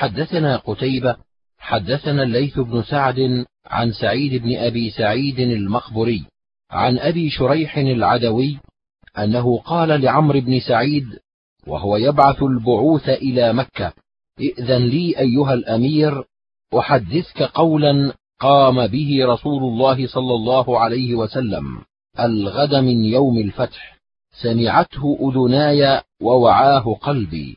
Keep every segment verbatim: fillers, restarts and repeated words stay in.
حدثنا قتيبة حدثنا الليث بن سعد عن سعيد بن أبي سعيد المقبري عن أبي شريح العدوي أنه قال لعمرو بن سعيد وهو يبعث البعوث إلى مكة: ائذن لي أيها الأمير أحدثك قولا قام به رسول الله صلى الله عليه وسلم الغد من يوم الفتح، سمعته أذناي ووعاه قلبي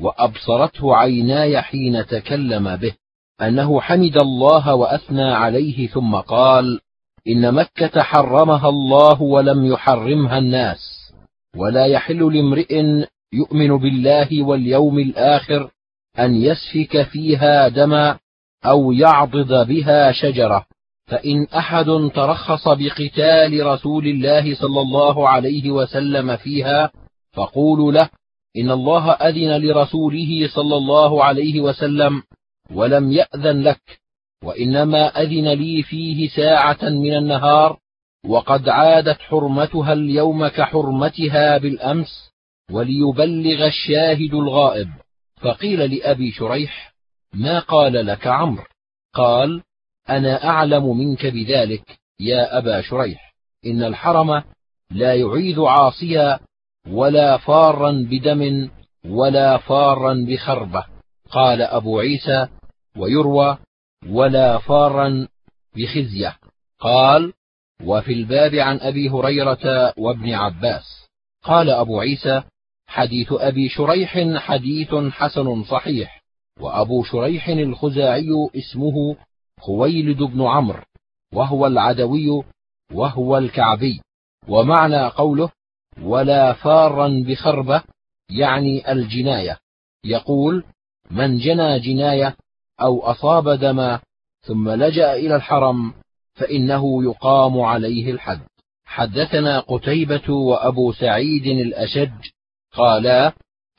وأبصرته عيناي حين تكلم به، أنه حمد الله وأثنى عليه ثم قال: إن مكة حرمها الله ولم يحرمها الناس، ولا يحل لامرئ يؤمن بالله واليوم الآخر أن يسفك فيها دما أو يعضد بها شجرة، فإن أحد ترخص بقتال رسول الله صلى الله عليه وسلم فيها فقولوا له: إن الله أذن لرسوله صلى الله عليه وسلم ولم يأذن لك، وإنما أذن لي فيه ساعة من النهار، وقد عادت حرمتها اليوم كحرمتها بالأمس، وليبلغ الشاهد الغائب. فقيل لأبي شريح: ما قال لك عمرو؟ قال: أنا أعلم منك بذلك يا أبا شريح، إن الحرم لا يعيذ عاصيا ولا فارا بدم ولا فارا بخربة. قال أبو عيسى: ويروى: ولا فارا بخزية. قال: وفي الباب عن أبي هريرة وابن عباس. قال أبو عيسى: حديث أبي شريح حديث حسن صحيح. وأبو شريح الخزاعي اسمه خويلد بن عمرو، وهو العدوي وهو الكعبي. ومعنى قوله ولا فارا بخربة يعني الجناية، يقول: من جنى جناية أو أصاب دما ثم لجأ إلى الحرم فإنه يقام عليه الحد. حدثنا قتيبة وأبو سعيد الأشج قالا: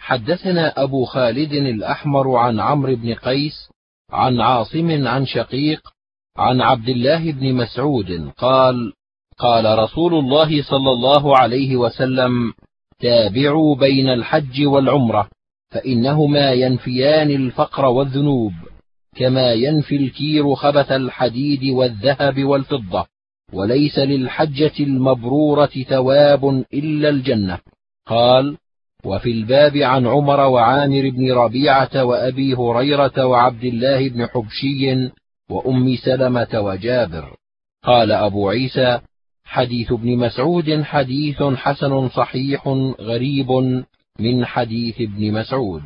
حدثنا أبو خالد الأحمر عن عمرو بن قيس عن عاصم عن شقيق عن عبد الله بن مسعود قال: قال رسول الله صلى الله عليه وسلم: تابعوا بين الحج والعمرة، فإنهما ينفيان الفقر والذنوب، كما ينفي الكير خبث الحديد والذهب والفضة، وليس للحجة المبرورة ثواب إلا الجنة. قال: وفي الباب عن عمر وعامر بن ربيعة وأبي هريرة وعبد الله بن حبشي وأم سلمة وجابر. قال أبو عيسى: حديث ابن مسعود حديث حسن صحيح غريب من حديث ابن مسعود.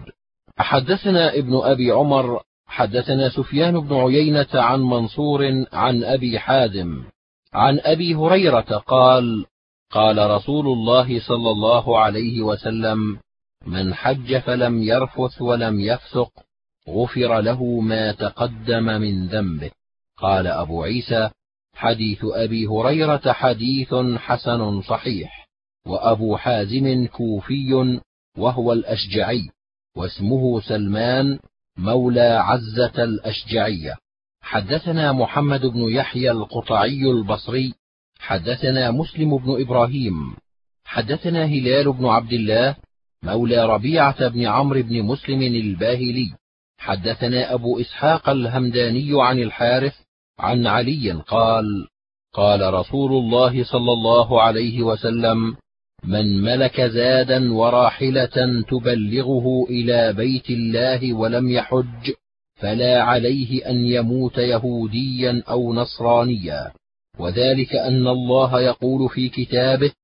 حدثنا ابن أبي عمر حدثنا سفيان بن عيينة عن منصور عن أبي حازم عن أبي هريرة قال: قال رسول الله صلى الله عليه وسلم: من حج فلم يرفث ولم يفسق غفر له ما تقدم من ذنبه. قال أبو عيسى: حديث أبي هريرة حديث حسن صحيح. وأبو حازم كوفي وهو الأشجعي، واسمه سلمان مولى عزة الأشجعية. حدثنا محمد بن يحيى القطعي البصري حدثنا مسلم بن إبراهيم حدثنا هلال بن عبد الله مولى ربيعة بن عمرو بن مسلم الباهلي حدثنا أبو إسحاق الهمداني عن الحارث عن علي قال: قال رسول الله صلى الله عليه وسلم: من ملك زادا وراحلة تبلغه إلى بيت الله ولم يحج فلا عليه أن يموت يهوديا أو نصرانيا، وذلك أن الله يقول في كتابه: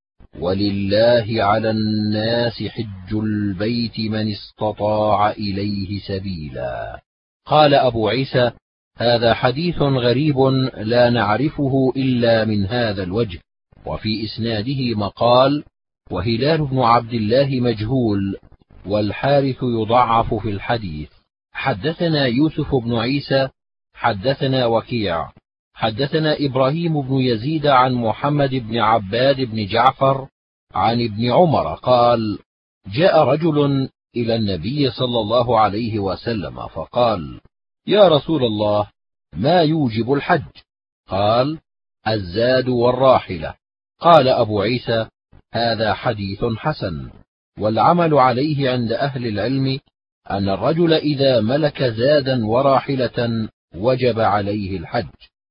ولله على الناس حج البيت من استطاع إليه سبيلا. قال أبو عيسى: هذا حديث غريب لا نعرفه إلا من هذا الوجه. وفي إسناده مقال، وهلال بن عبد الله مجهول، والحارث يضعف في الحديث. حدثنا يوسف بن عيسى حدثنا وكيع حدثنا إبراهيم بن يزيد عن محمد بن عباد بن جعفر عن ابن عمر قال: جاء رجل إلى النبي صلى الله عليه وسلم فقال: يا رسول الله، ما يوجب الحج؟ قال: الزاد والراحلة. قال أبو عيسى: هذا حديث حسن، والعمل عليه عند أهل العلم أن الرجل إذا ملك زادا وراحلة وجب عليه الحج.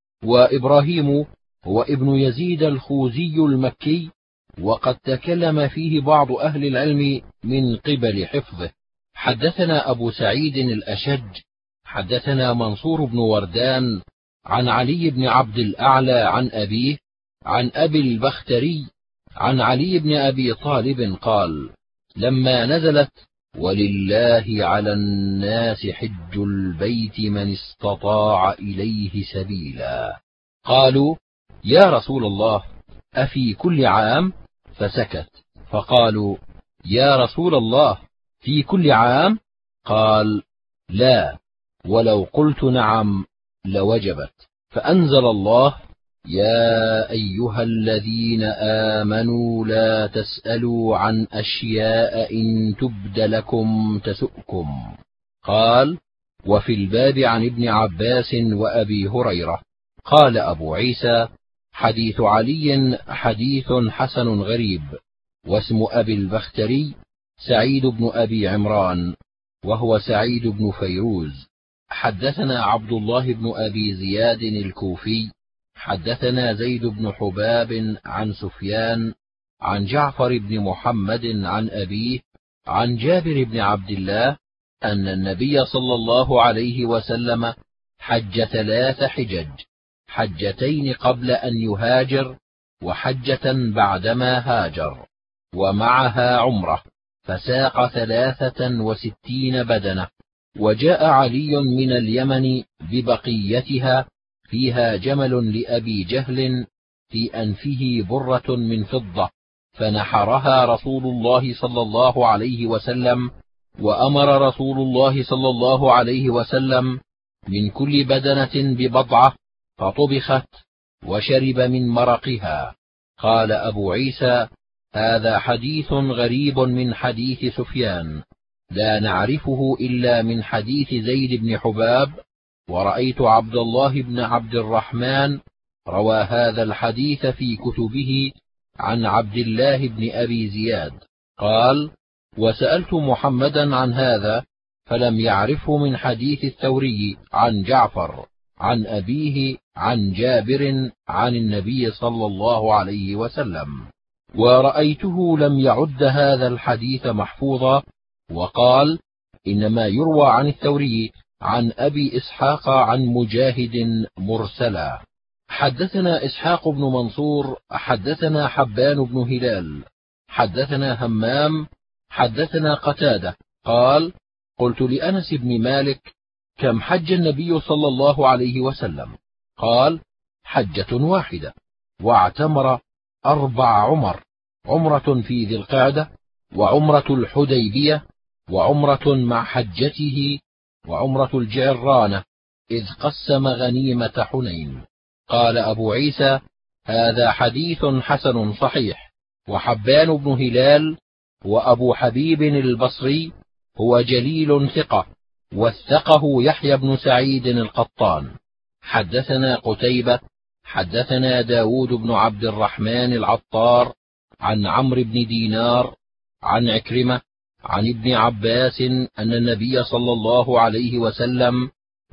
وإبراهيم هو ابن يزيد الخوزي المكي، وقد تكلم فيه بعض أهل العلم من قبل حفظه. حدثنا أبو سعيد الأشج حدثنا منصور بن وردان عن علي بن عبد الأعلى عن أبيه عن أبي البختري عن علي بن أبي طالب قال: لما نزلت: ولله على الناس حج البيت من استطاع إليه سبيلا، قالوا: يا رسول الله، أفي كل عام؟ فسكت. فقالوا: يا رسول الله، في كل عام؟ قال: لا، ولو قلت نعم لوجبت. فأنزل الله: يا أيها الذين آمنوا لا تسألوا عن أشياء إن تبد لكم تسؤكم. قال: وفي الباب عن ابن عباس وأبي هريرة. قال أبو عيسى: حديث علي حديث حسن غريب. واسم أبي البختري سعيد بن أبي عمران، وهو سعيد بن فيروز. حدثنا عبد الله بن أبي زياد الكوفي حدثنا زيد بن حباب عن سفيان عن جعفر بن محمد عن أبيه عن جابر بن عبد الله أن النبي صلى الله عليه وسلم حج ثلاث حجج، حجتين قبل أن يهاجر، وحجة بعدما هاجر، ومعها عمرة، فساق ثلاثة وستين بدنة. وجاء علي من اليمن ببقيتها فيها جمل لأبي جهل في أنفه برة من فضة، فنحرها رسول الله صلى الله عليه وسلم. وأمر رسول الله صلى الله عليه وسلم من كل بدنة ببضعة، فطبخت وشرب من مرقها. قال أبو عيسى: هذا حديث غريب من حديث سفيان، لا نعرفه إلا من حديث زيد بن حباب، ورأيت عبد الله بن عبد الرحمن روى هذا الحديث في كتبه عن عبد الله بن أبي زياد. قال: وسألت محمدا عن هذا فلم يعرفه من حديث الثوري عن جعفر عن أبيه عن جابر عن النبي صلى الله عليه وسلم، ورأيته لم يعد هذا الحديث محفوظا، وقال: إنما يروى عن الثوري عن أبي إسحاق عن مجاهد مرسلا. حدثنا إسحاق بن منصور حدثنا حبان بن هلال حدثنا همام حدثنا قتادة قال: قلت لأنس بن مالك: كم حج النبي صلى الله عليه وسلم؟ قال: حجة واحدة، واعتمر أربع عمر: عمرة في ذي القعدة، وعمرة الحديبية، وعمرة مع حجته، وعمرة الجعرانة إذ قسم غنيمة حنين. قال أبو عيسى: هذا حديث حسن صحيح. وحبان بن هلال وأبو حبيب البصري هو جليل ثقة، وثقه يحيى بن سعيد القطان. حدثنا قتيبة حدثنا داود بن عبد الرحمن العطار عن عمرو بن دينار عن عكرمة عن ابن عباس أن النبي صلى الله عليه وسلم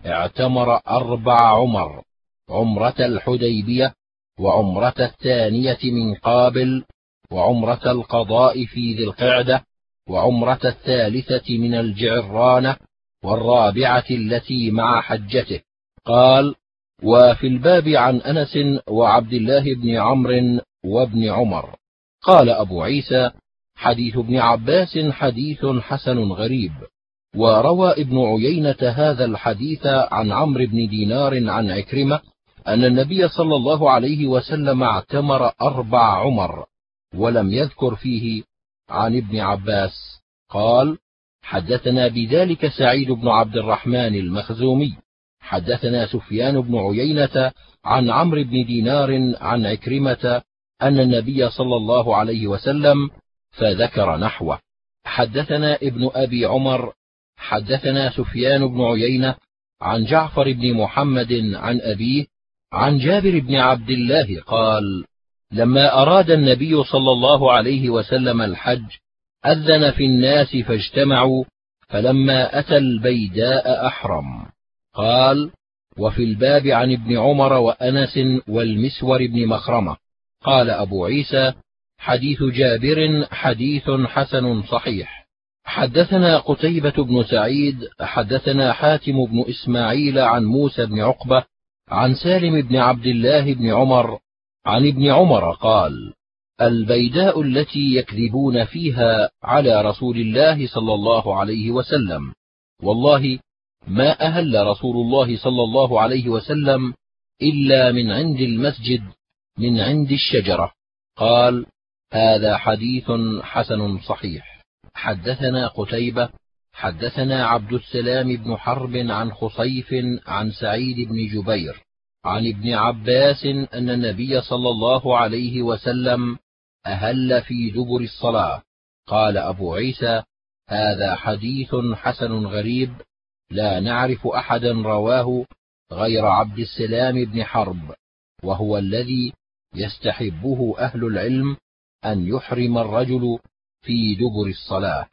اعتمر أربع عمر: عمرة الحديبية، وعمرة الثانية من قابل، وعمرة القضاء في ذي القعدة، وعمرة الثالثة من الجعرانة، والرابعة التي مع حجته. قال: وفي الباب عن أنس وعبد الله بن عمرو وابن عمر. قال أبو عيسى: حديث ابن عباس حديث حسن غريب. وروى ابن عيينة هذا الحديث عن عمرو بن دينار عن عكرمة أن النبي صلى الله عليه وسلم اعتمر أربع عمر، ولم يذكر فيه عن ابن عباس. قال: حدثنا بذلك سعيد بن عبد الرحمن المخزومي حدثنا سفيان بن عيينة عن عمرو بن دينار عن عكرمة أن النبي صلى الله عليه وسلم، فذكر نحوه. حدثنا ابن أبي عمر حدثنا سفيان بن عيينة عن جعفر بن محمد عن أبيه عن جابر بن عبد الله قال: لما أراد النبي صلى الله عليه وسلم الحج أذن في الناس فاجتمعوا، فلما أتى البيداء أحرم. قال: وفي الباب عن ابن عمر وأنس والمسور بن مخرمة. قال أبو عيسى: حديث جابر حديث حسن صحيح. حدثنا قتيبة بن سعيد حدثنا حاتم بن إسماعيل عن موسى بن عقبة عن سالم بن عبد الله بن عمر عن ابن عمر قال: البيداء التي يكذبون فيها على رسول الله صلى الله عليه وسلم، والله ما أهل رسول الله صلى الله عليه وسلم إلا من عند المسجد من عند الشجرة. قال: هذا حديث حسن صحيح. حدثنا قتيبة حدثنا عبد السلام بن حرب عن خصيف عن سعيد بن جبير عن ابن عباس أن النبي صلى الله عليه وسلم أهل في دبر الصلاة. قال أبو عيسى: هذا حديث حسن غريب، لا نعرف أحدا رواه غير عبد السلام بن حرب، وهو الذي يستحبه أهل العلم أن يحرم الرجل في دبر الصلاة.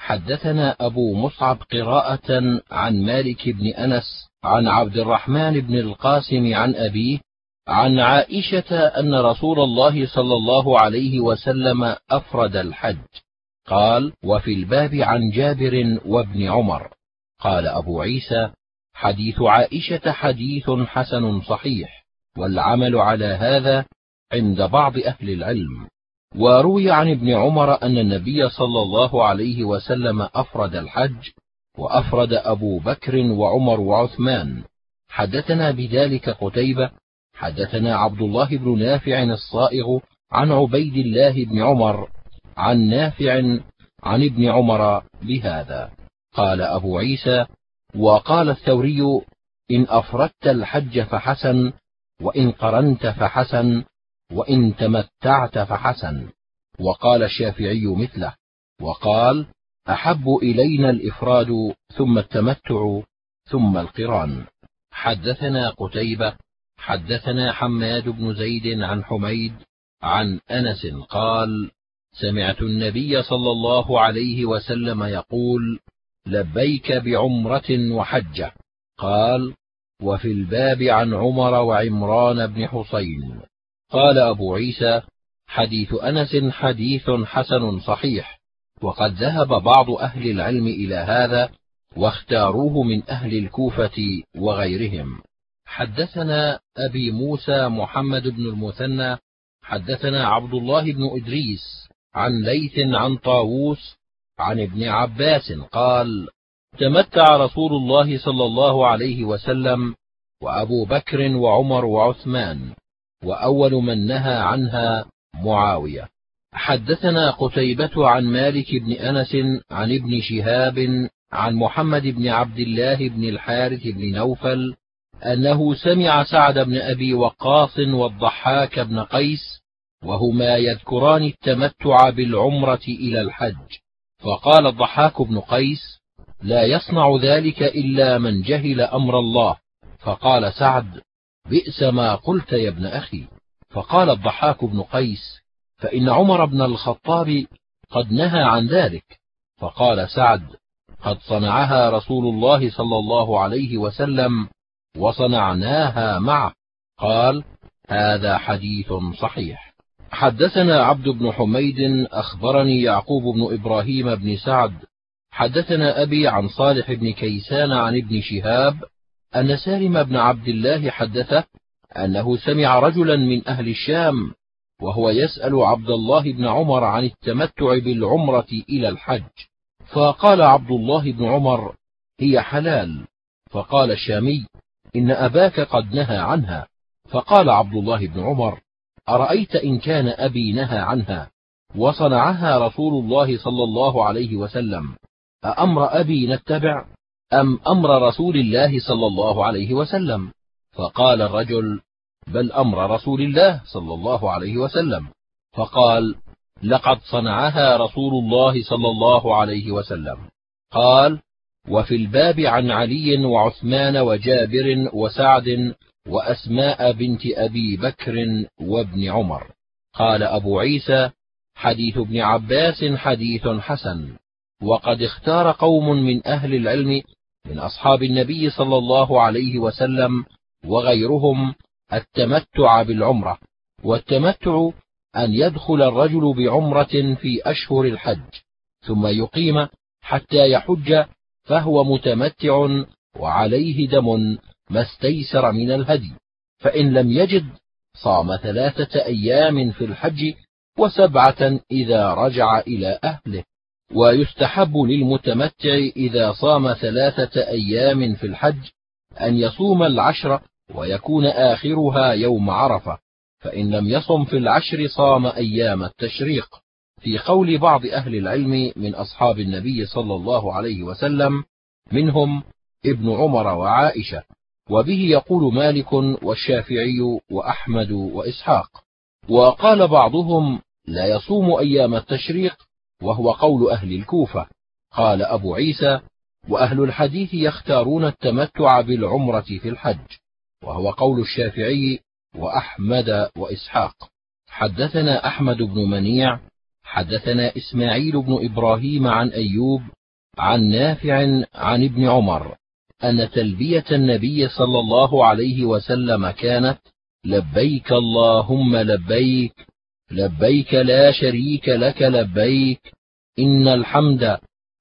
حدثنا أبو مصعب قراءة عن مالك بن أنس عن عبد الرحمن بن القاسم عن أبيه عن عائشة أن رسول الله صلى الله عليه وسلم أفرد الحج. قال: وفي الباب عن جابر وابن عمر. قال أبو عيسى: حديث عائشة حديث حسن صحيح، والعمل على هذا عند بعض أهل العلم. وروي عن ابن عمر أن النبي صلى الله عليه وسلم أفرد الحج، وأفرد أبو بكر وعمر وعثمان. حدثنا بذلك قتيبة حدثنا عبد الله بن نافع الصائغ عن عبيد الله بن عمر عن نافع عن ابن عمر بهذا. قال أبو عيسى: وقال الثوري: إن أفردت الحج فحسن، وإن قرنت فحسن، وإن تمتعت فحسن. وقال الشافعي مثله، وقال: أحب إلينا الإفراد ثم التمتع ثم القران. حدثنا قتيبة حدثنا حماد بن زيد عن حميد عن أنس قال: سمعت النبي صلى الله عليه وسلم يقول: لبيك بعمرة وحجة. قال: وفي الباب عن عمر وعمران بن حسين. قال أبو عيسى: حديث أنس حديث حسن صحيح، وقد ذهب بعض أهل العلم إلى هذا واختاروه من أهل الكوفة وغيرهم. حدثنا أبي موسى محمد بن المثنى حدثنا عبد الله بن إدريس عن ليث عن طاووس عن ابن عباس قال: تمتع رسول الله صلى الله عليه وسلم وأبو بكر وعمر وعثمان، وأول من نهى عنها معاوية. حدثنا قتيبة عن مالك بن أنس عن ابن شهاب عن محمد بن عبد الله بن الحارث بن نوفل أنه سمع سعد بن أبي وقاص والضحاك بن قيس وهما يذكران التمتع بالعمرة إلى الحج، فقال الضحاك بن قيس: لا يصنع ذلك إلا من جهل أمر الله. فقال سعد: بئس ما قلت يا ابن أخي. فقال الضحاك بن قيس: فإن عمر بن الخطاب قد نهى عن ذلك. فقال سعد: قد صنعها رسول الله صلى الله عليه وسلم وصنعناها معه. قال: هذا حديث صحيح. حدثنا عبد بن حميد أخبرني يعقوب بن إبراهيم بن سعد حدثنا أبي عن صالح بن كيسان عن ابن شهاب أن سالم بن عبد الله حدثه أنه سمع رجلا من أهل الشام وهو يسأل عبد الله بن عمر عن التمتع بالعمرة إلى الحج، فقال عبد الله بن عمر: هي حلال. فقال الشامي: إن أباك قد نهى عنها. فقال عبد الله بن عمر: أرأيت إن كان أبي نهى عنها وصنعها رسول الله صلى الله عليه وسلم، أأمر أبي نتبع أم أمر رسول الله صلى الله عليه وسلم؟ فقال الرجل: بل أمر رسول الله صلى الله عليه وسلم. فقال: لقد صنعها رسول الله صلى الله عليه وسلم. قال: وفي الباب عن علي وعثمان وجابر وسعد وأسماء بنت أبي بكر وابن عمر. قال أبو عيسى: حديث ابن عباس حديث حسن. وقد اختار قوم من أهل العلم من أصحاب النبي صلى الله عليه وسلم وغيرهم التمتع بالعمرة. والتمتع أن يدخل الرجل بعمرة في أشهر الحج ثم يقيم حتى يحج، فهو متمتع وعليه دم ما استيسر من الهدي، فإن لم يجد صام ثلاثة أيام في الحج وسبعة إذا رجع إلى أهله. ويستحب للمتمتع إذا صام ثلاثة أيام في الحج أن يصوم العشر ويكون آخرها يوم عرفة، فإن لم يصم في العشر صام أيام التشريق، في قول بعض أهل العلم من أصحاب النبي صلى الله عليه وسلم منهم ابن عمر وعائشة، وبه يقول مالك والشافعي وأحمد وإسحاق. وقال بعضهم لا يصوم أيام التشريق، وهو قول أهل الكوفة. قال أبو عيسى: وأهل الحديث يختارون التمتع بالعمرة في الحج، وهو قول الشافعي وأحمد وإسحاق. حدثنا أحمد بن منيع حدثنا إسماعيل بن إبراهيم عن أيوب عن نافع عن ابن عمر أن تلبية النبي صلى الله عليه وسلم كانت: لبيك اللهم لبيك، لبيك لا شريك لك لبيك، إن الحمد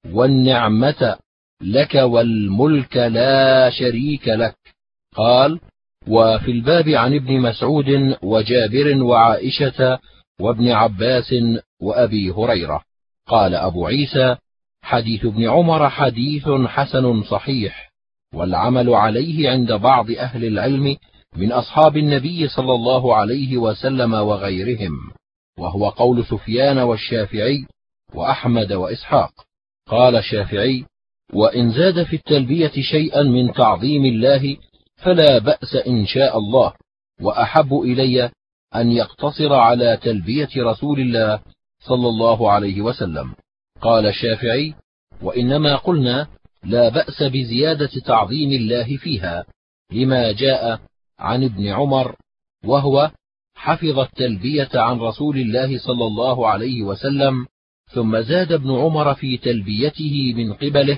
والنعمة لك والملك لا شريك لك. قال: وفي الباب عن ابن مسعود وجابر وعائشة وابن عباس وأبي هريرة. قال أبو عيسى: حديث ابن عمر حديث حسن صحيح، والعمل عليه عند بعض أهل العلم من أصحاب النبي صلى الله عليه وسلم وغيرهم، وهو قول سفيان والشافعي وأحمد وإسحاق. قال الشافعي: وإن زاد في التلبية شيئا من تعظيم الله فلا بأس إن شاء الله، وأحب إلي أن يقتصر على تلبية رسول الله صلى الله عليه وسلم. قال الشافعي: وإنما قلنا لا بأس بزيادة تعظيم الله فيها لما جاء عن ابن عمر، وهو حفظ التلبية عن رسول الله صلى الله عليه وسلم، ثم زاد ابن عمر في تلبيته من قبله: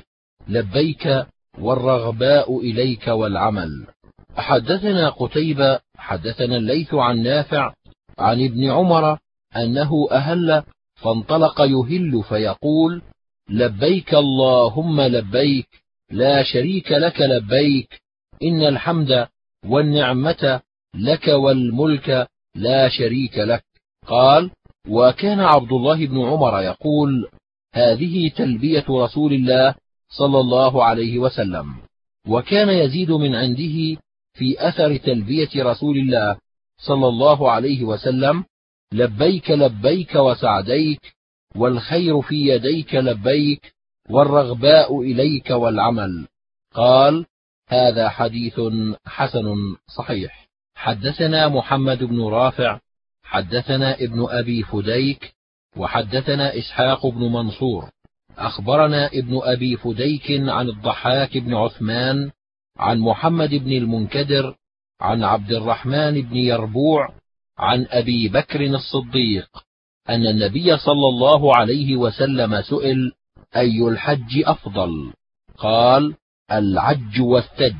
لبيك والرغباء إليك والعمل. حدثنا قتيبة حدثنا الليث عن نافع عن ابن عمر أنه أهل فانطلق يهل فيقول: لبيك اللهم لبيك، لا شريك لك لبيك، إن الحمد والنعمة لك والملك لا شريك لك. قال: وكان عبد الله بن عمر يقول: هذه تلبية رسول الله صلى الله عليه وسلم. وكان يزيد من عنده في أثر تلبية رسول الله صلى الله عليه وسلم: لبيك لبيك وسعديك، والخير في يديك لبيك، والرغباء إليك والعمل. قال: هذا حديث حسن صحيح. حدثنا محمد بن رافع حدثنا ابن أبي فديك وحدثنا إسحاق بن منصور أخبرنا ابن أبي فديك عن الضحاك بن عثمان عن محمد بن المنكدر عن عبد الرحمن بن يربوع عن أبي بكر الصديق أن النبي صلى الله عليه وسلم سئل: أي الحج أفضل؟ قال: العج والثج.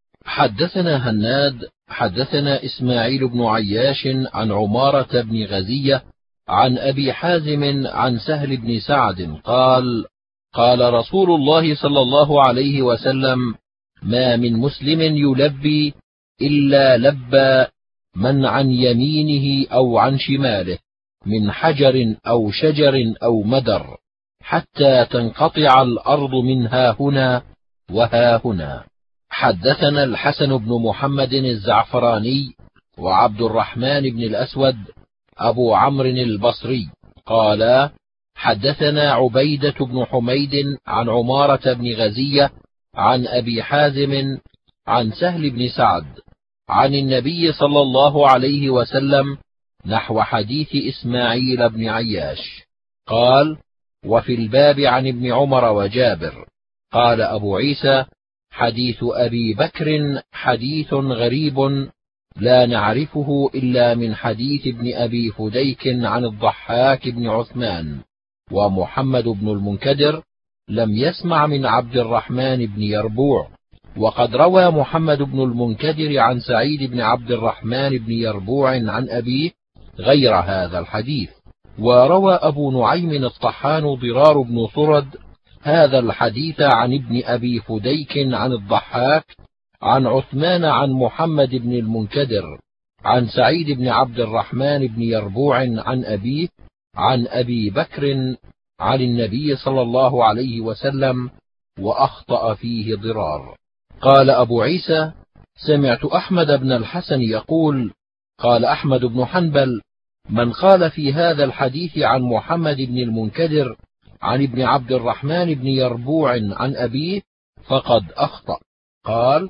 حدثنا هناد حدثنا إسماعيل بن عياش عن عمارة بن غزية عن أبي حازم عن سهل بن سعد قال: قال رسول الله صلى الله عليه وسلم: ما من مسلم يلبي إلا لبى من عن يمينه أو عن شماله من حجر أو شجر أو مدر، حتى تنقطع الأرض من ها هنا وها هنا. حدثنا الحسن بن محمد الزعفراني وعبد الرحمن بن الأسود أبو عمرو البصري قال: حدثنا عبيدة بن حميد عن عمارة بن غزية عن أبي حازم عن سهل بن سعد عن النبي صلى الله عليه وسلم نحو حديث إسماعيل بن عياش. قال: وفي الباب عن ابن عمر وجابر. قال أبو عيسى: حديث أبي بكر حديث غريب لا نعرفه إلا من حديث ابن أبي فديك عن الضحاك بن عثمان ومحمد بن المنكدر لم يسمع من عبد الرحمن بن يربوع. وقد روى محمد بن المنكدر عن سعيد بن عبد الرحمن بن يربوع عن أبيه غير هذا الحديث. وروى أبو نعيم الطحان ضرار بن صرد هذا الحديث عن ابن أبي فديك عن الضحاك عن عثمان عن محمد بن المنكدر عن سعيد بن عبد الرحمن بن يربوع عن أبيه عن أبي بكر عن النبي صلى الله عليه وسلم، وأخطأ فيه ضرار. قال أبو عيسى: سمعت أحمد بن الحسن يقول: قال أحمد بن حنبل: من قال في هذا الحديث عن محمد بن المنكدر عن ابن عبد الرحمن بن يربوع عن أبيه فقد أخطأ. قال: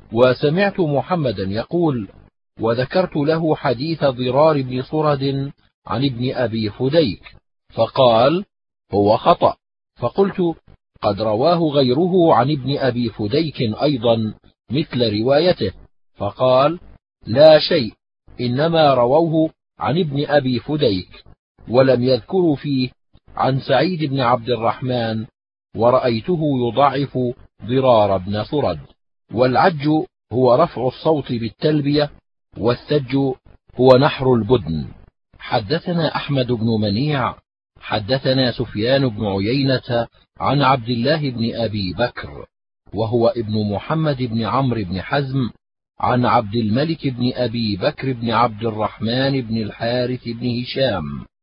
وسمعت محمدا يقول: وذكرت له حديث ضرار بن صرد عن ابن أبي فديك فقال: هو خطأ. فقلت: قد رواه غيره عن ابن أبي فديك أيضا مثل روايته. فقال: لا شيء، إنما رووه عن ابن أبي فديك ولم يذكروا فيه عن سعيد بن عبد الرحمن، ورأيته يضعف ضرار بن صرد. والعج هو رفع الصوت بالتلبية، والثج هو نحر البدن. حدثنا أحمد بن منيع حدثنا سفيان بن عيينة عن عبد الله بن أبي بكر وهو ابن محمد بن عمرو بن حزم عن عبد الملك بن أبي بكر بن عبد الرحمن بن الحارث بن هشام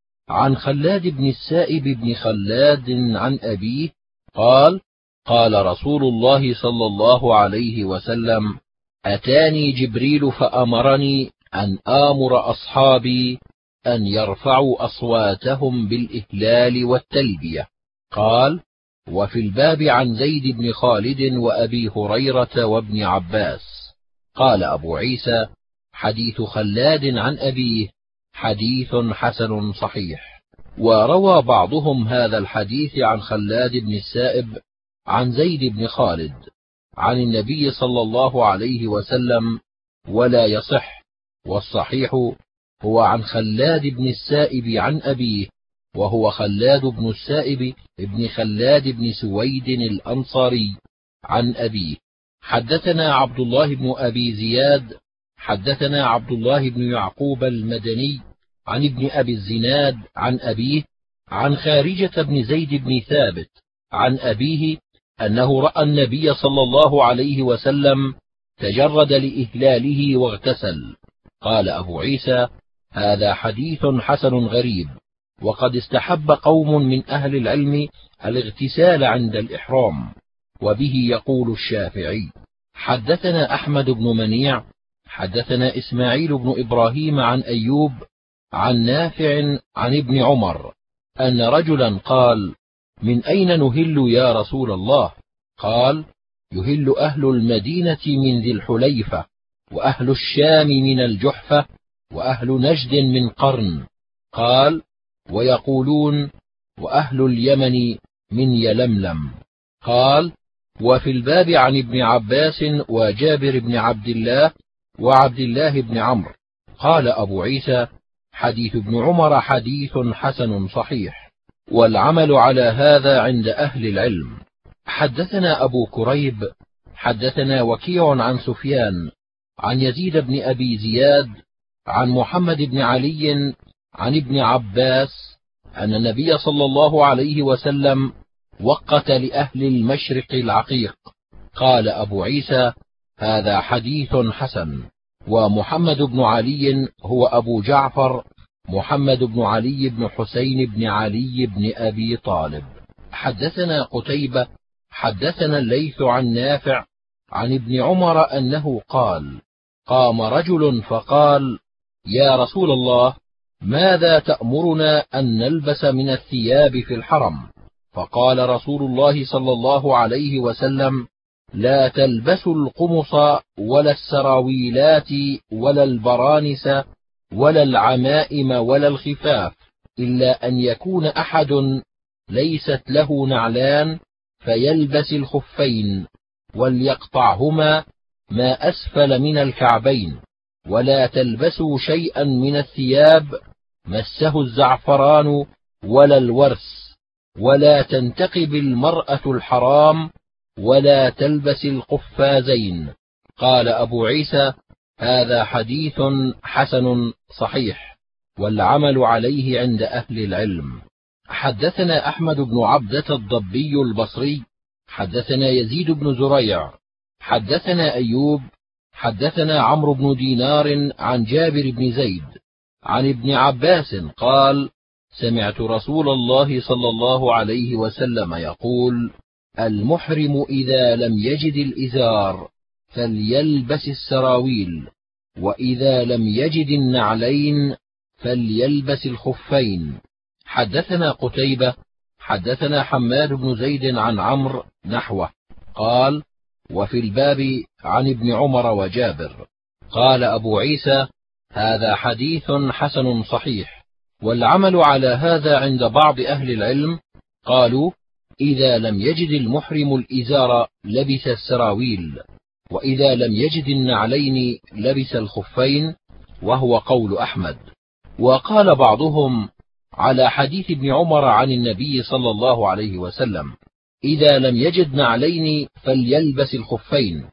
عن خلاد بن السائب بن خلاد عن أبيه قال: قال رسول الله صلى الله عليه وسلم: أتاني جبريل فأمرني أن آمر أصحابي أن يرفعوا أصواتهم بالإهلال والتلبية. قال: وفي الباب عن زيد بن خالد وأبي هريرة وابن عباس. قال أبو عيسى: حديث خلاد عن أبيه حديث حسن صحيح. وروى بعضهم هذا الحديث عن خلاد بن السائب عن زيد بن خالد عن النبي صلى الله عليه وسلم ولا يصح، والصحيح هو عن خلاد بن السائب عن أبيه، وهو خلاد بن السائب ابن خلاد بن سويد الأنصاري عن أبيه. حدثنا عبد الله بن أبي زياد حدثنا عبد الله بن يعقوب المدني عن ابن أبي الزناد عن أبيه عن خارجة بن زيد بن ثابت عن أبيه أنه رأى النبي صلى الله عليه وسلم تجرد لإهلاله واغتسل. قال أبو عيسى: هذا حديث حسن غريب، وقد استحب قوم من أهل العلم الاغتسال عند الإحرام، وبه يقول الشافعي. حدثنا أحمد بن منيع حدثنا إسماعيل بن إبراهيم عن أيوب عن نافع عن ابن عمر أن رجلا قال: من أين نهل يا رسول الله؟ قال: يهل أهل المدينة من ذي الحليفة، وأهل الشام من الجحفة، وأهل نجد من قرن. قال: ويقولون: وأهل اليمن من يلملم. قال: وفي الباب عن ابن عباس وجابر بن عبد الله وعبد الله بن عمرو. قال أبو عيسى: حديث ابن عمر حديث حسن صحيح، والعمل على هذا عند أهل العلم. حدثنا أبو كريب حدثنا وكيع عن سفيان عن يزيد بن أبي زياد عن محمد بن علي عن ابن عباس أن النبي صلى الله عليه وسلم وقت لأهل المشرق العقيق. قال أبو عيسى: هذا حديث حسن. ومحمد بن علي هو أبو جعفر محمد بن علي بن حسين بن علي بن أبي طالب. حدثنا قتيبة حدثنا الليث عن نافع عن ابن عمر أنه قال: قام رجل فقال: يا رسول الله، ماذا تأمرنا أن نلبس من الثياب في الحرم؟ فقال رسول الله صلى الله عليه وسلم: لا تلبسوا القمص ولا السراويلات ولا البرانس ولا العمائم ولا الخفاف، إلا أن يكون أحد ليست له نعلان فيلبس الخفين، وليقطعهما ما أسفل من الكعبين، ولا تلبسوا شيئا من الثياب مسه الزعفران ولا الورس، ولا تنتقب المرأة الحرام ولا تلبس القفازين. قال أبو عيسى: هذا حديث حسن صحيح، والعمل عليه عند أهل العلم. حدثنا أحمد بن عبدة الضبي البصري حدثنا يزيد بن زريع حدثنا أيوب حدثنا عمرو بن دينار عن جابر بن زيد عن ابن عباس قال: سمعت رسول الله صلى الله عليه وسلم يقول: المحرم إذا لم يجد الإزار فليلبس السراويل، وإذا لم يجد النعلين فليلبس الخفين. حدثنا قتيبة حدثنا حماد بن زيد عن عمرو نحوه قال: وفي الباب عن ابن عمر وجابر. قال أبو عيسى: هذا حديث حسن صحيح، والعمل على هذا عند بعض أهل العلم. قالوا: إذا لم يجد المحرم الإزار لبس السراويل، وإذا لم يجد النعلين لبس الخفين، وهو قول أحمد. وقال بعضهم على حديث ابن عمر عن النبي صلى الله عليه وسلم: إذا لم يجد نعلين فليلبس الخفين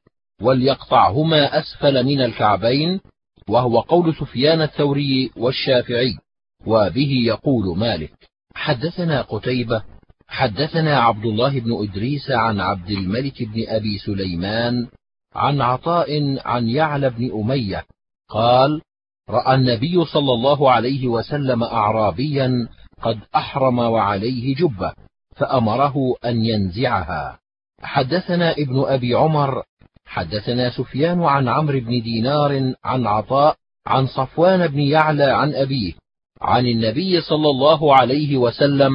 وليقطعهما أسفل من الكعبين، وهو قول سفيان الثوري والشافعي، وبه يقول مالك. حدثنا قتيبة حدثنا عبد الله بن إدريس عن عبد الملك بن أبي سليمان عن عطاء عن يعلى بن أمية قال: رأى النبي صلى الله عليه وسلم أعرابيا قد أحرم وعليه جبة، فأمره أن ينزعها. حدثنا ابن أبي عمر حدثنا سفيان عن عمرو بن دينار عن عطاء عن صفوان بن يعلى عن أبيه عن النبي صلى الله عليه وسلم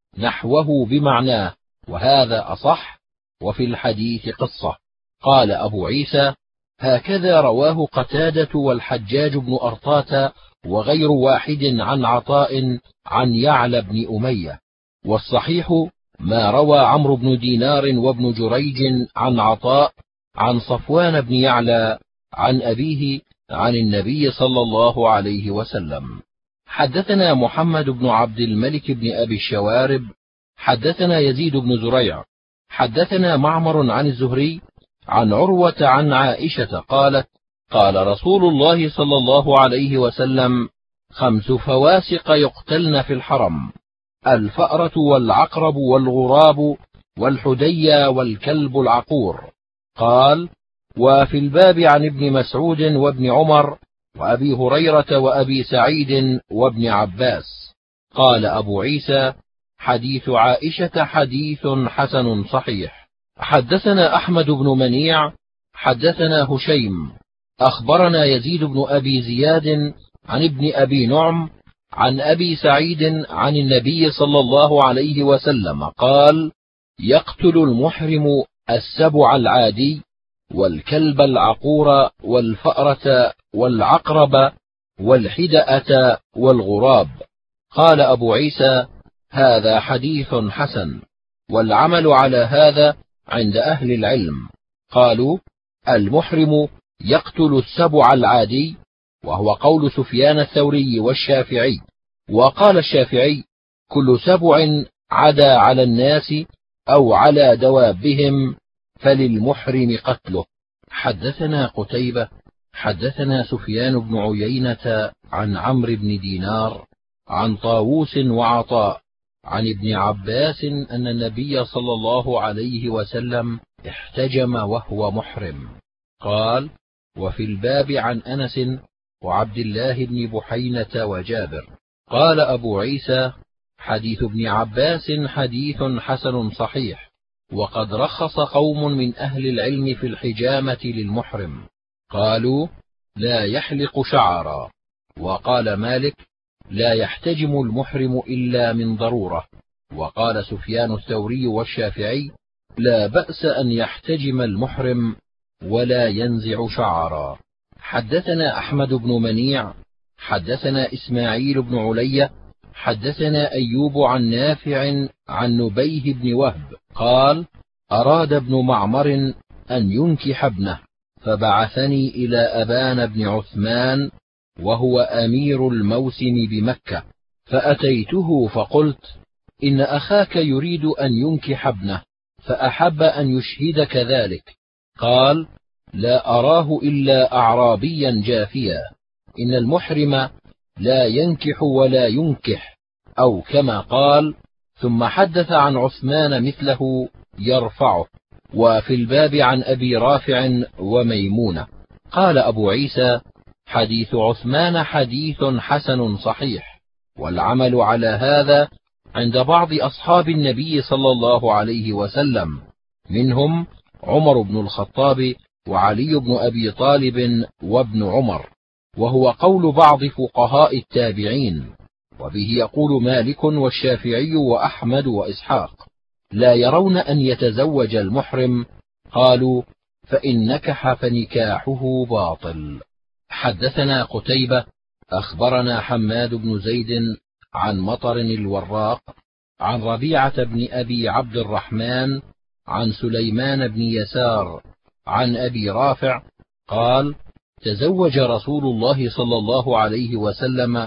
نحوه بمعناه، وهذا أصح، وفي الحديث قصة. قال أبو عيسى: هكذا رواه قتادة والحجاج بن أرطاة وغير واحد عن عطاء عن يعلى بن أمية، والصحيح ما روى عمرو بن دينار وابن جريج عن عطاء عن صفوان بن يعلى عن أبيه عن النبي صلى الله عليه وسلم. حدثنا محمد بن عبد الملك بن أبي الشوارب حدثنا يزيد بن زريع حدثنا معمر عن الزهري عن عروة عن عائشة قالت: قال رسول الله صلى الله عليه وسلم: خمس فواسق يقتلن في الحرم: الفأرة والعقرب والغراب والحديا والكلب العقور. قال: وفي الباب عن ابن مسعود وابن عمر وأبي هريرة وأبي سعيد وابن عباس. قال أبو عيسى: حديث عائشة حديث حسن صحيح. حدثنا أحمد بن منيع حدثنا هشيم أخبرنا يزيد بن أبي زياد عن ابن أبي نعم عن أبي سعيد عن النبي صلى الله عليه وسلم قال: يقتل المحرم السبع العادي والكلب العقور والفأرة والعقرب والحدأة والغراب. قال أبو عيسى: هذا حديث حسن، والعمل على هذا عند أهل العلم. قالوا: المحرم يقتل السبع العادي، وهو قول سفيان الثوري والشافعي. وقال الشافعي: كل سبع عدا على الناس أو على دوابهم فللمحرم قتله. حدثنا قتيبة حدثنا سفيان بن عيينة عن عمرو بن دينار عن طاووس وعطاء عن ابن عباس أن النبي صلى الله عليه وسلم احتجم وهو محرم. قال: وفي الباب عن أنس وعبد الله بن بحينة وجابر. قال أبو عيسى: حديث ابن عباس حديث حسن صحيح، وقد رخص قوم من أهل العلم في الحجامة للمحرم، قالوا: لا يحلق شعرا. وقال مالك: لا يحتجم المحرم إلا من ضرورة. وقال سفيان الثوري والشافعي: لا بأس أن يحتجم المحرم ولا ينزع شعرا. حدثنا أحمد بن منيع حدثنا إسماعيل بن علية حدثنا أيوب عن نافع عن نبيه بن وهب قال: أراد ابن معمر أن ينكح ابنه، فبعثني إلى أبان بن عثمان وهو أمير الموسم بمكة، فأتيته فقلت: إن أخاك يريد أن ينكح ابنه فأحب أن يشهدك ذلك. قال: لا أراه إلا أعرابيا جافيا، إن المحرم لا ينكح ولا ينكح، أو كما قال. ثم حدث عن عثمان مثله يرفعه. وفي الباب عن أبي رافع وميمونة. قال أبو عيسى: حديث عثمان حديث حسن صحيح، والعمل على هذا عند بعض أصحاب النبي صلى الله عليه وسلم، منهم عمر بن الخطاب وعلي بن أبي طالب وابن عمر، وهو قول بعض فقهاء التابعين، وبه يقول مالك والشافعي وأحمد وإسحاق. لا يرون أن يتزوج المحرم. قالوا: فإن نكح فنكاحه باطل. حدثنا قتيبة أخبرنا حماد بن زيد عن مطر الوراق عن ربيعة بن أبي عبد الرحمن عن سليمان بن يسار عن أبي رافع قال: تزوج رسول الله صلى الله عليه وسلم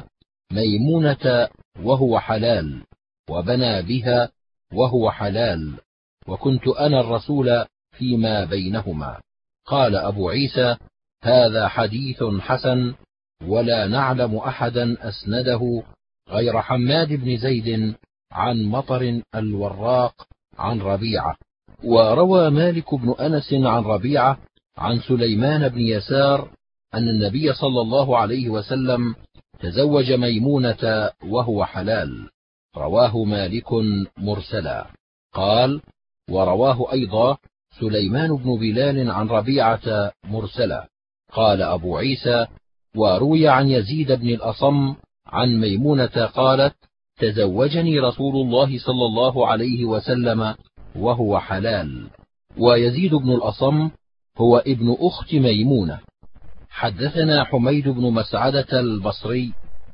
ميمونة وهو حلال، وبنى بها وهو حلال، وكنت أنا الرسول فيما بينهما. قال أبو عيسى: هذا حديث حسن، ولا نعلم أحدا أسنده غير حماد بن زيد عن مطر الوراق عن ربيعة. وروى مالك بن أنس عن ربيعة عن سليمان بن يسار أن النبي صلى الله عليه وسلم تزوج ميمونة وهو حلال. رواه مالك مرسلا. قال: ورواه أيضا سليمان بن بلال عن ربيعة مرسلا. قال أبو عيسى: وروي عن يزيد بن الأصم عن ميمونة قالت: تزوجني رسول الله صلى الله عليه وسلم وهو حلال. ويزيد بن الأصم هو ابن أخت ميمونة. حدثنا حميد بن مسعدة البصري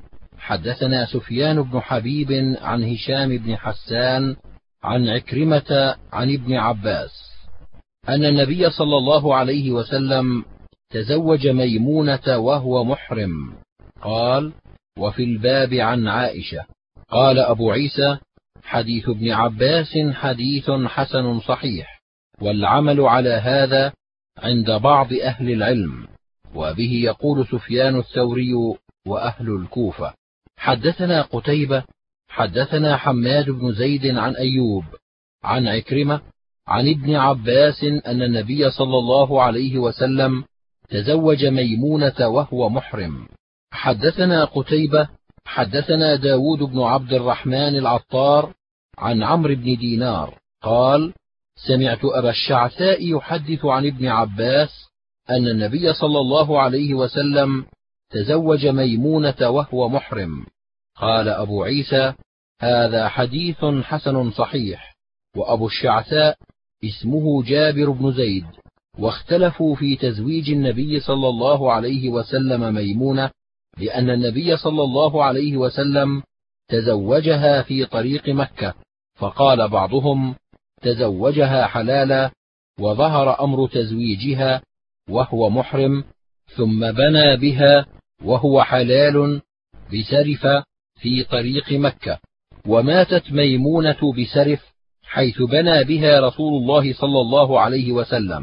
حدثنا سفيان بن حبيب عن هشام بن حسان عن عكرمة عن ابن عباس أن النبي صلى الله عليه وسلم تزوج ميمونة وهو محرم. قال: وفي الباب عن عائشة. قال أبو عيسى: حديث ابن عباس حديث حسن صحيح، والعمل على هذا عند بعض أهل العلم، وبه يقول سفيان الثوري وأهل الكوفة. حدثنا قتيبة حدثنا حماد بن زيد عن أيوب عن عكرمة عن ابن عباس أن النبي صلى الله عليه وسلم تزوج ميمونة وهو محرم. حدثنا قتيبة حدثنا داود بن عبد الرحمن العطار عن عمرو بن دينار قال: سمعت أبا الشعثاء يحدث عن ابن عباس أن النبي صلى الله عليه وسلم تزوج ميمونة وهو محرم. قال أبو عيسى: هذا حديث حسن صحيح. وأبو الشعثاء اسمه جابر بن زيد، واختلفوا في تزويج النبي صلى الله عليه وسلم ميمونة، لأن النبي صلى الله عليه وسلم تزوجها في طريق مكة، فقال بعضهم: تزوجها حلالا، وظهر أمر تزويجها وهو محرم، ثم بنى بها وهو حلال بسرف في طريق مكة، وماتت ميمونة بسرف حيث بنى بها رسول الله صلى الله عليه وسلم،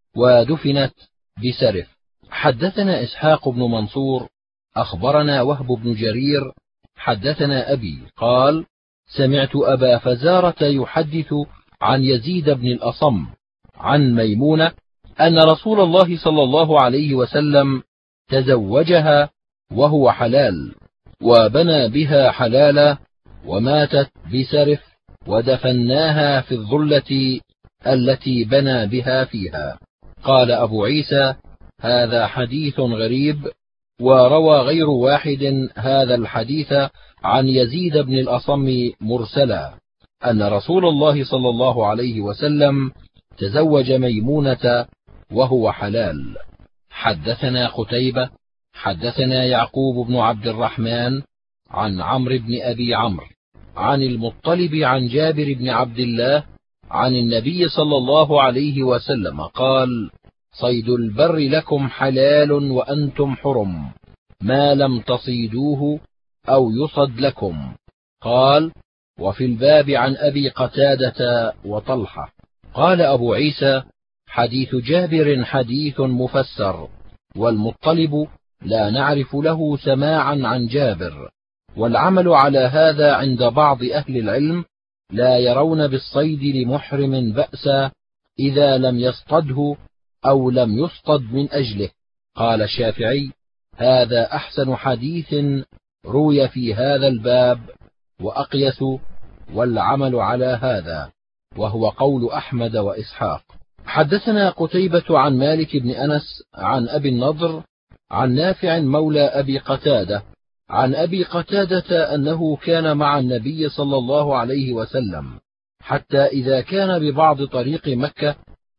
ودفنت بسرف. حدثنا إسحاق بن منصور أخبرنا وهب بن جرير حدثنا أبي قال: سمعت أبا فزارة يحدث عن يزيد بن الأصم عن ميمونة أن رسول الله صلى الله عليه وسلم تزوجها وهو حلال، وبنى بها حلالا، وماتت بسرف، ودفناها في الظلة التي بنى بها فيها. قال أبو عيسى: هذا حديث غريب. وروى غير واحد هذا الحديث عن يزيد بن الأصم مرسلا أن رسول الله صلى الله عليه وسلم تزوج ميمونة وهو حلال. حدثنا قتيبة حدثنا يعقوب بن عبد الرحمن عن عمرو بن أبي عمرو عن المطلب عن جابر بن عبد الله عن النبي صلى الله عليه وسلم قال: صيد البر لكم حلال وأنتم حرم، ما لم تصيدوه أو يصد لكم. قال: وفي الباب عن أبي قتادة وطلحة. قال أبو عيسى: حديث جابر حديث مفسر، والمطلب لا نعرف له سماعا عن جابر، والعمل على هذا عند بعض أهل العلم، لا يرون بالصيد لمحرم بأسا إذا لم يصطده أو لم يصطد من أجله. قال الشافعي: هذا أحسن حديث روي في هذا الباب وأقيس، والعمل على هذا، وهو قول أحمد وإسحاق. حدثنا قتيبة عن مالك بن أنس عن أبي النضر عن نافع مولى أبي قتادة عن أبي قتادة أنه كان مع النبي صلى الله عليه وسلم، حتى إذا كان ببعض طريق مكة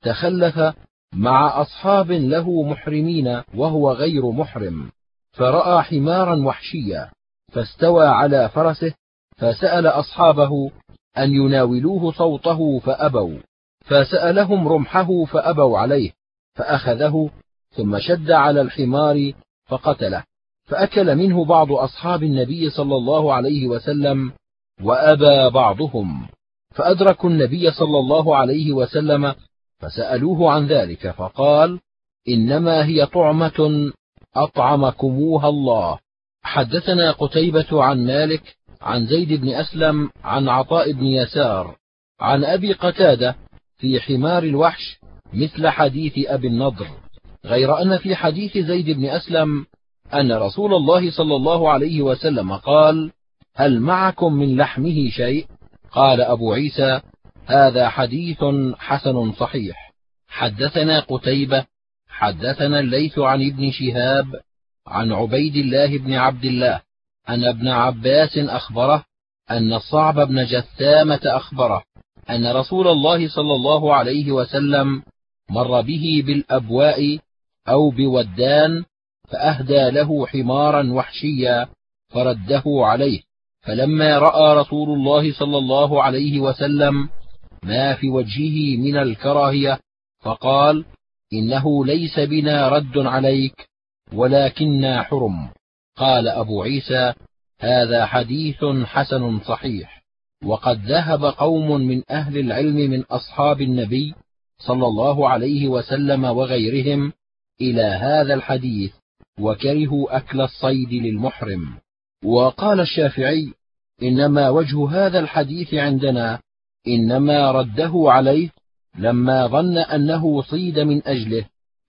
تخلف مع أصحاب له محرمين وهو غير محرم، فرأى حمارا وحشيا فاستوى على فرسه، فسأل أصحابه أن يناولوه صوته فأبوا، فسألهم رمحه فأبوا عليه، فأخذه ثم شد على الحمار فقتله، فأكل منه بعض أصحاب النبي صلى الله عليه وسلم وأبى بعضهم، فأدركوا النبي صلى الله عليه وسلم فسألوه عن ذلك، فقال: إنما هي طعمة أطعمكموها الله. حدثنا قتيبة عن مالك عن زيد بن أسلم عن عطاء بن يسار عن أبي قتادة في حمار الوحش مثل حديث أبي النضر، غير أن في حديث زيد بن أسلم أن رسول الله صلى الله عليه وسلم قال: هل معكم من لحمه شيء؟ قال أبو عيسى: هذا حديث حسن صحيح. حدثنا قتيبة حدثنا الليث عن ابن شهاب عن عبيد الله بن عبد الله أن ابن عباس أخبره أن الصعب بن جثامة أخبره أن رسول الله صلى الله عليه وسلم مر به بالأبواء أو بودان، فأهدى له حمارا وحشيا فرده عليه، فلما رأى رسول الله صلى الله عليه وسلم ما في وجهه من الكراهية فقال: إنه ليس بنا رد عليك ولكننا حرم. قال أبو عيسى: هذا حديث حسن صحيح. وقد ذهب قوم من أهل العلم من أصحاب النبي صلى الله عليه وسلم وغيرهم إلى هذا الحديث، وكرهوا أكل الصيد للمحرم. وقال الشافعي: إنما وجه هذا الحديث عندنا إنما رده عليه لما ظن أنه صيد من أجله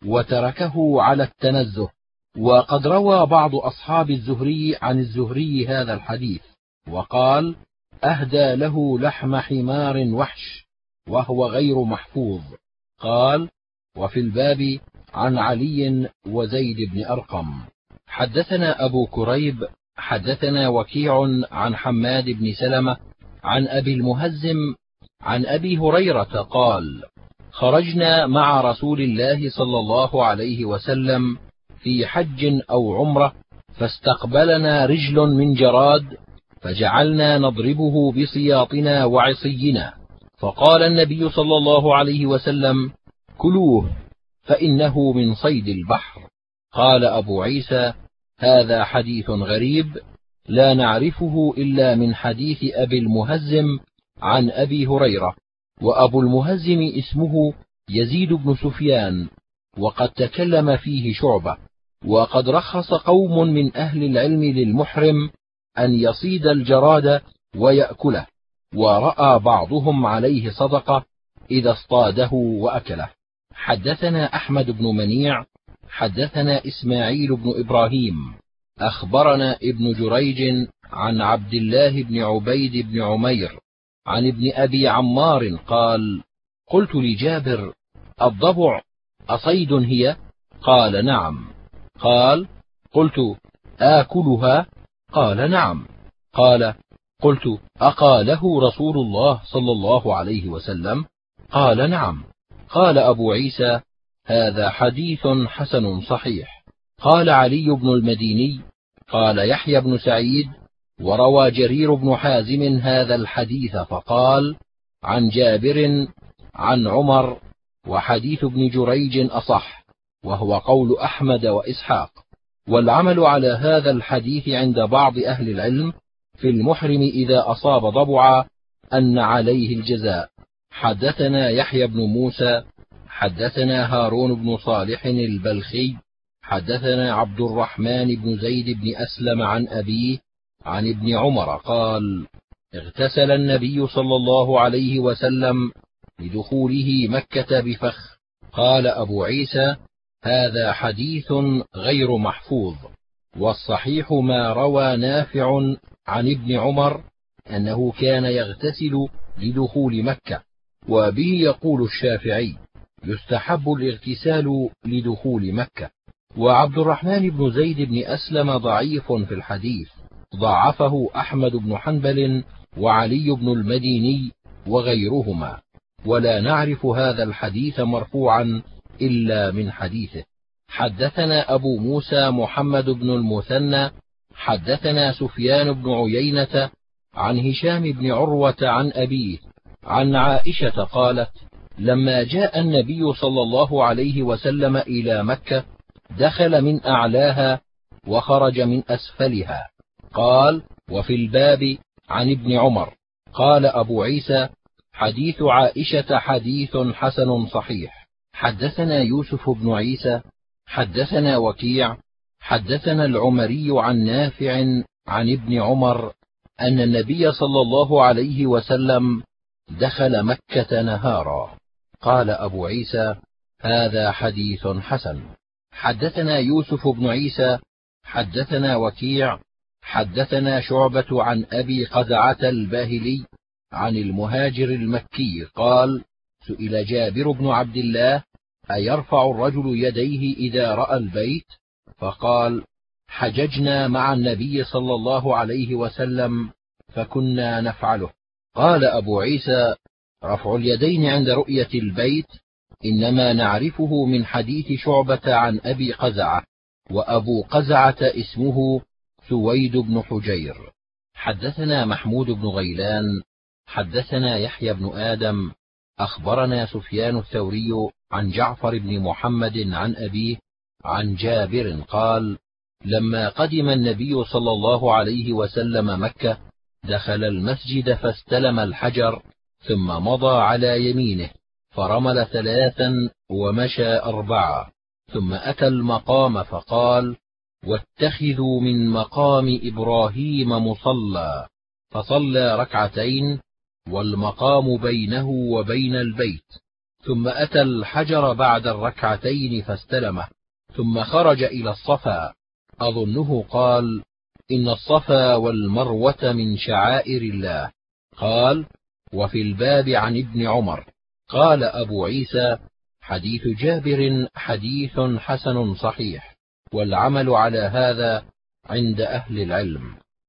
وتركه على التنزه. وقد روى بعض أصحاب الزهري عن الزهري هذا الحديث وقال: أهدى له لحم حمار وحش وهو غير محفوظ. قال: وفي الباب عن علي وزيد بن أرقم. حدثنا أبو كريب حدثنا وكيع عن حماد بن سلمة عن أبي المهزم عن أبي هريرة قال: خرجنا مع رسول الله صلى الله عليه وسلم في حج أو عمرة، فاستقبلنا رجل من جراد، فجعلنا نضربه بسياطنا وعصينا، فقال النبي صلى الله عليه وسلم: كلوه فإنه من صيد البحر. قال أبو عيسى: هذا حديث غريب لا نعرفه إلا من حديث أبي المهزم عن أبي هريرة. وأبو المهزم اسمه يزيد بن سفيان، وقد تكلم فيه شعبة. وقد رخص قوم من أهل العلم للمحرم أن يصيد الجراد ويأكله، ورأى بعضهم عليه صدقة إذا اصطاده وأكله. حدثنا أحمد بن منيع حدثنا إسماعيل بن إبراهيم أخبرنا ابن جريج عن عبد الله بن عبيد بن عمير عن ابن أبي عمار قال: قلت لجابر: الضبع أصيد هي؟ قال: نعم. قال: قلت: آكلها؟ قال: نعم. قال: قلت: أقاله رسول الله صلى الله عليه وسلم؟ قال: نعم. قال أبو عيسى: هذا حديث حسن صحيح. قال علي بن المديني: قال يحيى بن سعيد: وروى جرير بن حازم هذا الحديث فقال: عن جابر عن عمر، وحديث ابن جريج أصح، وهو قول أحمد وإسحاق. والعمل على هذا الحديث عند بعض أهل العلم في المحرم إذا أصاب ضبعا أن عليه الجزاء. حدثنا يحيى بن موسى حدثنا هارون بن صالح البلخي حدثنا عبد الرحمن بن زيد بن أسلم عن أبيه عن ابن عمر قال: اغتسل النبي صلى الله عليه وسلم لدخوله مكة بفخ. قال أبو عيسى: هذا حديث غير محفوظ، والصحيح ما روى نافع عن ابن عمر أنه كان يغتسل لدخول مكة، وبه يقول الشافعي: يستحب الاغتسال لدخول مكة. وعبد الرحمن بن زيد بن أسلم ضعيف في الحديث، ضعفه أحمد بن حنبل وعلي بن المديني وغيرهما، ولا نعرف هذا الحديث مرفوعا إلا من حديثه. حدثنا أبو موسى محمد بن المثنى حدثنا سفيان بن عيينة عن هشام بن عروة عن أبيه عن عائشة قالت: لما جاء النبي صلى الله عليه وسلم إلى مكة دخل من أعلاها وخرج من أسفلها. قال: وفي الباب عن ابن عمر. قال أبو عيسى: حديث عائشة حديث حسن صحيح. حدثنا يوسف بن عيسى حدثنا وكيع حدثنا العمري عن نافع عن ابن عمر أن النبي صلى الله عليه وسلم دخل مكة نهارا. قال أبو عيسى: هذا حديث حسن. حدثنا يوسف بن عيسى حدثنا وكيع حدثنا شعبة عن أبي قزعة الباهلي عن المهاجر المكي قال: سئل جابر بن عبد الله: أيرفع الرجل يديه إذا رأى البيت؟ فقال: حججنا مع النبي صلى الله عليه وسلم فكنا نفعله. قال أبو عيسى: رفع اليدين عند رؤية البيت إنما نعرفه من حديث شعبة عن أبي قزعة، وأبو قزعة اسمه سويد بن حجير. حدثنا محمود بن غيلان حدثنا يحيى بن آدم أخبرنا سفيان الثوري عن جعفر بن محمد عن أبيه عن جابر قال: لما قدم النبي صلى الله عليه وسلم مكة دخل المسجد فاستلم الحجر ثم مضى على يمينه فرمل ثلاثا ومشى أربعة، ثم أتى المقام فقال: واتخذوا من مقام إبراهيم مصلى، فصلى ركعتين والمقام بينه وبين البيت، ثم أتى الحجر بعد الركعتين فاستلمه، ثم خرج إلى الصفا، أظنه قال: إن الصفا والمروة من شعائر الله. قال: وفي الباب عن ابن عمر. قال أبو عيسى: حديث جابر حديث حسن صحيح، والعمل على هذا عند أهل العلم.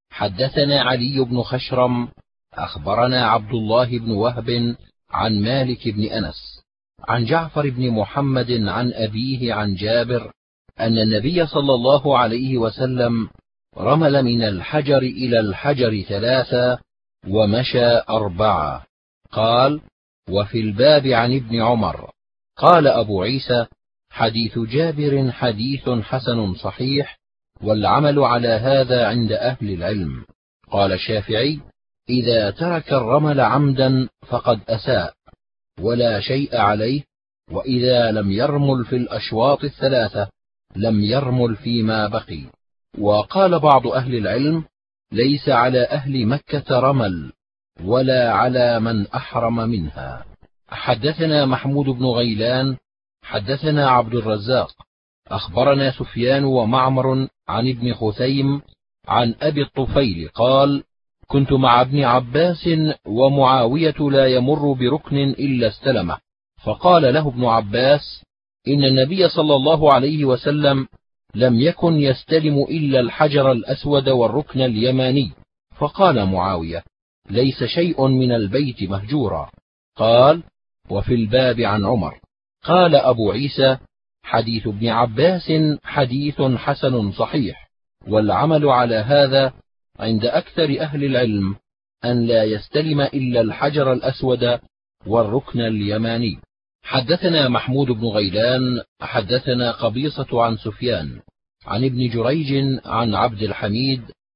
حدثنا علي بن خشرم أخبرنا عبد الله بن وهب عن مالك بن أنس عن جعفر بن محمد عن أبيه عن جابر أن النبي صلى الله عليه وسلم رمل من الحجر إلى الحجر ثلاثا ومشى أربعة. قال: وفي الباب عن ابن عمر. قال أبو عيسى: حديث جابر حديث حسن صحيح، والعمل على هذا عند أهل العلم. قال الشافعي: إذا ترك الرمل عمدا فقد أساء ولا شيء عليه، وإذا لم يرمل في الأشواط الثلاثة لم يرمل فيما بقي. وقال بعض أهل العلم: ليس على أهل مكة رمل ولا على من أحرم منها. حدثنا محمود بن غيلان حدثنا عبد الرزاق أخبرنا سفيان ومعمر عن ابن خثيم عن أبي الطفيل قال: كنت مع ابن عباس ومعاوية لا يمر بركن إلا استلمه، فقال له ابن عباس: إن النبي صلى الله عليه وسلم لم يكن يستلم إلا الحجر الأسود والركن اليماني. فقال معاوية: ليس شيء من البيت مهجورا. قال: وفي الباب عن عمر. قال أبو عيسى: حديث ابن عباس حديث حسن صحيح، والعمل على هذا عند أكثر أهل العلم أن لا يستلم إلا الحجر الأسود والركن اليماني. حدثنا محمود بن غيلان حدثنا قبيصة عن سفيان عن ابن جريج عن عبد الحميد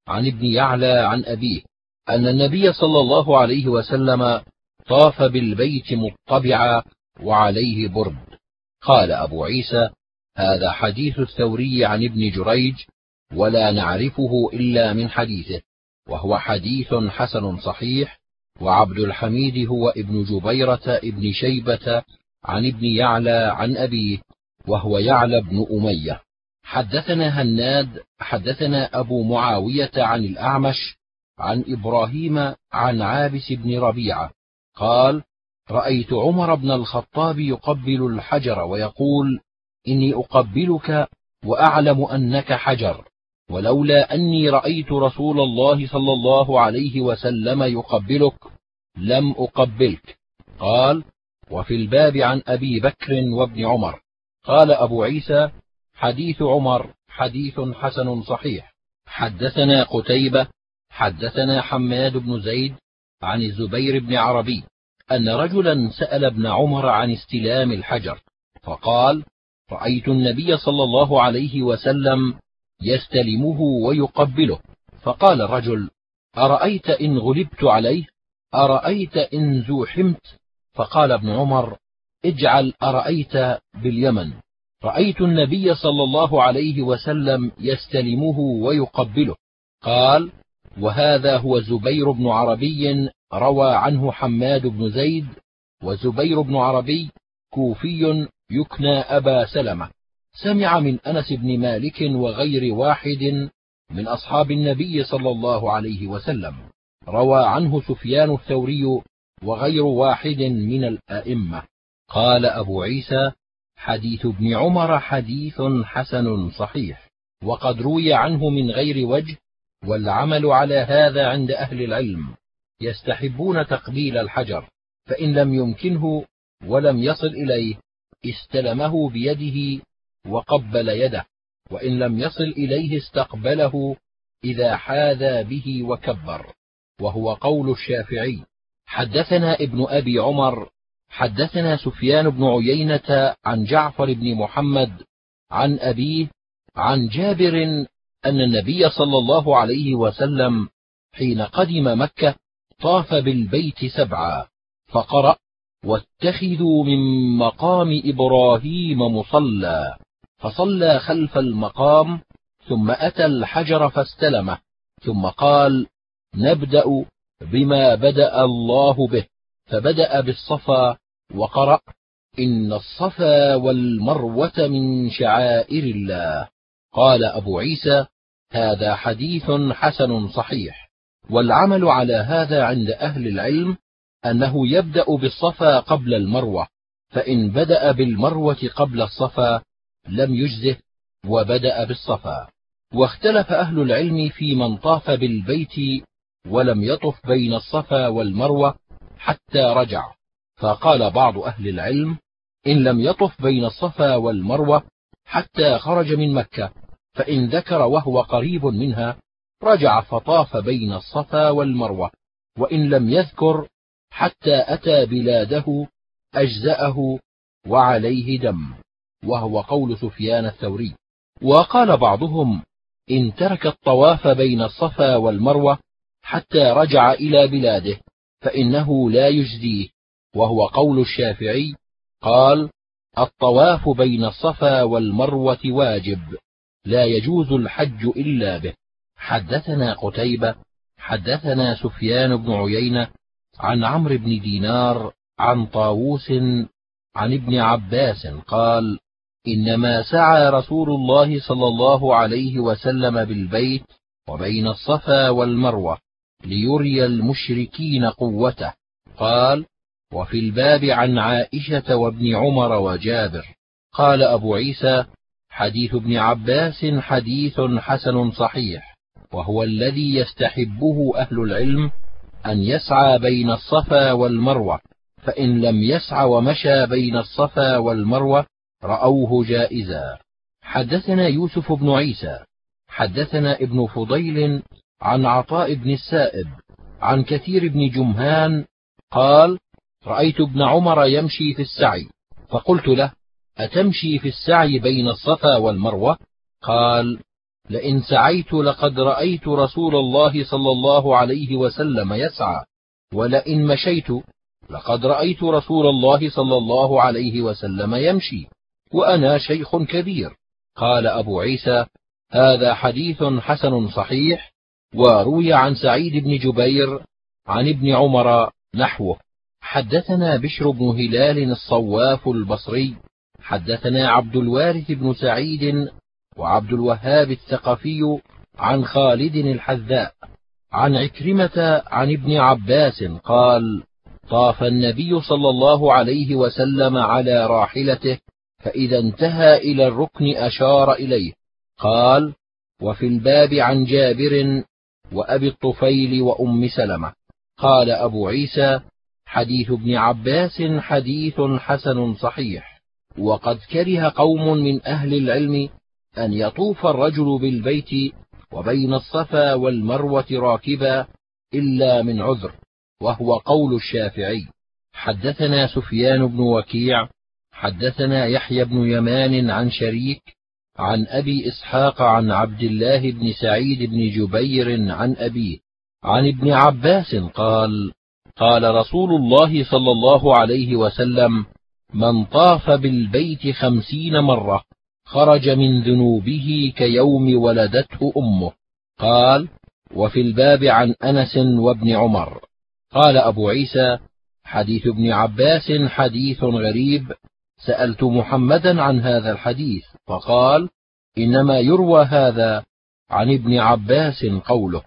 عن ابن يعلى عن أبيه أن النبي صلى الله عليه وسلم طاف بالبيت مطبعا وعليه برد. قال أبو عيسى: هذا حديث الثوري عن ابن جريج، ولا نعرفه إلا من حديثه، وهو حديث حسن صحيح. وعبد الحميد هو ابن جبيرة ابن شيبة عن ابن يعلى عن أبيه، وهو يعلى بن أمية. حدثنا هناد حدثنا أبو معاوية عن الأعمش عن إبراهيم عن عابس بن ربيعة قال: رأيت عمر بن الخطاب يقبل الحجر ويقول: إني أقبلك وأعلم أنك حجر، ولولا أني رأيت رسول الله صلى الله عليه وسلم يقبلك لم أقبلك. قال: وفي الباب عن أبي بكر وابن عمر. قال أبو عيسى: حديث عمر حديث حسن صحيح. حدثنا قتيبة حدثنا حماد بن زيد عن الزبير بن عربي أن رجلا سأل ابن عمر عن استلام الحجر، فقال: رأيت النبي صلى الله عليه وسلم يستلمه ويقبله. فقال الرجل: أرأيت إن غلبت عليه؟ أرأيت إن زوحمت؟ فقال ابن عمر: اجعل أرأيت باليمن. رأيت النبي صلى الله عليه وسلم يستلمه ويقبله. قال: وهذا هو زبير بن عربي روى عنه حماد بن زيد، وزبير بن عربي كوفي يكنى أبا سلمة، سمع من أنس بن مالك وغير واحد من أصحاب النبي صلى الله عليه وسلم. روى عنه سفيان الثوري وغير واحد من الأئمة. قال أبو عيسى: حديث ابن عمر حديث حسن صحيح، وقد روي عنه من غير وجه، والعمل على هذا عند أهل العلم، يستحبون تقبيل الحجر، فإن لم يمكنه ولم يصل إليه استلمه بيده وقبل يده، وإن لم يصل إليه استقبله إذا حاذى به وكبر، وهو قول الشافعي. حدثنا ابن أبي عمر حدثنا سفيان بن عيينة عن جعفر بن محمد عن أبيه عن جابر أن النبي صلى الله عليه وسلم حين قدم مكة طاف بالبيت سبعا، فقرأ: واتخذوا من مقام إبراهيم مصلى، فصلى خلف المقام، ثم أتى الحجر فاستلمه، ثم قال: نبدأ بما بدأ الله به، فبدأ بالصفا وقرأ: إن الصفا والمروة من شعائر الله. قال أبو عيسى: هذا حديث حسن صحيح، والعمل على هذا عند أهل العلم أنه يبدأ بالصفا قبل المروة، فإن بدأ بالمروة قبل الصفا لم يجزه وبدأ بالصفا. واختلف أهل العلم في من طاف بالبيت ولم يطف بين الصفا والمروة حتى رجع، فقال بعض أهل العلم: إن لم يطف بين الصفا والمروة حتى خرج من مكة، فإن ذكر وهو قريب منها رجع فطاف بين الصفا والمروة، وإن لم يذكر حتى أتى بلاده أجزأه وعليه دم، وهو قول سفيان الثوري. وقال بعضهم: إن ترك الطواف بين الصفا والمروة حتى رجع إلى بلاده فإنه لا يجزيه، وهو قول الشافعي. قال: الطواف بين الصفا والمروة واجب، لا يجوز الحج إلا به. حدثنا قتيبة حدثنا سفيان بن عيينة عن عمرو بن دينار عن طاووس عن ابن عباس قال: إنما سعى رسول الله صلى الله عليه وسلم بالبيت وبين الصفا والمروة ليري المشركين قوته. قال: وفي الباب عن عائشة وابن عمر وجابر. قال أبو عيسى: حديث ابن عباس حديث حسن صحيح، وهو الذي يستحبه أهل العلم أن يسعى بين الصفا والمروة، فإن لم يسع ومشى بين الصفا والمروة رأوه جائزا. حدثنا يوسف بن عيسى حدثنا ابن فضيل عن عطاء بن السائب عن كثير بن جمهان قال: رأيت ابن عمر يمشي في السعي، فقلت له: أتمشي في السعي بين الصفا والمروة؟ قال: لئن سعيت لقد رأيت رسول الله صلى الله عليه وسلم يسعى، ولئن مشيت لقد رأيت رسول الله صلى الله عليه وسلم يمشي وأنا شيخ كبير. قال أبو عيسى: هذا حديث حسن صحيح. وروي عن سعيد بن جبير عن ابن عمر نحوه. حدثنا بشر بن هلال الصواف البصري حدثنا عبد الوارث بن سعيد وعبد الوهاب الثقفي عن خالد الحذاء عن عكرمة عن ابن عباس قال: طاف النبي صلى الله عليه وسلم على راحلته، فإذا انتهى إلى الركن أشار إليه. قال: وفي الباب عن جابر وأبي الطفيل وأم سلمة. قال أبو عيسى: حديث ابن عباس حديث حسن صحيح. وقد كره قوم من أهل العلم أن يطوف الرجل بالبيت وبين الصفا والمروة راكبا إلا من عذر، وهو قول الشافعي. حدثنا سفيان بن وكيع حدثنا يحيى بن يمان عن شريك عن أبي إسحاق عن عبد الله بن سعيد بن جبير عن أبيه عن ابن عباس قال: قال رسول الله صلى الله عليه وسلم: من طاف بالبيت خمسين مرة خرج من ذنوبه كيوم ولدته أمه. قال: وفي الباب عن أنس وابن عمر. قال أبو عيسى: حديث ابن عباس حديث غريب. سألت محمدا عن هذا الحديث فقال: إنما يروى هذا عن ابن عباس قوله.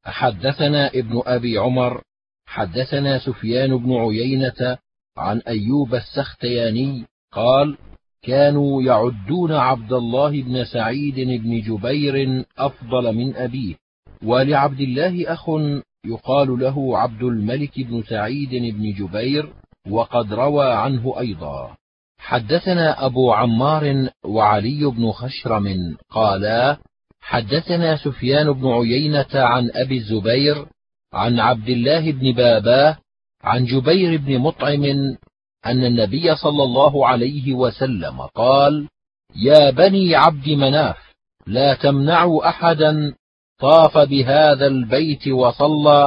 حدثنا ابن أبي عمر حدثنا سفيان بن عيينة عن أيوب السختياني قال: كانوا يعدون عبد الله بن سعيد بن جبير أفضل من أبيه، ولعبد الله أخ يقال له عبد الملك بن سعيد بن جبير، وقد روى عنه أيضا. حدثنا أبو عمار وعلي بن خشرم قالا: حدثنا سفيان بن عيينة عن أبي الزبير عن عبد الله بن باباه عن جبير بن مطعم أن النبي صلى الله عليه وسلم قال: يا بني عبد مناف، لا تمنعوا أحدا طاف بهذا البيت وصلى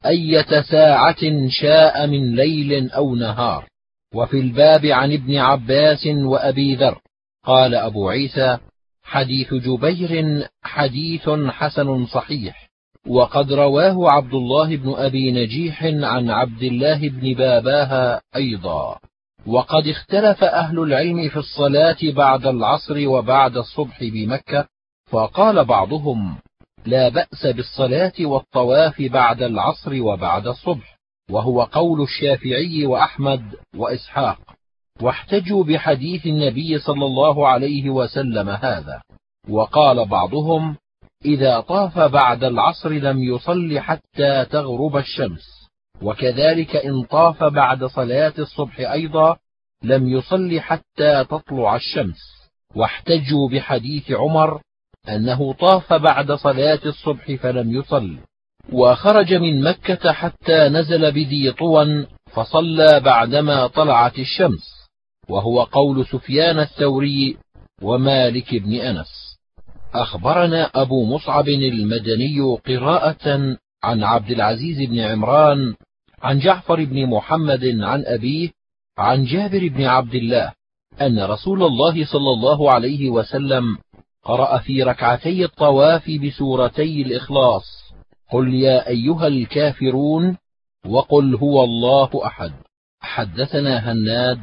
أية ساعة شاء من ليل أو نهار. وفي الباب عن ابن عباس وأبي ذر. قال أبو عيسى: حديث جبير حديث حسن صحيح. وقد رواه عبد الله بن أبي نجيح عن عبد الله بن باباها أيضا. وقد اختلف أهل العلم في الصلاة بعد العصر وبعد الصبح بمكة، فقال بعضهم: لا بأس بالصلاة والطواف بعد العصر وبعد الصبح، وهو قول الشافعي وأحمد وإسحاق، واحتجوا بحديث النبي صلى الله عليه وسلم هذا. وقال بعضهم: إذا طاف بعد العصر لم يصل حتى تغرب الشمس، وكذلك إن طاف بعد صلاة الصبح أيضا لم يصل حتى تطلع الشمس. واحتجوا بحديث عمر أنه طاف بعد صلاة الصبح فلم يصل، وخرج من مكة حتى نزل بذي طوى فصلى بعدما طلعت الشمس، وهو قول سفيان الثوري ومالك بن أنس. أخبرنا أبو مصعب المدني قراءة عن عبد العزيز بن عمران عن جعفر بن محمد عن أبيه عن جابر بن عبد الله أن رسول الله صلى الله عليه وسلم قرأ في ركعتي الطواف بسورتي الإخلاص: قل يا أيها الكافرون وقل هو الله أحد. حدثنا هناد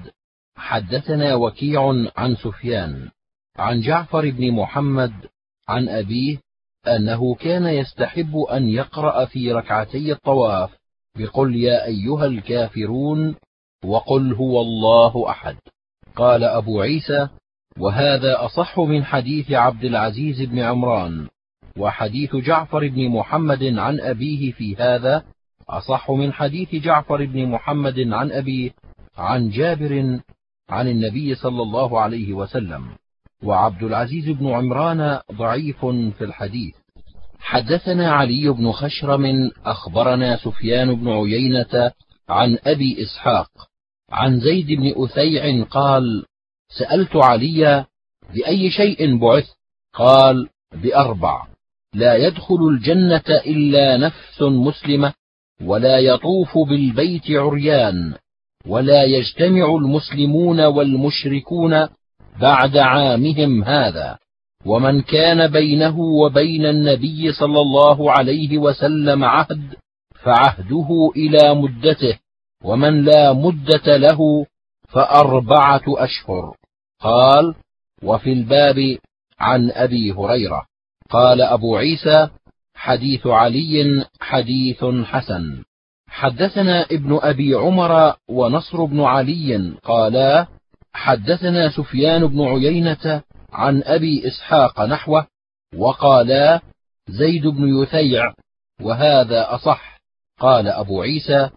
حدثنا وكيع عن سفيان عن جعفر بن محمد عن أبيه أنه كان يستحب أن يقرأ في ركعتي الطواف بقل يا أيها الكافرون وقل هو الله أحد. قال أبو عيسى: وهذا أصح من حديث عبد العزيز بن عمران، وحديث جعفر بن محمد عن أبيه في هذا أصح من حديث جعفر بن محمد عن أبيه عن جابر عن النبي صلى الله عليه وسلم. وعبد العزيز بن عمران ضعيف في الحديث. حدثنا علي بن خشرم أخبرنا سفيان بن عيينة عن أبي إسحاق عن زيد بن أثيع قال: سألت علي: بأي شيء بعث؟ قال: بأربع: لا يدخل الجنة إلا نفس مسلمة، ولا يطوف بالبيت عريان، ولا يجتمع المسلمون والمشركون بعد عامهم هذا، ومن كان بينه وبين النبي صلى الله عليه وسلم عهد فعهده إلى مدته، ومن لا مدة له فأربعة أشهر. قال: وفي الباب عن أبي هريرة. قال أبو عيسى: حديث علي حديث حسن. حدثنا ابن أبي عمر ونصر بن علي قالا: حدثنا سفيان بن عيينة عن أبي إسحاق نحوه، وقالا: زيد بن يثيع، وهذا أصح. قال أبو عيسى: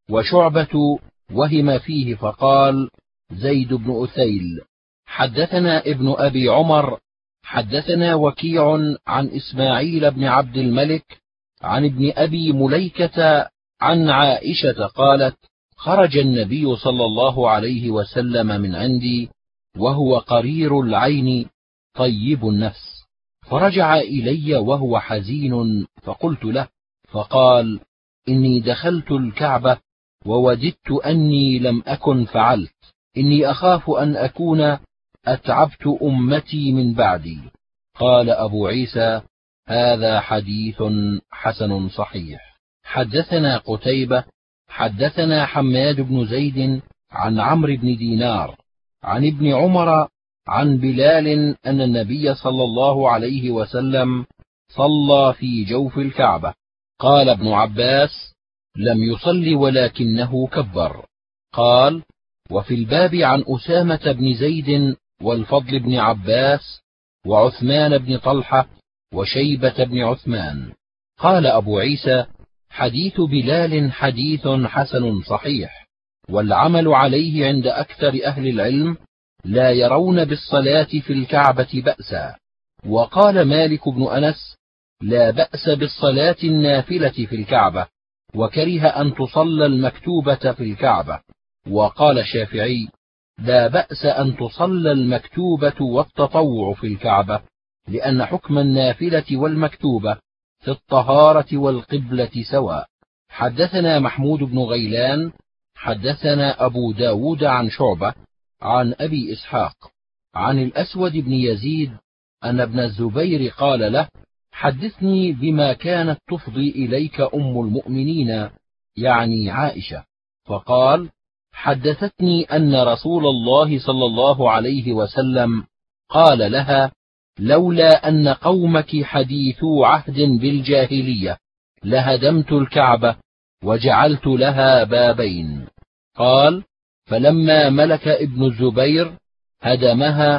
وشعبة وهم فيه فقال: زيد بن أثيل. حدثنا ابن أبي عمر حدثنا وكيع عن إسماعيل بن عبد الملك عن ابن أبي مليكة عن عائشة قالت: خرج النبي صلى الله عليه وسلم من عندي وهو قرير العين طيب النفس، فرجع إلي وهو حزين، فقلت له، فقال: إني دخلت الكعبة ووددت أني لم أكن فعلت، إني أخاف أن أكون أتعبت أمتي من بعدي. قال أبو عيسى: هذا حديث حسن صحيح. حدثنا قتيبة حدثنا حماد بن زيد عن عمرو بن دينار عن ابن عمر عن بلال أن النبي صلى الله عليه وسلم صلى في جوف الكعبة. قال ابن عباس: لم يصل ولكنه كبر. قال: وفي الباب عن أسامة بن زيد والفضل بن عباس وعثمان بن طلحة وشيبة بن عثمان. قال أبو عيسى: حديث بلال حديث حسن صحيح، والعمل عليه عند أكثر أهل العلم، لا يرون بالصلاة في الكعبة بأسا. وقال مالك بن أنس: لا بأس بالصلاة النافلة في الكعبة، وكره أن تصلى المكتوبة في الكعبة. وقال الشافعي: لا بأس أن تصلى المكتوبة والتطوع في الكعبة، لأن حكم النافلة والمكتوبة في الطهارة والقبلة سواء. حدثنا محمود بن غيلان حدثنا أبو داود عن شعبة عن أبي إسحاق عن الأسود بن يزيد أن ابن الزبير قال له: حدثني بما كانت تفضي إليك أم المؤمنين، يعني عائشة. فقال: حدثتني أن رسول الله صلى الله عليه وسلم قال لها: لولا أن قومك حديثو عهد بالجاهلية لهدمت الكعبة وجعلت لها بابين. قال: فلما ملك ابن الزبير هدمها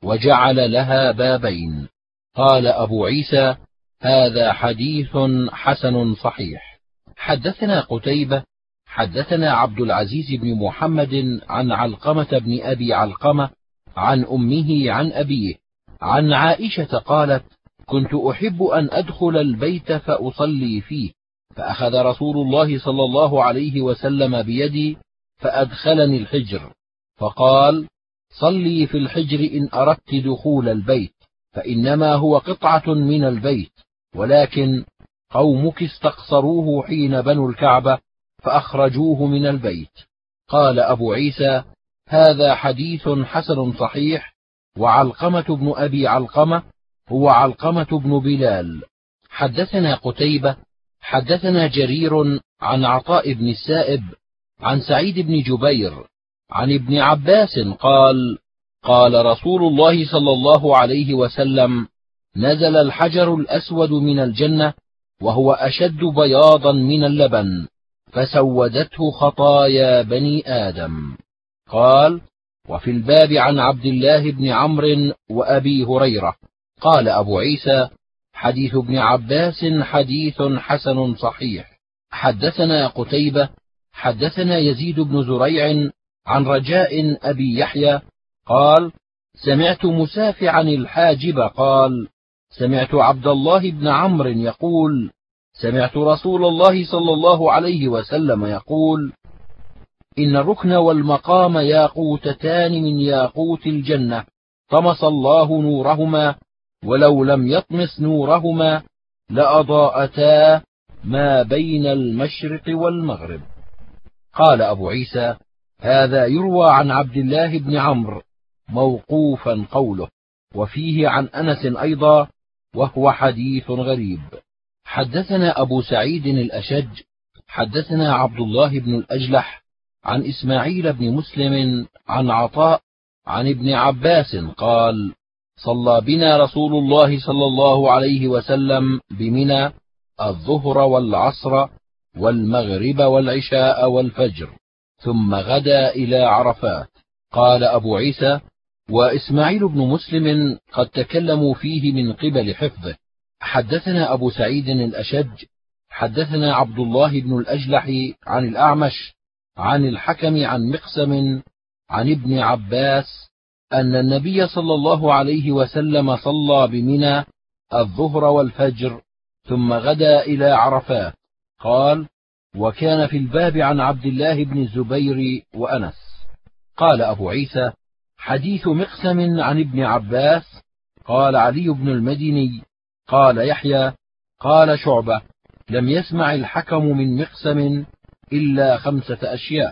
وجعل لها بابين. قال أبو عيسى: هذا حديث حسن صحيح. حدثنا قتيبة حدثنا عبد العزيز بن محمد عن علقمة بن أبي علقمة عن أمه عن أبيه عن عائشة قالت: كنت أحب أن أدخل البيت فأصلي فيه، فأخذ رسول الله صلى الله عليه وسلم بيدي فأدخلني الحجر، فقال: صلي في الحجر إن أردت دخول البيت، فإنما هو قطعة من البيت، ولكن قومك استقصروه حين بنوا الكعبة فأخرجوه من البيت. قال أبو عيسى: هذا حديث حسن صحيح. وعلقمة بن أبي علقمة هو علقمة بن بلال. حدثنا قتيبة حدثنا جرير عن عطاء بن السائب عن سعيد بن جبير عن ابن عباس قال: قال رسول الله صلى الله عليه وسلم: نزل الحجر الأسود من الجنة وهو أشد بياضا من اللبن، فسودته خطايا بني آدم. قال: وفي الباب عن عبد الله بن عمرو وأبي هريرة. قال أبو عيسى: حديث ابن عباس حديث حسن صحيح. حدثنا قتيبة حدثنا يزيد بن زريع عن رجاء أبي يحيى قال: سمعت مسافعا الحاجب قال: سمعت عبد الله بن عمرو يقول: سمعت رسول الله صلى الله عليه وسلم يقول: إن الركن والمقام ياقوتتان من ياقوت الجنة، طمس الله نورهما ولو لم يطمس نورهما لأضاءتا ما بين المشرق والمغرب. قال أبو عيسى: هذا يروى عن عبد الله بن عمرو موقوفا قوله، وفيه عن أنس أيضا، وهو حديث غريب. حدثنا أبو سعيد الأشج حدثنا عبد الله بن الأجلح عن إسماعيل بن مسلم عن عطاء عن ابن عباس قال: صلى بنا رسول الله صلى الله عليه وسلم بمنى الظهر والعصر والمغرب والعشاء والفجر، ثم غدا إلى عرفات. قال أبو عيسى: وإسماعيل بن مسلم قد تكلموا فيه من قبل حفظه. حدثنا أبو سعيد الأشج حدثنا عبد الله بن الأجلح عن الأعمش عن الحكم عن مقسم عن ابن عباس أن النبي صلى الله عليه وسلم صلى بمنى الظهر والفجر ثم غدا إلى عرفات. قال: وكان في الباب عن عبد الله بن الزبير وأنس. قال أبو عيسى: حديث مقسم عن ابن عباس. قال علي بن المديني: قال يحيى: قال شعبة: لم يسمع الحكم من مقسم إلا خمسة أشياء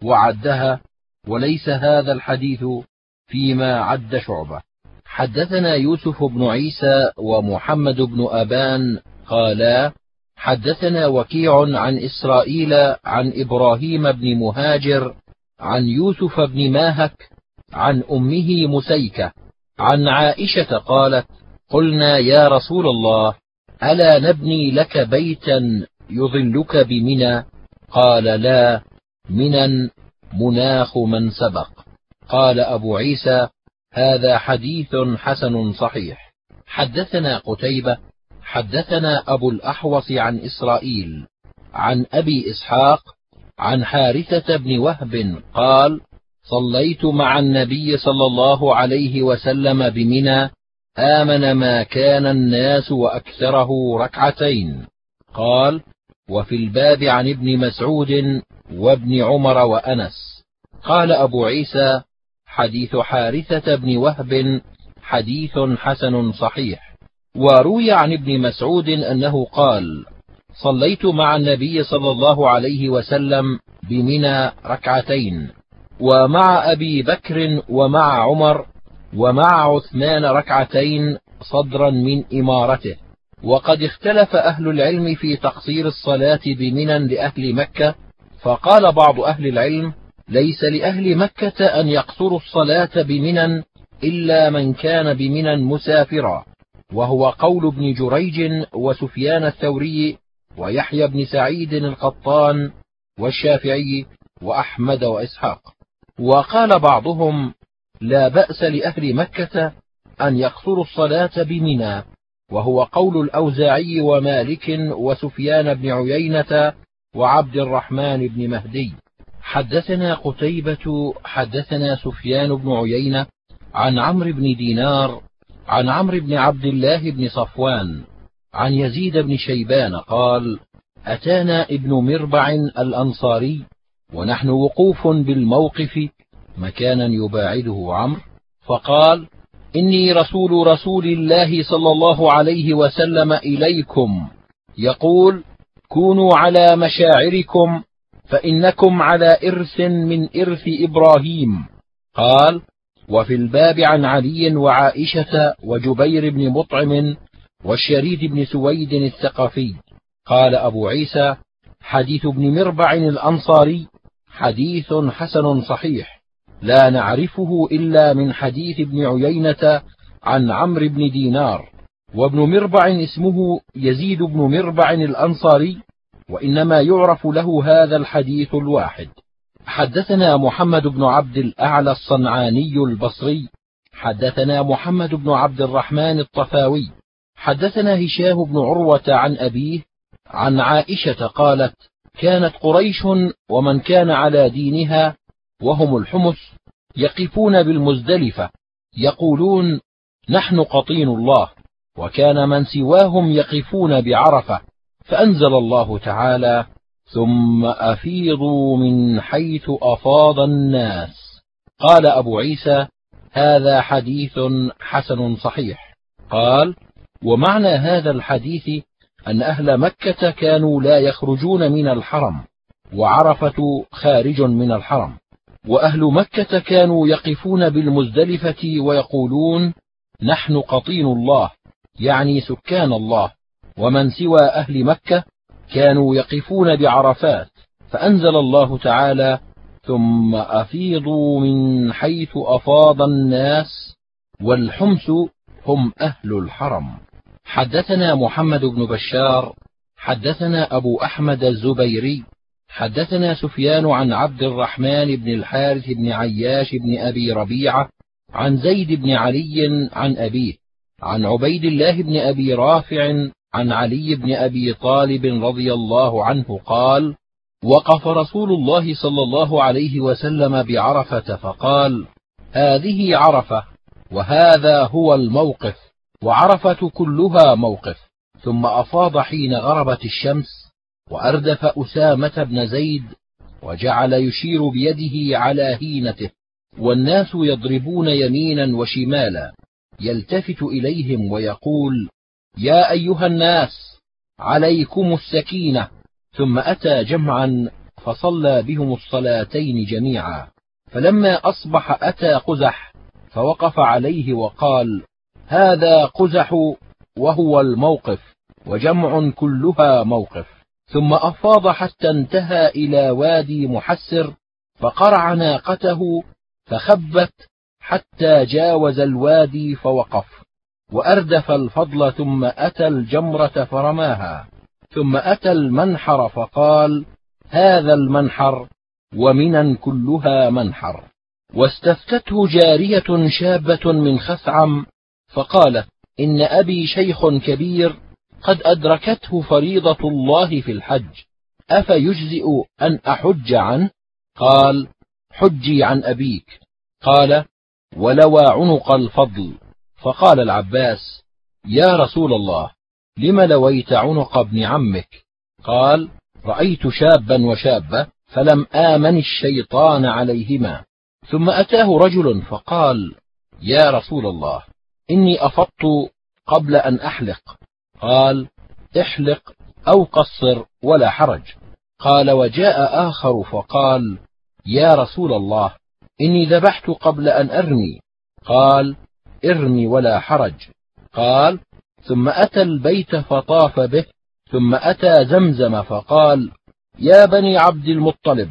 وعدها، وليس هذا الحديث فيما عد شعبة. حدثنا يوسف بن عيسى ومحمد بن أبان قالا: حدثنا وكيع عن إسرائيل عن إبراهيم بن مهاجر عن يوسف بن ماهك عن أمه مسيكة عن عائشة قالت: قلنا يا رسول الله، ألا نبني لك بيتا يظلك بمنى؟ قال: لا، منى مناخ من سبق. قال أبو عيسى: هذا حديث حسن صحيح. حدثنا قتيبة حدثنا أبو الأحوص عن إسرائيل عن أبي إسحاق عن حارثة بن وهب قال: صليت مع النبي صلى الله عليه وسلم بمنى، آمن ما كان الناس وأكثره ركعتين. قال: وفي الباب عن ابن مسعود وابن عمر وأنس. قال أبو عيسى: حديث حارثة بن وهب حديث حسن صحيح. وروي عن ابن مسعود أنه قال: صليت مع النبي صلى الله عليه وسلم بمنى ركعتين، ومع أبي بكر ومع عمر ومع عثمان ركعتين صدرا من إمارته. وقد اختلف أهل العلم في تقصير الصلاة بمنى لأهل مكة، فقال بعض أهل العلم: ليس لأهل مكة أن يقصروا الصلاة بمنى إلا من كان بمنى مسافرا، وهو قول ابن جريج وسفيان الثوري ويحيى بن سعيد القطان والشافعي وأحمد وإسحاق. وقال بعضهم: لا بأس لأهل مكة أن يقصروا الصلاة بمنى، وهو قول الأوزاعي ومالك وسفيان بن عيينة وعبد الرحمن بن مهدي. حدثنا قتيبة حدثنا سفيان بن عيينة عن عمرو بن دينار عن عمرو بن عبد الله بن صفوان عن يزيد بن شيبان قال: أتانا ابن مربع الأنصاري ونحن وقوف بالموقف مكانا يباعده عمرو، فقال: إني رسول رسول الله صلى الله عليه وسلم إليكم، يقول: كونوا على مشاعركم فإنكم على إرث من إرث إبراهيم. قال: وفي الباب عن علي وعائشة وجبير بن مطعم والشريد بن سويد الثقفي. قال أبو عيسى: حديث ابن مربع الأنصاري حديث حسن صحيح، لا نعرفه إلا من حديث ابن عيينة عن عمرو بن دينار، وابن مربع اسمه يزيد بن مربع الأنصاري، وإنما يعرف له هذا الحديث الواحد. حدثنا محمد بن عبد الأعلى الصنعاني البصري حدثنا محمد بن عبد الرحمن الطفاوي حدثنا هشام بن عروة عن أبيه عن عائشة قالت: كانت قريش ومن كان على دينها وهم الحمص يقفون بالمزدلفة يقولون: نحن قطين الله، وكان من سواهم يقفون بعرفة، فأنزل الله تعالى: ثم أفيضوا من حيث أفاض الناس. قال أبو عيسى: هذا حديث حسن صحيح. قال: ومعنى هذا الحديث أن أهل مكة كانوا لا يخرجون من الحرم، وعرفة خارج من الحرم، وأهل مكة كانوا يقفون بالمزدلفة ويقولون: نحن قطين الله، يعني سكان الله. ومن سوى أهل مكة كانوا يقفون بعرفات، فأنزل الله تعالى: ثم أفيضوا من حيث أفاض الناس، والحمس هم أهل الحرم. حدثنا محمد بن بشار حدثنا أبو أحمد الزبيري حدثنا سفيان عن عبد الرحمن بن الحارث بن عياش بن أبي ربيعة عن زيد بن علي عن أبيه عن عبيد الله بن أبي رافع عن علي بن أبي طالب رضي الله عنه قال: وقف رسول الله صلى الله عليه وسلم بعرفة فقال: هذه عرفة، وهذا هو الموقف، وعرفة كلها موقف. ثم أفاض حين غربت الشمس، وأردف أسامة بن زيد، وجعل يشير بيده على هينته، والناس يضربون يمينا وشمالا، يلتفت إليهم ويقول: يا أيها الناس، عليكم السكينة. ثم أتى جمعا فصلى بهم الصلاتين جميعا. فلما أصبح أتى قزح فوقف عليه وقال: هذا قزح، وهو الموقف، وجمع كلها موقف. ثم أفاض حتى انتهى إلى وادي محسر، فقرع ناقته فخبت حتى جاوز الوادي فوقف، وأردف الفضل، ثم أتى الجمرة فرماها، ثم أتى المنحر فقال: هذا المنحر، ومنى كلها منحر. واستفتته جارية شابة من خثعم فقالت: إن أبي شيخ كبير قد أدركته فريضة الله في الحج، أفيجزئ أن أحج عنه؟ قال: حجي عن أبيك. قال: ولوى عنق الفضل. فقال العباس: يا رسول الله، لم لويت عنق ابن عمك؟ قال: رأيت شابا وشابة فلم آمن الشيطان عليهما. ثم أتاه رجل فقال: يا رسول الله، إني أفضت قبل أن أحلق. قال: احلق أو قصر ولا حرج. قال: وجاء آخر فقال: يا رسول الله، إني ذبحت قبل أن أرمي. قال: ارمي ولا حرج. قال: ثم أتى البيت فطاف به، ثم أتى زمزم فقال: يا بني عبد المطلب،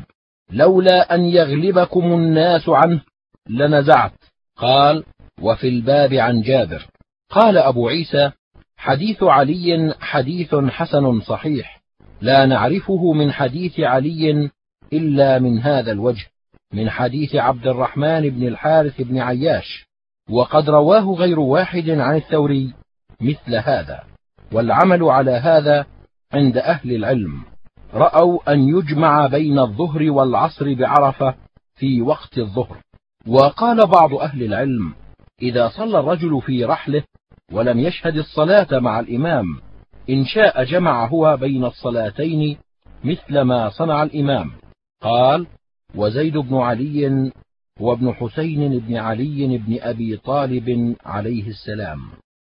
لولا أن يغلبكم الناس عنه لنزعت. قال: وفي الباب عن جابر. قال أبو عيسى: حديث علي حديث حسن صحيح، لا نعرفه من حديث علي إلا من هذا الوجه، من حديث عبد الرحمن بن الحارث بن عياش، وقد رواه غير واحد عن الثوري مثل هذا. والعمل على هذا عند أهل العلم، رأوا أن يجمع بين الظهر والعصر بعرفة في وقت الظهر. وقال بعض أهل العلم: إذا صلى الرجل في رحله ولم يشهد الصلاة مع الإمام، إن شاء جمع هو بين الصلاتين مثل ما صنع الإمام. قال: وزيد بن علي وابن حسين بن علي بن أبي طالب عليه السلام.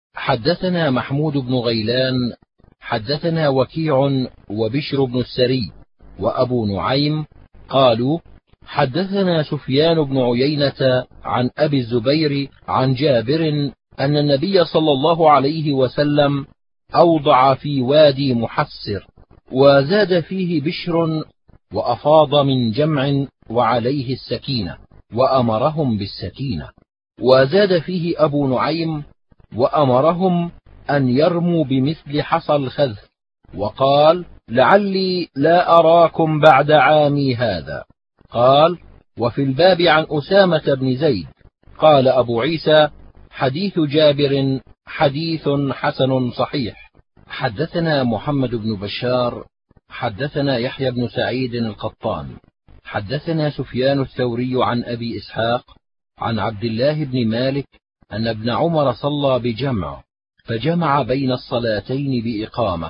حدثنا محمود بن غيلان حدثنا وكيع وبشر بن السري وأبو نعيم قالوا: حدثنا سفيان بن عيينة عن أبي الزبير عن جابر أن النبي صلى الله عليه وسلم أوضع في وادي محسر، وزاد فيه بشر: وأفاض من جمع وعليه السكينة، وأمرهم بالسكينة. وزاد فيه أبو نعيم: وأمرهم أن يرموا بمثل حصى الخذ، وقال: لعلي لا أراكم بعد عامي هذا. قال: وفي الباب عن أسامة بن زيد. قال أبو عيسى: حديث جابر حديث حسن صحيح. حدثنا محمد بن بشار حدثنا يحيى بن سعيد القطان حدثنا سفيان الثوري عن أبي إسحاق عن عبد الله بن مالك أن ابن عمر صلى بجمع، فجمع بين الصلاتين بإقامة،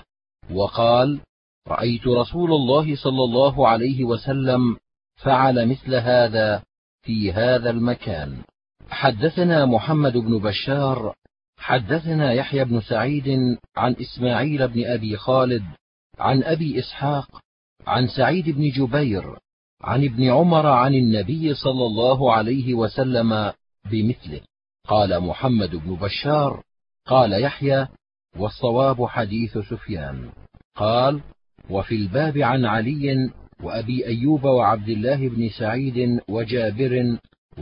وقال: رأيت رسول الله صلى الله عليه وسلم فعل مثل هذا في هذا المكان. حدثنا محمد بن بشار حدثنا يحيى بن سعيد عن إسماعيل بن أبي خالد عن أبي إسحاق عن سعيد بن جبير عن ابن عمر عن النبي صلى الله عليه وسلم بمثله. قال محمد بن بشار قال يحيى: والصواب حديث سفيان. قال: وفي الباب عن علي وأبي أيوب وعبد الله بن سعيد وجابر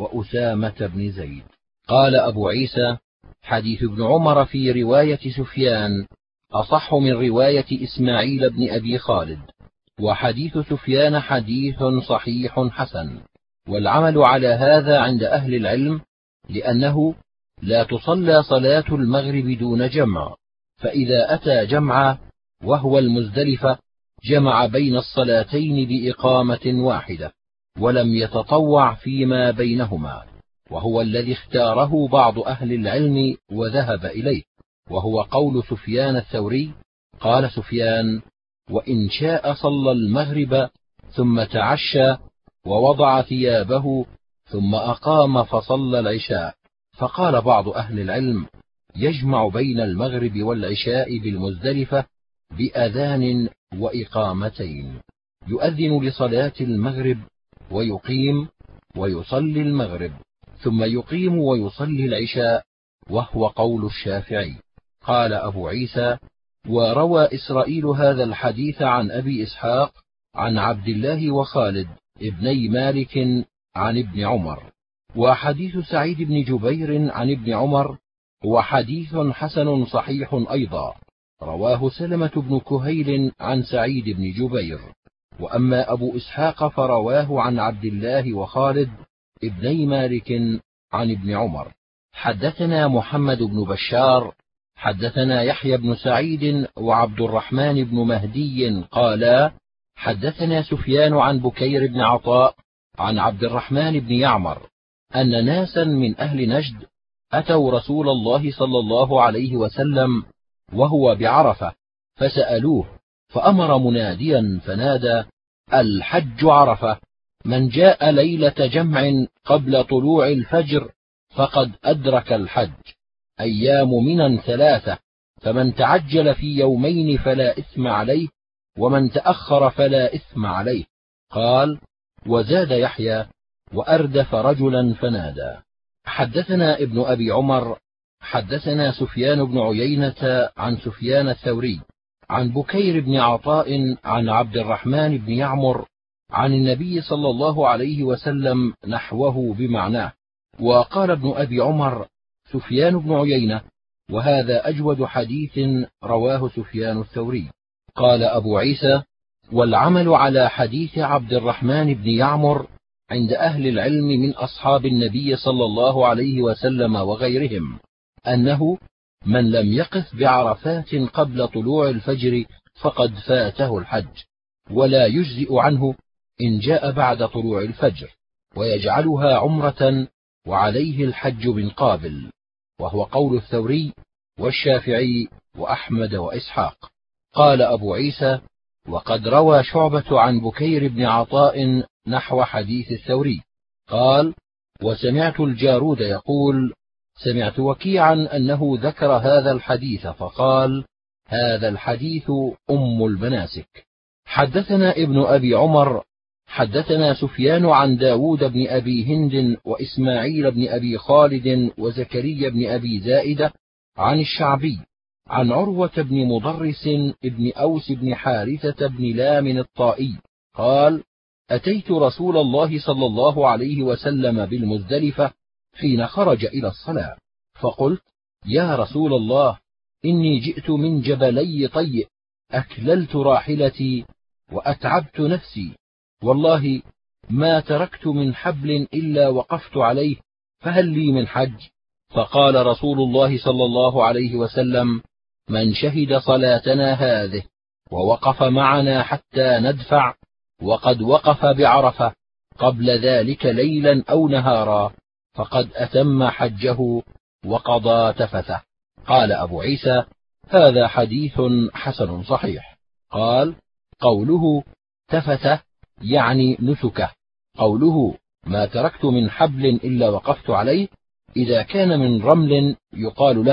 وأسامة بن زيد. قال أبو عيسى: حديث ابن عمر في رواية سفيان أصح من رواية إسماعيل بن أبي خالد، وحديث سفيان حديث صحيح حسن، والعمل على هذا عند أهل العلم، لأنه لا تصلى صلاة المغرب دون جمع، فإذا أتى جمعا وهو المزدلفة جمع بين الصلاتين بإقامة واحدة، ولم يتطوع فيما بينهما، وهو الذي اختاره بعض أهل العلم وذهب إليه، وهو قول سفيان الثوري. قال سفيان: وإن شاء صلى المغرب ثم تعشى ووضع ثيابه ثم أقام فصلى العشاء. فقال بعض أهل العلم: يجمع بين المغرب والعشاء بالمزدلفة بأذان وإقامتين، يؤذن لصلاة المغرب ويقيم ويصلي المغرب ثم يقيم ويصلي العشاء، وهو قول الشافعي. قال أبو عيسى: وروى إسرائيل هذا الحديث عن أبي إسحاق عن عبد الله وخالد ابني مالك عن ابن عمر. وحديث سعيد بن جبير عن ابن عمر هو حديث حسن صحيح أيضا، رواه سلمة بن كهيل عن سعيد بن جبير. وأما أبو إسحاق فرواه عن عبد الله وخالد ابني مالك عن ابن عمر. حدثنا محمد بن بشار حدثنا يحيى بن سعيد وعبد الرحمن بن مهدي قالا: حدثنا سفيان عن بكير بن عطاء عن عبد الرحمن بن يعمر أن ناسا من أهل نجد أتوا رسول الله صلى الله عليه وسلم وهو بعرفة، فسألوه، فأمر مناديا فنادى: الحج عرفة، من جاء ليلة جمع قبل طلوع الفجر فقد أدرك الحج. أيام منى ثلاثة، فمن تعجل في يومين فلا إثم عليه، ومن تأخر فلا إثم عليه. قال: وزاد يحيى: وأردف رجلا فنادى. حدثنا ابن أبي عمر حدثنا سفيان بن عيينة عن سفيان الثوري عن بكير بن عطاء عن عبد الرحمن بن يعمر عن النبي صلى الله عليه وسلم نحوه بمعناه. وقال ابن أبي عمر: سفيان بن عيينة، وهذا أجود حديث رواه سفيان الثوري. قال أبو عيسى: والعمل على حديث عبد الرحمن بن يعمر عند أهل العلم من أصحاب النبي صلى الله عليه وسلم وغيرهم، أنه من لم يقف بعرفات قبل طلوع الفجر فقد فاته الحج، ولا يجزئ عنه إن جاء بعد طلوع الفجر، ويجعلها عمرة، وعليه الحج من قابل، وهو قول الثوري والشافعي وأحمد وإسحاق. قال أبو عيسى: وقد روى شعبة عن بكير بن عطاء نحو حديث الثوري. قال: وسمعت الجارود يقول: سمعت وكيعا أنه ذكر هذا الحديث فقال: هذا الحديث أم المناسك. حدثنا ابن أبي عمر حدثنا سفيان عن داود بن أبي هند وإسماعيل بن أبي خالد وزكريا بن أبي زائدة عن الشعبي عن عروة بن مضرس بن أوس بن حارثة بن لام الطائي قال: أتيت رسول الله صلى الله عليه وسلم بالمزدلفة حين خرج إلى الصلاة، فقلت: يا رسول الله، إني جئت من جبلي طيء، أكللت راحلتي وأتعبت نفسي، والله ما تركت من حبل إلا وقفت عليه، فهل لي من حج؟ فقال رسول الله صلى الله عليه وسلم: من شهد صلاتنا هذه ووقف معنا حتى ندفع، وقد وقف بعرفة قبل ذلك ليلا أو نهارا، فقد أتم حجه وقضى تفثه. قال أبو عيسى: هذا حديث حسن صحيح. قال: قوله تفثه يعني نسكه، قوله ما تركت من حبل إلا وقفت عليه إذا كان من رمل يقال له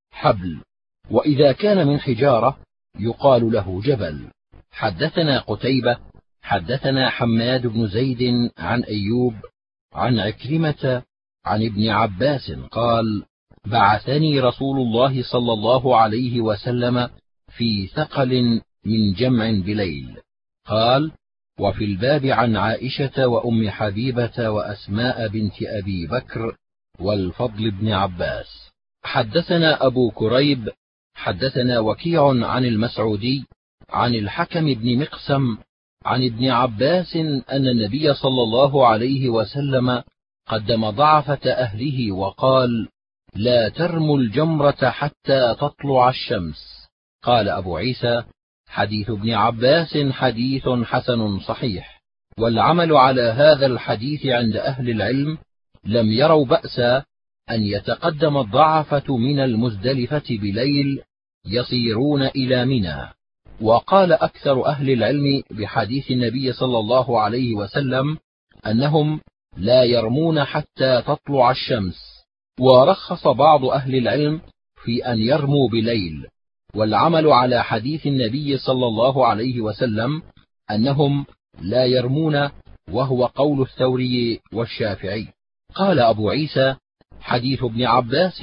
حبل، وإذا كان من حجارة يقال له جبل. حدثنا قتيبة حدثنا حماد بن زيد عن أيوب عن عكرمة عن ابن عباس قال: بعثني رسول الله صلى الله عليه وسلم في ثقل من جمع بليل. قال: وفي الباب عن عائشة وأم حبيبة وأسماء بنت أبي بكر والفضل بن عباس. حدثنا أبو كريب حدثنا وكيع عن المسعودي عن الحكم بن مقسم عن ابن عباس أن النبي صلى الله عليه وسلم قدم ضعفة أهله وقال: لا ترموا الجمرة حتى تطلع الشمس. قال أبو عيسى: حديث ابن عباس حديث حسن صحيح، والعمل على هذا الحديث عند أهل العلم لم يروا بأسا أن يتقدم الضعفة من المزدلفة بليل يصيرون إلى منى. وقال أكثر أهل العلم بحديث النبي صلى الله عليه وسلم أنهم لا يرمون حتى تطلع الشمس، ورخص بعض أهل العلم في أن يرموا بليل، والعمل على حديث النبي صلى الله عليه وسلم أنهم لا يرمون، وهو قول الثوري والشافعي. قال أبو عيسى: حديث ابن عباس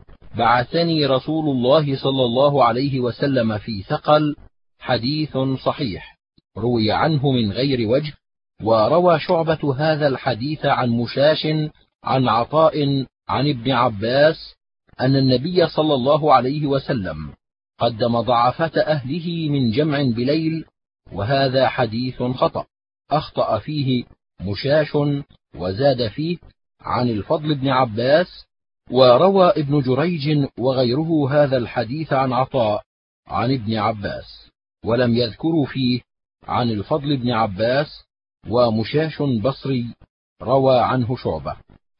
بعثني رسول الله صلى الله عليه وسلم في ثقل حديث صحيح، روي عنه من غير وجه. وروى شعبة هذا الحديث عن مشاش عن عطاء عن ابن عباس أن النبي صلى الله عليه وسلم قدم ضعفة أهله من جمع بليل، وهذا حديث خطأ، أخطأ فيه مشاش وزاد فيه عن الفضل بن عباس. وروى ابن جريج وغيره هذا الحديث عن عطاء عن ابن عباس، ولم يذكروا فيه عن الفضل بن عباس. ومشاش بصري روى عنه شعبة.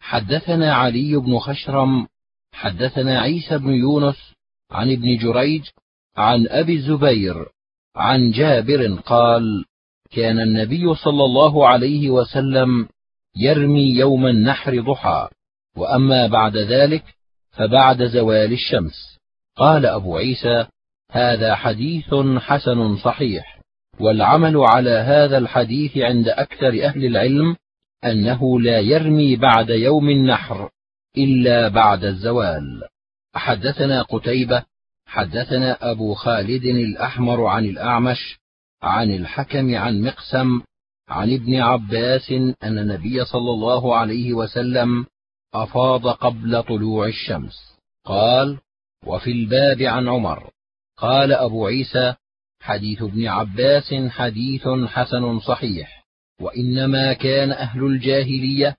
حدثنا علي بن خشرم حدثنا عيسى بن يونس عن ابن جريج عن أبي الزبير عن جابر قال: كان النبي صلى الله عليه وسلم يرمي يوم النحر ضحى، وأما بعد ذلك فبعد زوال الشمس. قال أبو عيسى: هذا حديث حسن صحيح، والعمل على هذا الحديث عند أكثر أهل العلم أنه لا يرمي بعد يوم النحر إلا بعد الزوال. حدثنا قتيبة حدثنا أبو خالد الأحمر عن الأعمش عن الحكم عن مقسم عن ابن عباس أن النبي صلى الله عليه وسلم أفاض قبل طلوع الشمس. قال: وفي الباب عن عمر. قال أبو عيسى: حديث ابن عباس حديث حسن صحيح، وإنما كان أهل الجاهلية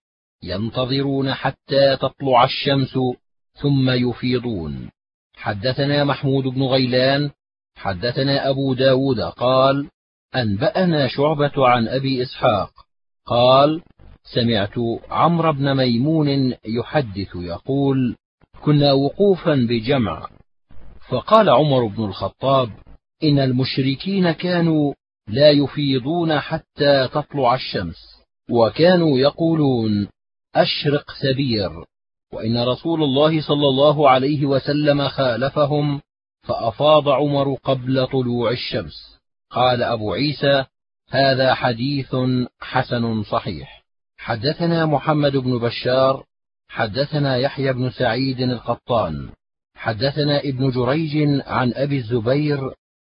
ينتظرون حتى تطلع الشمس ثم يفيضون. حدثنا محمود بن غيلان حدثنا أبو داود قال: أنبأنا شعبة عن أبي إسحاق قال: سمعت عمرو بن ميمون يحدث يقول: كنا وقوفا بجمع، فقال عمر بن الخطاب: إن المشركين كانوا لا يفيضون حتى تطلع الشمس، وكانوا يقولون: أشرق سبير، وإن رسول الله صلى الله عليه وسلم خالفهم فأفاض عمر قبل طلوع الشمس. قال أبو عيسى: هذا حديث حسن صحيح. حدثنا محمد بن بشار حدثنا يحيى بن سعيد القطان حدثنا ابن جريج عن أبي الزبير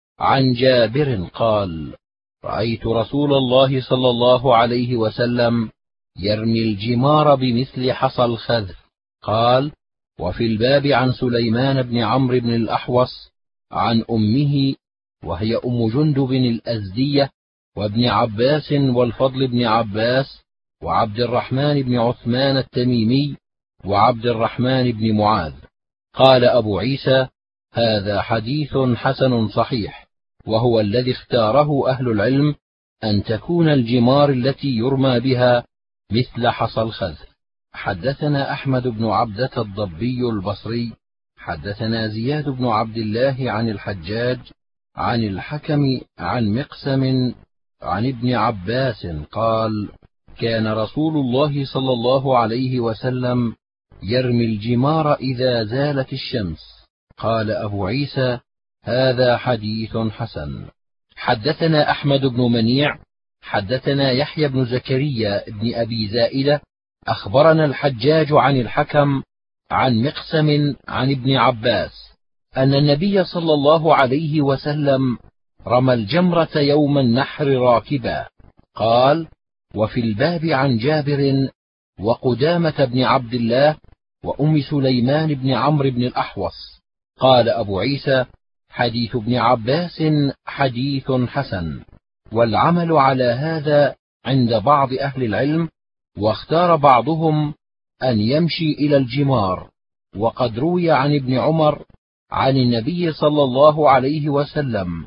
عن جابر قال: رأيت رسول الله صلى الله عليه وسلم يرمي الجمار بمثل حصى الخذف. قال: وفي الباب عن سليمان بن عمرو بن الأحوص عن أمه وهي أم جندب الأزدية وابن عباس والفضل بن عباس وعبد الرحمن بن عثمان التميمي وعبد الرحمن بن معاذ. قال أبو عيسى: هذا حديث حسن صحيح، وهو الذي اختاره أهل العلم، أن تكون الجمار التي يرمى بها مثل حصى الخذف. حدثنا أحمد بن عبدة الضبي البصري حدثنا زياد بن عبد الله عن الحجاج عن الحكم عن مقسم عن ابن عباس قال: كان رسول الله صلى الله عليه وسلم يرمي الجمار إذا زالت الشمس. قال أبو عيسى: هذا حديث حسن. حدثنا أحمد بن منيع حدثنا يحيى بن زكريا بن أبي زائدة أخبرنا الحجاج عن الحكم عن مقسم عن ابن عباس أن النبي صلى الله عليه وسلم رمى الجمرة يوم النحر راكبا. قال: وفي الباب عن جابر وقدامة بن عبد الله وأم سليمان بن عمرو بن الأحوص. قال أبو عيسى: حديث ابن عباس حديث حسن. والعمل على هذا عند بعض أهل العلم، واختار بعضهم أن يمشي إلى الجمار. وقد روي عن ابن عمر عن النبي صلى الله عليه وسلم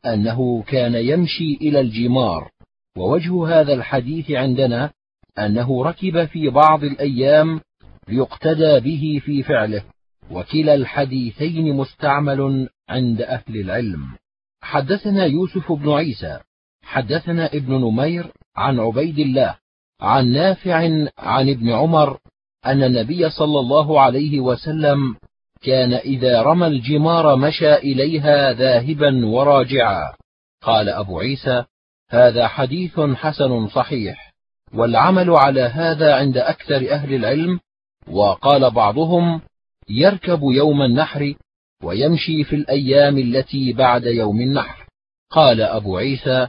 أنه كان يمشي إلى الجمار. ووجه هذا الحديث عندنا أنه ركب في بعض الأيام ليقتدى به في فعله، وكلا الحديثين مستعمل عند أهل العلم. حدثنا يوسف بن عيسى حدثنا ابن نمير عن عبيد الله عن نافع عن ابن عمر أن النبي صلى الله عليه وسلم كان إذا رمى الجمار مشى إليها ذاهبا وراجعا. قال أبو عيسى: هذا حديث حسن صحيح. والعمل على هذا عند أكثر أهل العلم. وقال بعضهم: يركب يوم النحر ويمشي في الأيام التي بعد يوم النحر. قال أبو عيسى: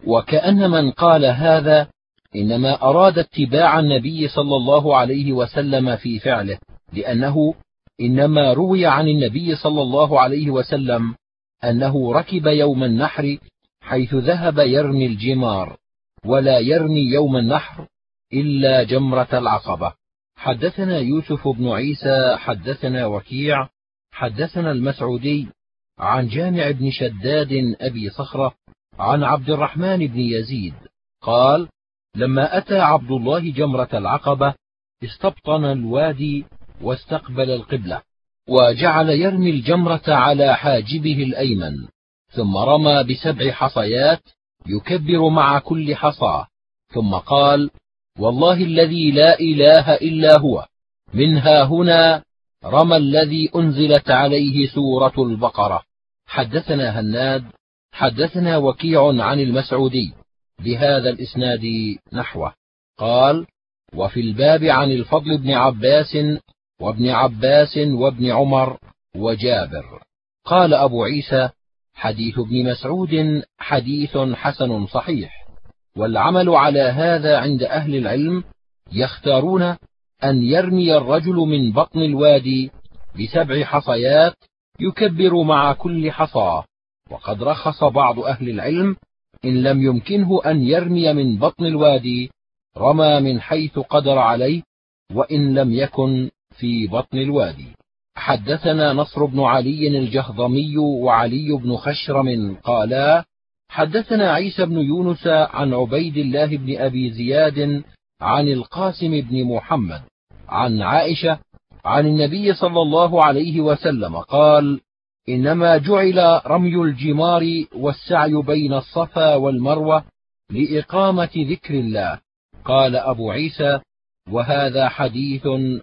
وكأن من قال هذا إنما أراد اتباع النبي صلى الله عليه وسلم في فعله، لأنه إنما روي عن النبي صلى الله عليه وسلم أنه ركب يوم النحر حيث ذهب يرمي الجمار، ولا يرمي يوم النحر إلا جمرة العقبة. حدثنا يوسف بن عيسى حدثنا وكيع حدثنا المسعودي عن جامع بن شداد أبي صخرة عن عبد الرحمن بن يزيد قال: لما أتى عبد الله جمرة العقبة استبطن الوادي واستقبل القبلة، وجعل يرمي الجمرة على حاجبه الأيمن، ثم رمى بسبع حصيات يكبر مع كل حصى، ثم قال: والله الذي لا إله إلا هو، منها هنا رمى الذي أنزلت عليه سورة البقرة. حدثنا هناد حدثنا وكيع عن المسعودي بهذا الإسناد نحوه. قال: وفي الباب عن الفضل بن عباس وابن عباس وابن عمر وجابر. قال أبو عيسى: حديث ابن مسعود حديث حسن صحيح. والعمل على هذا عند أهل العلم، يختارون أن يرمي الرجل من بطن الوادي بسبع حصيات يكبر مع كل حصى. وقد رخص بعض أهل العلم إن لم يمكنه أن يرمي من بطن الوادي رمى من حيث قدر عليه، وإن لم يكن في بطن الوادي. حدثنا نصر بن علي الجهضمي وعلي بن خشرم قالا: حدثنا عيسى بن يونس عن عبيد الله بن أبي زياد عن القاسم بن محمد عن عائشة عن النبي صلى الله عليه وسلم قال: إنما جعل رمي الجمار والسعي بين الصفا والمروة لإقامة ذكر الله. قال أبو عيسى: وهذا حديث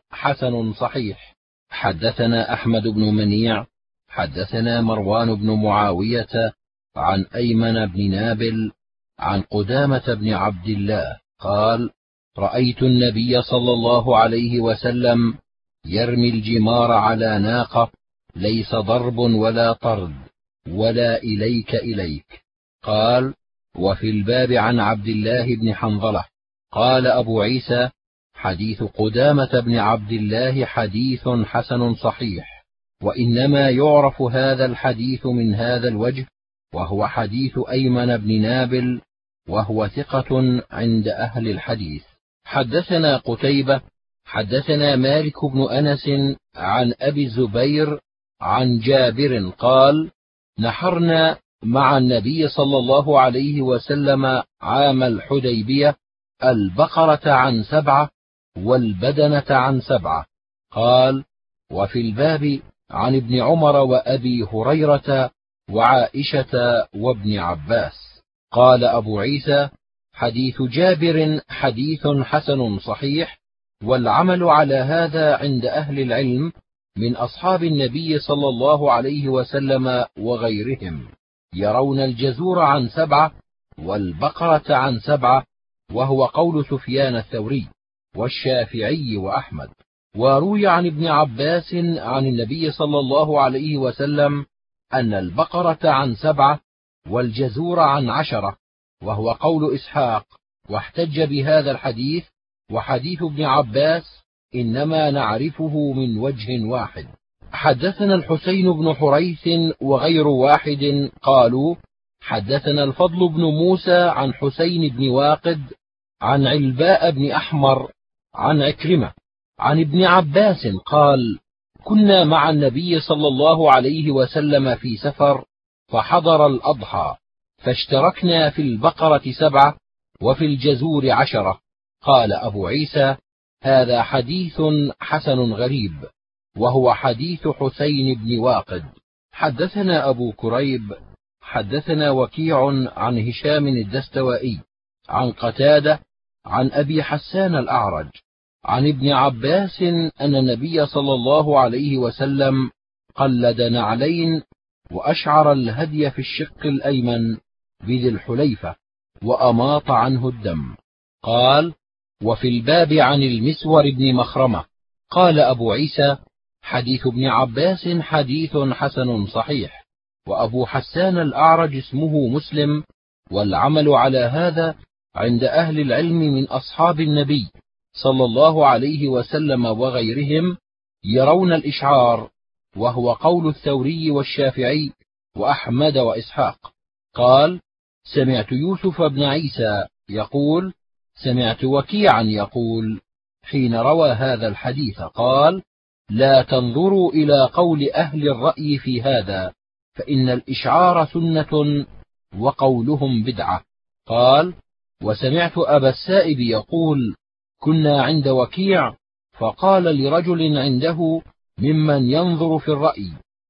حسن صحيح. حدثنا أحمد بن منيع حدثنا مروان بن معاوية عن أيمن بن نابل عن قدامة بن عبد الله قال: رأيت النبي صلى الله عليه وسلم يرمي الجمار على ناقة، ليس ضرب ولا طرد ولا إليك إليك. قال: وفي الباب عن عبد الله بن حنظلة. قال أبو عيسى: حديث قدامة بن عبد الله حديث حسن صحيح. وإنما يعرف هذا الحديث من هذا الوجه، وهو حديث أيمن بن نابل، وهو ثقة عند أهل الحديث. حدثنا قتيبة حدثنا مالك بن أنس عن أبي الزبير عن جابر قال: نحرنا مع النبي صلى الله عليه وسلم عام الحديبية البقرة عن سبعة والبدنة عن سبعة. قال: وفي الباب عن ابن عمر وأبي هريرة وعائشة وابن عباس. قال أبو عيسى: حديث جابر حديث حسن صحيح. والعمل على هذا عند أهل العلم، من أصحاب النبي صلى الله عليه وسلم وغيرهم يرون الجزور عن سبعة والبقرة عن سبعة، وهو قول سفيان الثوري والشافعي وأحمد. وروي عن ابن عباس عن النبي صلى الله عليه وسلم أن البقرة عن سبعة والجزور عن عشرة، وهو قول إسحاق، واحتج بهذا الحديث وحديث ابن عباس إنما نعرفه من وجه واحد. حدثنا الحسين بن حريث وغير واحد قالوا حدثنا الفضل بن موسى عن حسين بن واقد عن علباء بن أحمر عن عكرمة عن ابن عباس قال كنا مع النبي صلى الله عليه وسلم في سفر فحضر الأضحى فاشتركنا في البقرة سبعة وفي الجزور عشرة. قال أبو عيسى هذا حديث حسن غريب، وهو حديث حسين بن واقد. حدثنا أبو كريب حدثنا وكيع عن هشام الدستوائي عن قتادة عن أبي حسان الأعرج عن ابن عباس أن النبي صلى الله عليه وسلم قلد نعلين وأشعر الهدي في الشق الأيمن بذي الحليفة وأماط عنه الدم. قال وفي الباب عن المسور بن مخرمة. قال أبو عيسى حديث ابن عباس حديث حسن صحيح، وأبو حسان الأعرج اسمه مسلم، والعمل على هذا عند أهل العلم من أصحاب النبي صلى الله عليه وسلم وغيرهم يرون الإشعار، وهو قول الثوري والشافعي وأحمد وإسحاق. قال سمعت يوسف بن عيسى يقول سمعت وكيعا يقول حين روى هذا الحديث قال لا تنظروا إلى قول أهل الرأي في هذا، فإن الإشعار سنة وقولهم بدعة. قال وسمعت أبا السائب يقول كنا عند وكيع فقال لرجل عنده ممن ينظر في الرأي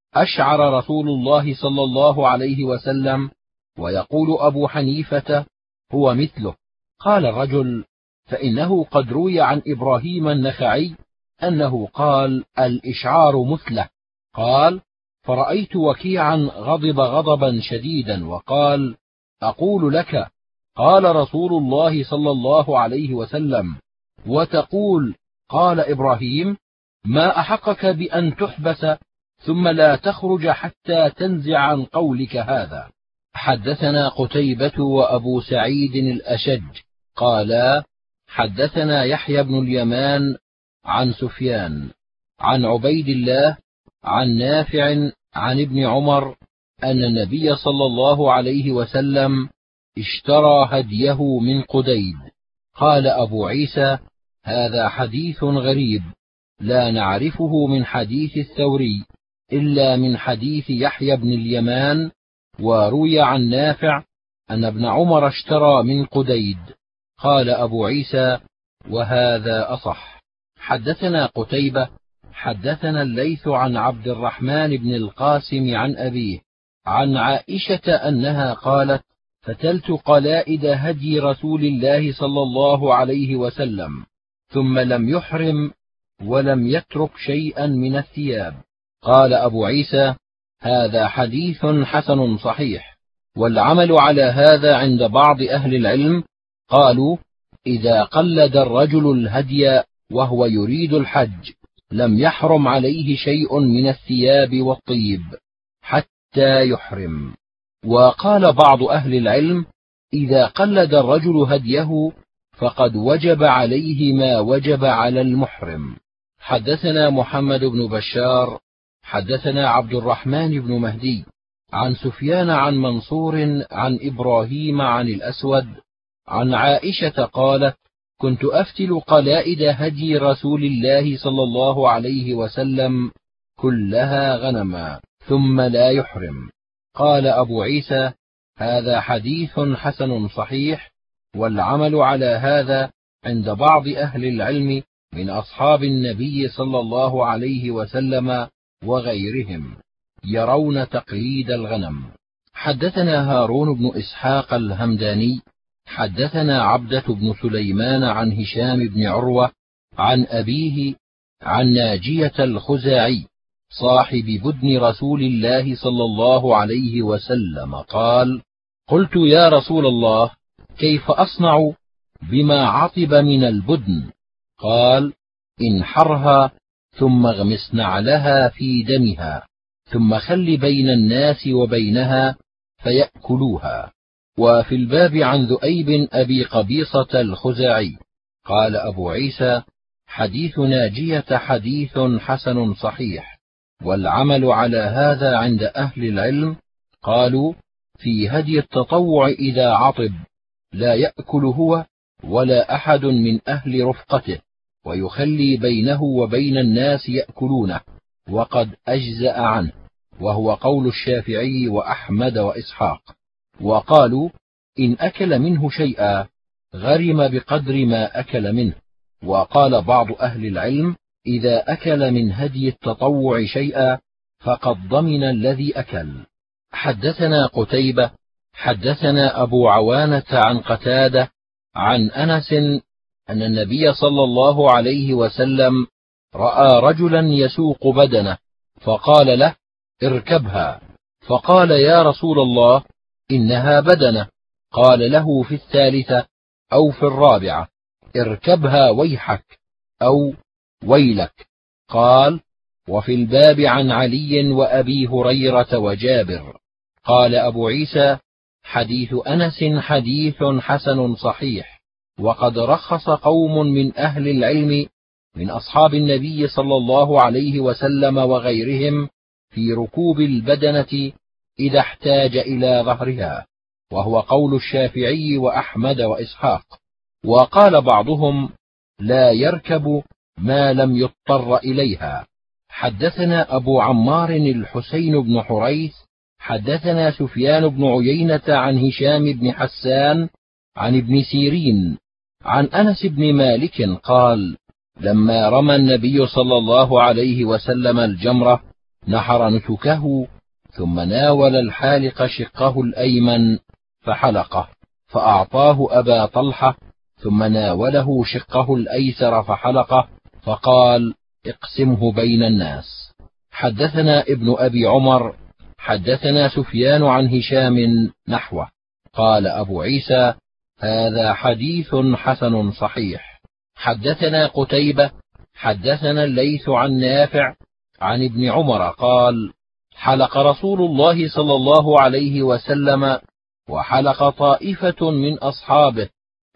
أشعر رسول الله صلى الله عليه وسلم، ويقول أبو حنيفة هو مثله. قال الرجل فإنه قد روي عن إبراهيم النخعي أنه قال الإشعار مثله. قال فرأيت وكيعا غضب غضبا شديدا وقال أقول لك قال رسول الله صلى الله عليه وسلم وتقول قال إبراهيم، ما أحقك بأن تحبس ثم لا تخرج حتى تنزع عن قولك هذا. حدثنا قتيبة وأبو سعيد الأشج قالا حدثنا يحيى بن اليمان عن سفيان عن عبيد الله عن نافع عن ابن عمر أن النبي صلى الله عليه وسلم اشترى هديه من قديد. قال أبو عيسى هذا حديث غريب لا نعرفه من حديث الثوري إلا من حديث يحيى بن اليمان، وروي عن نافع أن ابن عمر اشترى من قديد. قال أبو عيسى وهذا أصح. حدثنا قتيبة حدثنا الليث عن عبد الرحمن بن القاسم عن أبيه عن عائشة أنها قالت فتلت قلائد هدي رسول الله صلى الله عليه وسلم ثم لم يحرم ولم يترك شيئا من الثياب. قال أبو عيسى هذا حديث حسن صحيح، والعمل على هذا عند بعض أهل العلم. قالوا إذا قلد الرجل الهدي وهو يريد الحج لم يحرم عليه شيء من الثياب والطيب حتى يحرم. وقال بعض أهل العلم إذا قلد الرجل هديه فقد وجب عليه ما وجب على المحرم. حدثنا محمد بن بشار حدثنا عبد الرحمن بن مهدي عن سفيان عن منصور عن إبراهيم عن الأسود عن عائشة قالت كنت أفتل قلائد هدي رسول الله صلى الله عليه وسلم كلها غنما ثم لا يحرم. قال أبو عيسى هذا حديث حسن صحيح، والعمل على هذا عند بعض أهل العلم من أصحاب النبي صلى الله عليه وسلم وغيرهم يرون تقليد الغنم. حدثنا هارون بن إسحاق الهمداني حدثنا عبدة بن سليمان عن هشام بن عروة عن أبيه عن ناجية الخزاعي صاحب بدن رسول الله صلى الله عليه وسلم قال: قلت يا رسول الله، كيف أصنع بما عطب من البدن؟ قال: انحرها ثم اغمس نعلها في دمها، ثم خل بين الناس وبينها فيأكلوها. وفي الباب عن ذؤيب أبي قبيصة الخزاعي قال أبو عيسى: حديث ناجية حديث حسن صحيح، والعمل على هذا عند أهل العلم قالوا في هدي التطوع إذا عطب لا يأكل هو ولا أحد من أهل رفقته، ويخلي بينه وبين الناس يأكلونه، وقد أجزأ عنه، وهو قول الشافعي وأحمد وإسحاق. وقالوا إن أكل منه شيئا غرم بقدر ما أكل منه. وقال بعض أهل العلم إذا أكل من هدي التطوع شيئا فقد ضمن الذي أكل. حدثنا قتيبة حدثنا أبو عوانة عن قتادة عن أنس أن النبي صلى الله عليه وسلم رأى رجلا يسوق بدنه فقال له: اركبها. فقال: يا رسول الله، إنها بدنه. قال له في الثالثة أو في الرابعة: اركبها ويحك أو ويلك. قال: وفي الباب عن علي وأبي هريرة وجابر. قال أبو عيسى: حديث أنس حديث حسن صحيح، وقد رخص قوم من أهل العلم من أصحاب النبي صلى الله عليه وسلم وغيرهم في ركوب البدنة إذا احتاج إلى ظهرها، وهو قول الشافعي وأحمد وإسحاق. وقال بعضهم: لا يركب ما لم يضطر إليها. حدثنا أبو عمار الحسين بن حريث حدثنا سفيان بن عيينة عن هشام بن حسان عن ابن سيرين عن أنس بن مالك قال: لما رمى النبي صلى الله عليه وسلم الجمرة نحر نسكه، ثم ناول الحالق شقه الأيمن فحلقه، فأعطاه أبا طلحة، ثم ناوله شقه الأيسر فحلقه، فقال: اقسمه بين الناس. حدثنا ابن أبي عمر حدثنا سفيان عن هشام نحوه. قال أبو عيسى: هذا حديث حسن صحيح. حدثنا قتيبة حدثنا الليث عن نافع عن ابن عمر قال: حلق رسول الله صلى الله عليه وسلم، وحلق طائفة من أصحابه،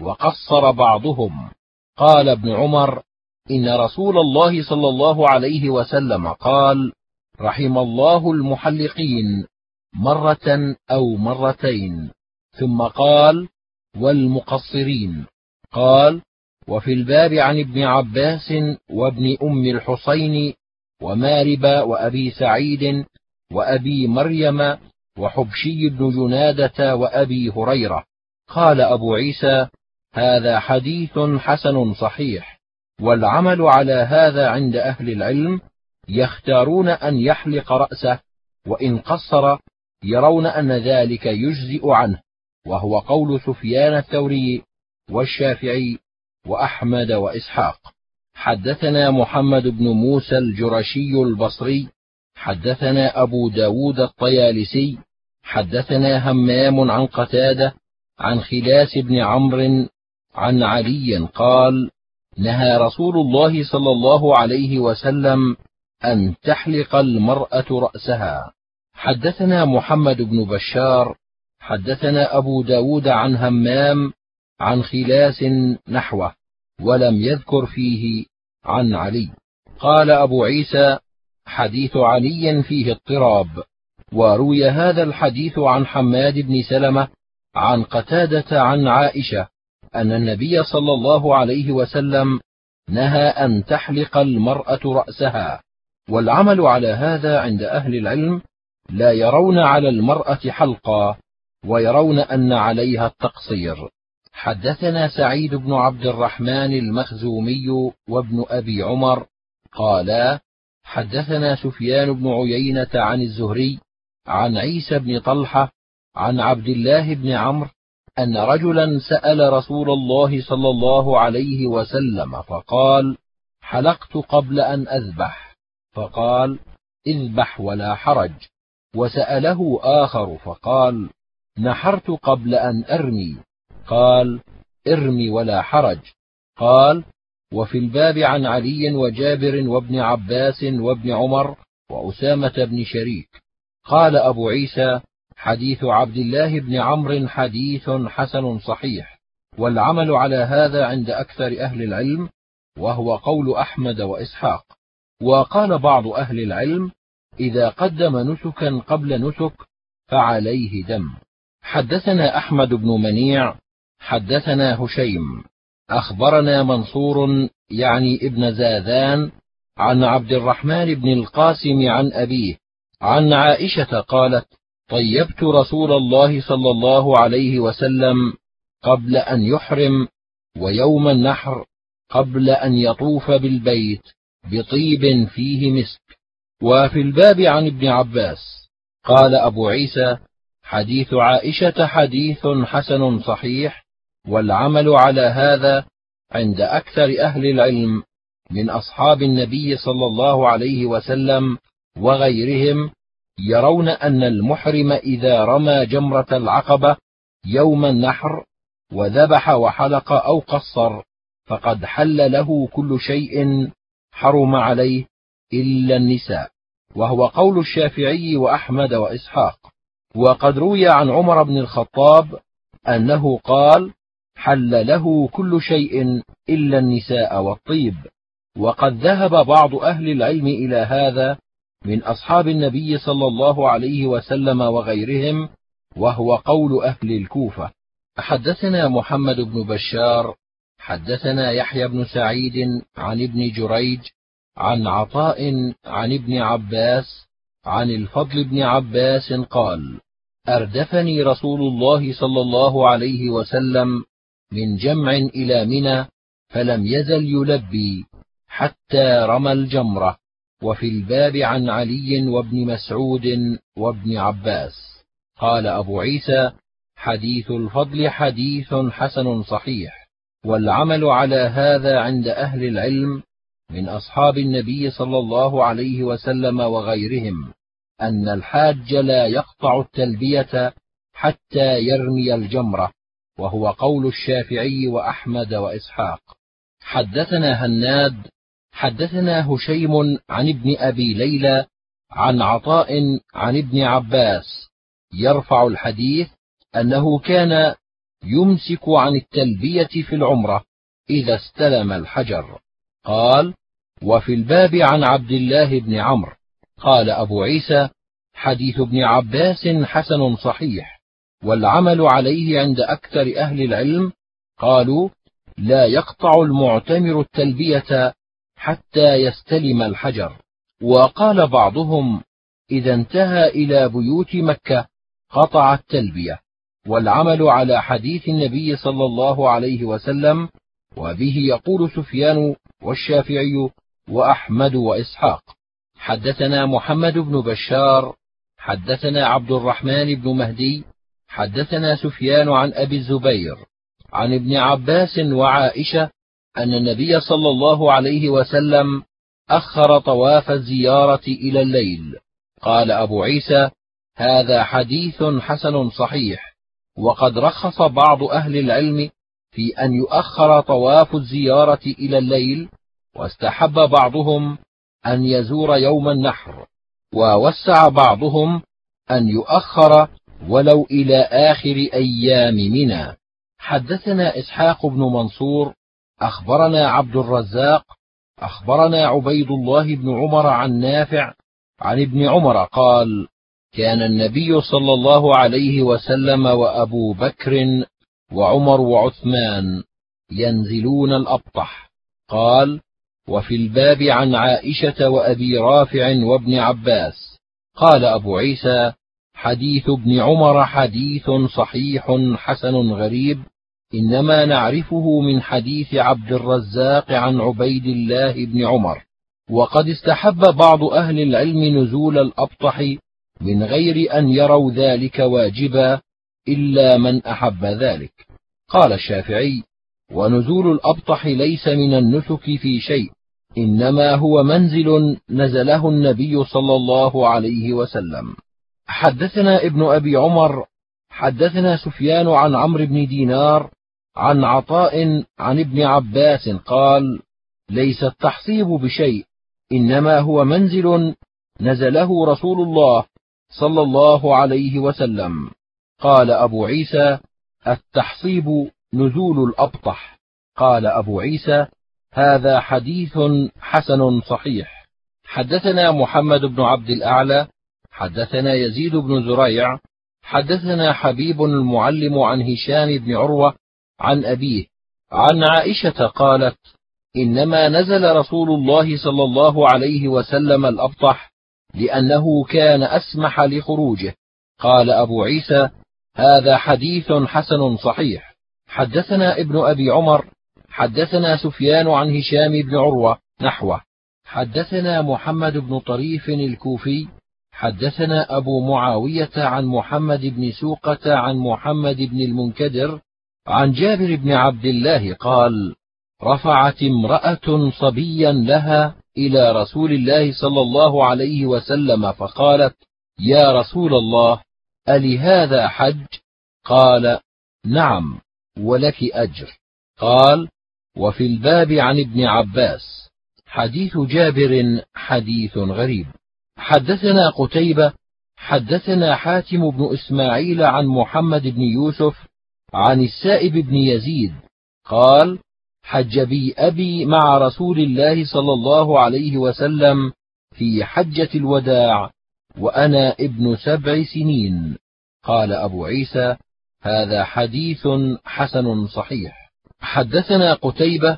وقصر بعضهم. قال ابن عمر: إن رسول الله صلى الله عليه وسلم قال: رحم الله المحلقين مرة أو مرتين. ثم قال: والمقصرين. قال: وفي الباب عن ابن عباس وابن أم الحسين ومارب وأبي سعيد وأبي مريم وحبشي بن جنادة وأبي هريرة. قال أبو عيسى: هذا حديث حسن صحيح، والعمل على هذا عند أهل العلم، يختارون أن يحلق رأسه، وإن قصر يرون أن ذلك يجزئ عنه، وهو قول سفيان الثوري والشافعي وأحمد وإسحاق. حدثنا محمد بن موسى الجرشي البصري حدثنا أبو داود الطيالسي حدثنا همام عن قتادة عن خلاس بن عمرو عن علي قال: نهى رسول الله صلى الله عليه وسلم أن تحلق المرأة رأسها. حدثنا محمد بن بشار حدثنا أبو داود عن همام عن خلاس نحوه، ولم يذكر فيه عن علي. قال أبو عيسى: حديث علي فيه اضطراب. وروي هذا الحديث عن حماد بن سلمة عن قتادة عن عائشة أن النبي صلى الله عليه وسلم نهى أن تحلق المرأة رأسها، والعمل على هذا عند أهل العلم، لا يرون على المرأة حلقا، ويرون أن عليها التقصير. حدثنا سعيد بن عبد الرحمن المخزومي وابن أبي عمر قالا: حدثنا سفيان بن عيينة عن الزهري عن عيسى بن طلحة عن عبد الله بن عمرو أن رجلا سأل رسول الله صلى الله عليه وسلم فقال: حلقت قبل أن أذبح، فقال: اذبح ولا حرج. وسأله آخر فقال: نحرت قبل أن أرمي. قال: ارمي ولا حرج. قال: وفي الباب عن علي وجابر وابن عباس وابن عمر وأسامة بن شريك. قال أبو عيسى: حديث عبد الله بن عمرو حديث حسن صحيح، والعمل على هذا عند أكثر أهل العلم، وهو قول أحمد وإسحاق. وقال بعض أهل العلم: إذا قدم نسكا قبل نسك فعليه دم. حدثنا أحمد بن منيع حدثنا هشيم أخبرنا منصور يعني ابن زاذان عن عبد الرحمن بن القاسم عن أبيه عن عائشة قالت: طيبت رسول الله صلى الله عليه وسلم قبل أن يحرم، ويوم النحر قبل أن يطوف بالبيت بطيب فيه مسك. وفي الباب عن ابن عباس. قال أبو عيسى: حديث عائشة حديث حسن صحيح، والعمل على هذا عند أكثر أهل العلم من أصحاب النبي صلى الله عليه وسلم وغيرهم، يرون أن المحرم إذا رمى جمرة العقبة يوم النحر وذبح وحلق أو قصر فقد حل له كل شيء حرم عليه إلا النساء، وهو قول الشافعي وأحمد وإسحاق. وقد روي عن عمر بن الخطاب أنه قال: حل له كل شيء إلا النساء والطيب. وقد ذهب بعض أهل العلم إلى هذا من أصحاب النبي صلى الله عليه وسلم وغيرهم، وهو قول أهل الكوفة. حدثنا محمد بن بشار حدثنا يحيى بن سعيد عن ابن جريج عن عطاء عن ابن عباس عن الفضل بن عباس قال: أردفني رسول الله صلى الله عليه وسلم من جمع إلى منى، فلم يزل يلبي حتى رمى الجمرة. وفي الباب عن علي وابن مسعود وابن عباس. قال أبو عيسى: حديث الفضل حديث حسن صحيح، والعمل على هذا عند أهل العلم من أصحاب النبي صلى الله عليه وسلم وغيرهم، أن الحاج لا يقطع التلبية حتى يرمي الجمرة، وهو قول الشافعي وأحمد وإسحاق. حدثنا هناد حدثنا هشيم عن ابن أبي ليلى عن عطاء عن ابن عباس يرفع الحديث أنه كان يمسك عن التلبية في العمرة إذا استلم الحجر. قال: وفي الباب عن عبد الله بن عمرو. قال أبو عيسى: حديث ابن عباس حسن صحيح، والعمل عليه عند أكثر أهل العلم. قالوا: لا يقطع المعتمر التلبية حتى يستلم الحجر. وقال بعضهم: إذا انتهى إلى بيوت مكة قطع التلبية، والعمل على حديث النبي صلى الله عليه وسلم، وبه يقول سفيان والشافعي وأحمد وإسحاق. حدثنا محمد بن بشار حدثنا عبد الرحمن بن مهدي حدثنا سفيان عن أبي الزبير عن ابن عباس وعائشة أن النبي صلى الله عليه وسلم أخر طواف الزيارة إلى الليل. قال أبو عيسى: هذا حديث حسن صحيح، وقد رخص بعض أهل العلم في أن يؤخر طواف الزيارة إلى الليل، واستحب بعضهم أن يزور يوم النحر، ووسع بعضهم أن يؤخر ولو إلى آخر أيام منى. حدثنا إسحاق بن منصور أخبرنا عبد الرزاق أخبرنا عبيد الله بن عمر عن نافع عن ابن عمر قال: كان النبي صلى الله عليه وسلم وأبو بكر وعمر وعثمان ينزلون الأبطح. قال: وفي الباب عن عائشة وأبي رافع وابن عباس. قال أبو عيسى: حديث ابن عمر حديث صحيح حسن غريب، إنما نعرفه من حديث عبد الرزاق عن عبيد الله بن عمر. وقد استحب بعض أهل العلم نزول الأبطح من غير أن يروا ذلك واجبا إلا من أحب ذلك. قال الشافعي: ونزول الأبطح ليس من النسك في شيء، إنما هو منزل نزله النبي صلى الله عليه وسلم. حدثنا ابن أبي عمر حدثنا سفيان عن عمرو بن دينار عن عطاء عن ابن عباس قال: ليس التحصيب بشيء، إنما هو منزل نزله رسول الله صلى الله عليه وسلم. قال أبو عيسى: التحصيب نزول الأبطح. قال أبو عيسى: هذا حديث حسن صحيح. حدثنا محمد بن عبد الأعلى حدثنا يزيد بن زريع حدثنا حبيب المعلم عن هشام بن عروة عن أبيه عن عائشة قالت: إنما نزل رسول الله صلى الله عليه وسلم الأبطح لأنه كان أسمح لخروجه. قال أبو عيسى: هذا حديث حسن صحيح. حدثنا ابن أبي عمر حدثنا سفيان عن هشام بن عروة نحوه. حدثنا محمد بن طريف الكوفي حدثنا أبو معاوية عن محمد بن سوقة عن محمد بن المنكدر عن جابر بن عبد الله قال: رفعت امرأة صبيا لها إلى رسول الله صلى الله عليه وسلم فقالت: يا رسول الله، ألهذا حج؟ قال: نعم، ولك أجر. قال: وفي الباب عن ابن عباس. حديث جابر حديث غريب. حدثنا قتيبة حدثنا حاتم بن إسماعيل عن محمد بن يوسف عن السائب بن يزيد قال: حج بي أبي مع رسول الله صلى الله عليه وسلم في حجة الوداع وأنا ابن سبع سنين. قال أبو عيسى: هذا حديث حسن صحيح. حدثنا قتيبة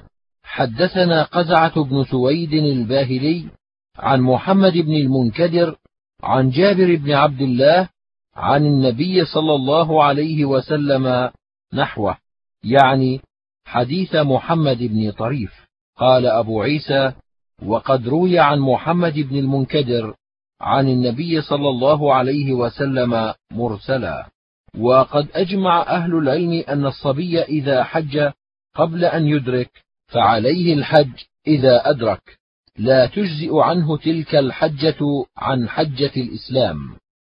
حدثنا قزعة بن سويد الباهلي عن محمد بن المنكدر عن جابر بن عبد الله عن النبي صلى الله عليه وسلم نحوه، يعني حديث محمد بن طريف. قال أبو عيسى: وقد روي عن محمد بن المنكدر عن النبي صلى الله عليه وسلم مرسلا. وقد أجمع أهل العلم أن الصبي إذا حج قبل أن يدرك فعليه الحج إذا أدرك، لا تجزئ عنه تلك الحجة عن حجة الإسلام.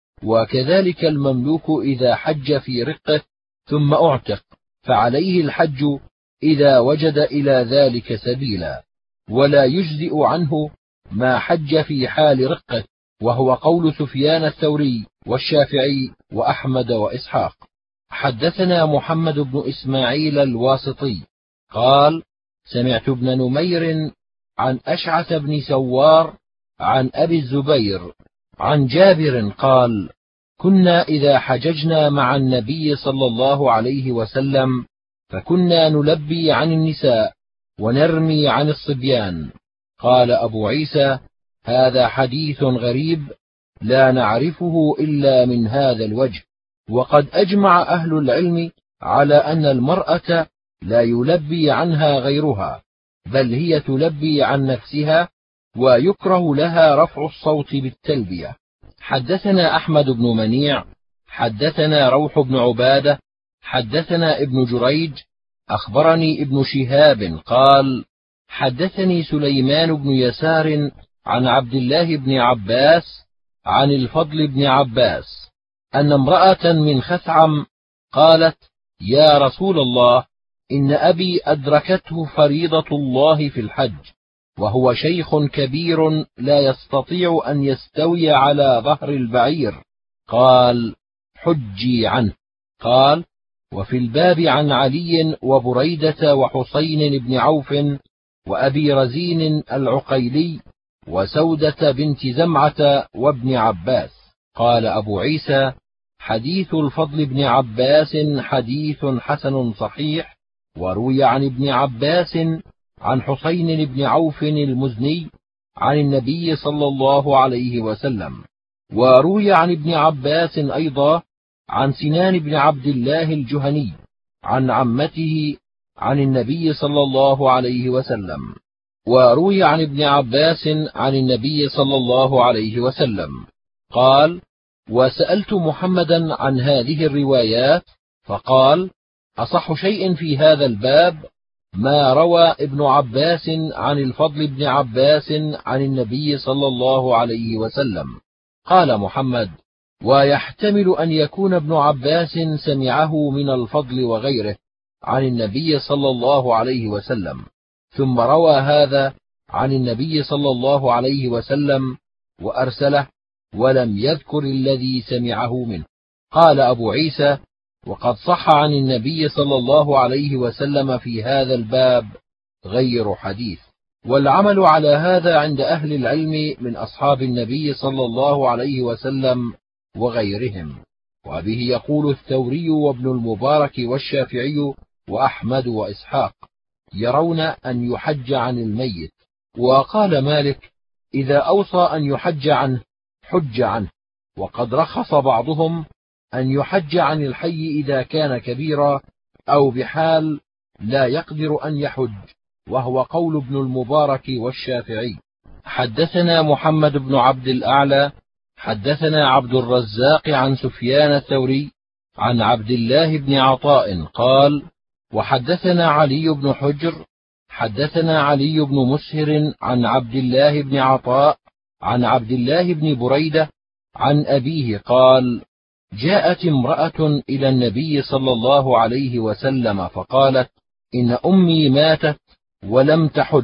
وكذلك المملوك إذا حج في رقه ثم أعتق فعليه الحج إذا وجد إلى ذلك سبيلا، ولا يجزئ عنه ما حج في حال رقه، وهو قول سفيان الثوري والشافعي وأحمد وإسحاق. حدثنا محمد بن إسماعيل الواسطي قال: سمعت ابن نمير عن أشعث بن سوار عن أبي الزبير عن جابر قال: كنا إذا حججنا مع النبي صلى الله عليه وسلم فكنا نلبي عن النساء ونرمي عن الصبيان. قال أبو عيسى: هذا حديث غريب لا نعرفه إلا من هذا الوجه. وقد أجمع أهل العلم على أن المرأة لا يلبي عنها غيرها، بل هي تلبي عن نفسها، ويكره لها رفع الصوت بالتلبية. حدثنا أحمد بن منيع حدثنا روح بن عبادة حدثنا ابن جريج أخبرني ابن شهاب قال: حدثني سليمان بن يسار عن عبد الله بن عباس عن الفضل بن عباس أن امرأة من خثعم قالت: يا رسول الله، إن أبي أدركته فريضة الله في الحج، وهو شيخ كبير لا يستطيع أن يستوي على ظهر البعير. قال: حجي عنه. قال: وفي الباب عن علي وبريدة وحسين بن عوف وأبي رزين العقيلي وسودة بنت زمعة وابن عباس. قال أبو عيسى: حديث الفضل بن عباس حديث حسن صحيح. وروي عن ابن عباس عن حسين بن عوف المزني عن النبي صلى الله عليه وسلم. وروي عن ابن عباس أيضا عن سنان بن عبد الله الجهني عن عمته عن النبي صلى الله عليه وسلم. وروي عن ابن عباس عن النبي صلى الله عليه وسلم قال: وسألت محمدا عن هذه الروايات فقال: أصح شيء في هذا الباب ما روى ابن عباس عن الفضل بن عباس عن النبي صلى الله عليه وسلم. قال محمد: ويحتمل أن يكون ابن عباس سمعه من الفضل وغيره عن النبي صلى الله عليه وسلم، ثم روى هذا عن النبي صلى الله عليه وسلم وأرسله ولم يذكر الذي سمعه منه. قال أبو عيسى: وقد صح عن النبي صلى الله عليه وسلم في هذا الباب غير حديث. والعمل على هذا عند أهل العلم من أصحاب النبي صلى الله عليه وسلم وغيرهم، وبه يقول الثوري وابن المبارك والشافعي وأحمد وإسحاق، يرون أن يحج عن الميت. وقال مالك: إذا أوصى أن يحج عنه حج عنه. وقد رخص بعضهم أن يحج عن الحي إذا كان كبيرا أو بحال لا يقدر أن يحج، وهو قول ابن المبارك والشافعي. حدثنا محمد بن عبد الأعلى حدثنا عبد الرزاق عن سفيان الثوري عن عبد الله بن عطاء قال: وحدثنا علي بن حجر حدثنا علي بن مسهر عن عبد الله بن عطاء عن عبد الله بن بريدة عن أبيه قال: جاءت امرأة إلى النبي صلى الله عليه وسلم فقالت: إن أمي ماتت ولم تحج،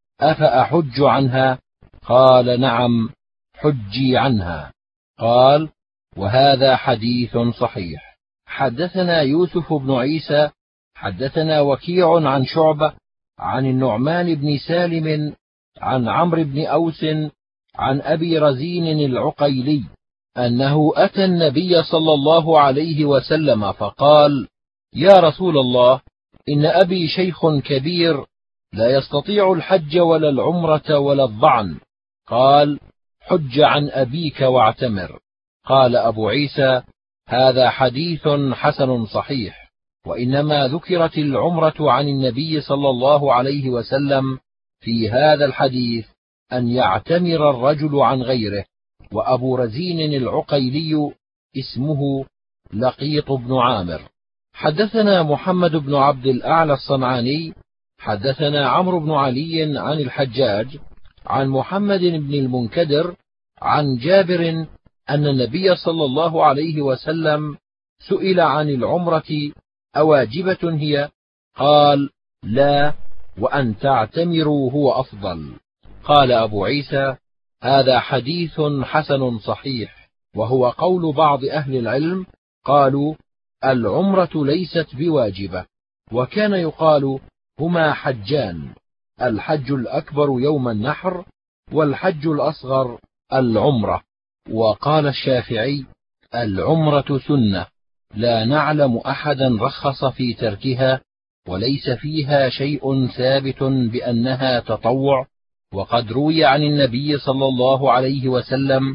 أفأحج عنها؟ قال: نعم، حجي عنها. قال: وهذا حديث صحيح. حدثنا يوسف بن عيسى حدثنا وكيع عن شعبة عن النعمان بن سالم عن عمرو بن أوس عن أبي رزين العقيلي أنه أتى النبي صلى الله عليه وسلم فقال: يا رسول الله، إن أبي شيخ كبير لا يستطيع الحج ولا العمرة ولا الضعن. قال: حج عن أبيك واعتمر. قال أبو عيسى: هذا حديث حسن صحيح، وإنما ذكرت العمرة عن النبي صلى الله عليه وسلم في هذا الحديث أن يعتمر الرجل عن غيره. وأبو رزين العقيلي اسمه لقيط بن عامر. حدثنا محمد بن عبد الأعلى الصنعاني حدثنا عمرو بن علي عن الحجاج عن محمد بن المنكدر عن جابر أن النبي صلى الله عليه وسلم سئل عن العمرة أواجبة هي؟ قال: لا، وأن تعتمروا هو أفضل. قال أبو عيسى: هذا حديث حسن صحيح، وهو قول بعض أهل العلم، قالوا: العمرة ليست بواجبة. وكان يقال: هما حجان، الحج الأكبر يوم النحر، والحج الأصغر العمرة. وقال الشافعي: العمرة سنة، لا نعلم أحدا رخص في تركها، وليس فيها شيء ثابت بأنها تطوع. وقد روي عن النبي صلى الله عليه وسلم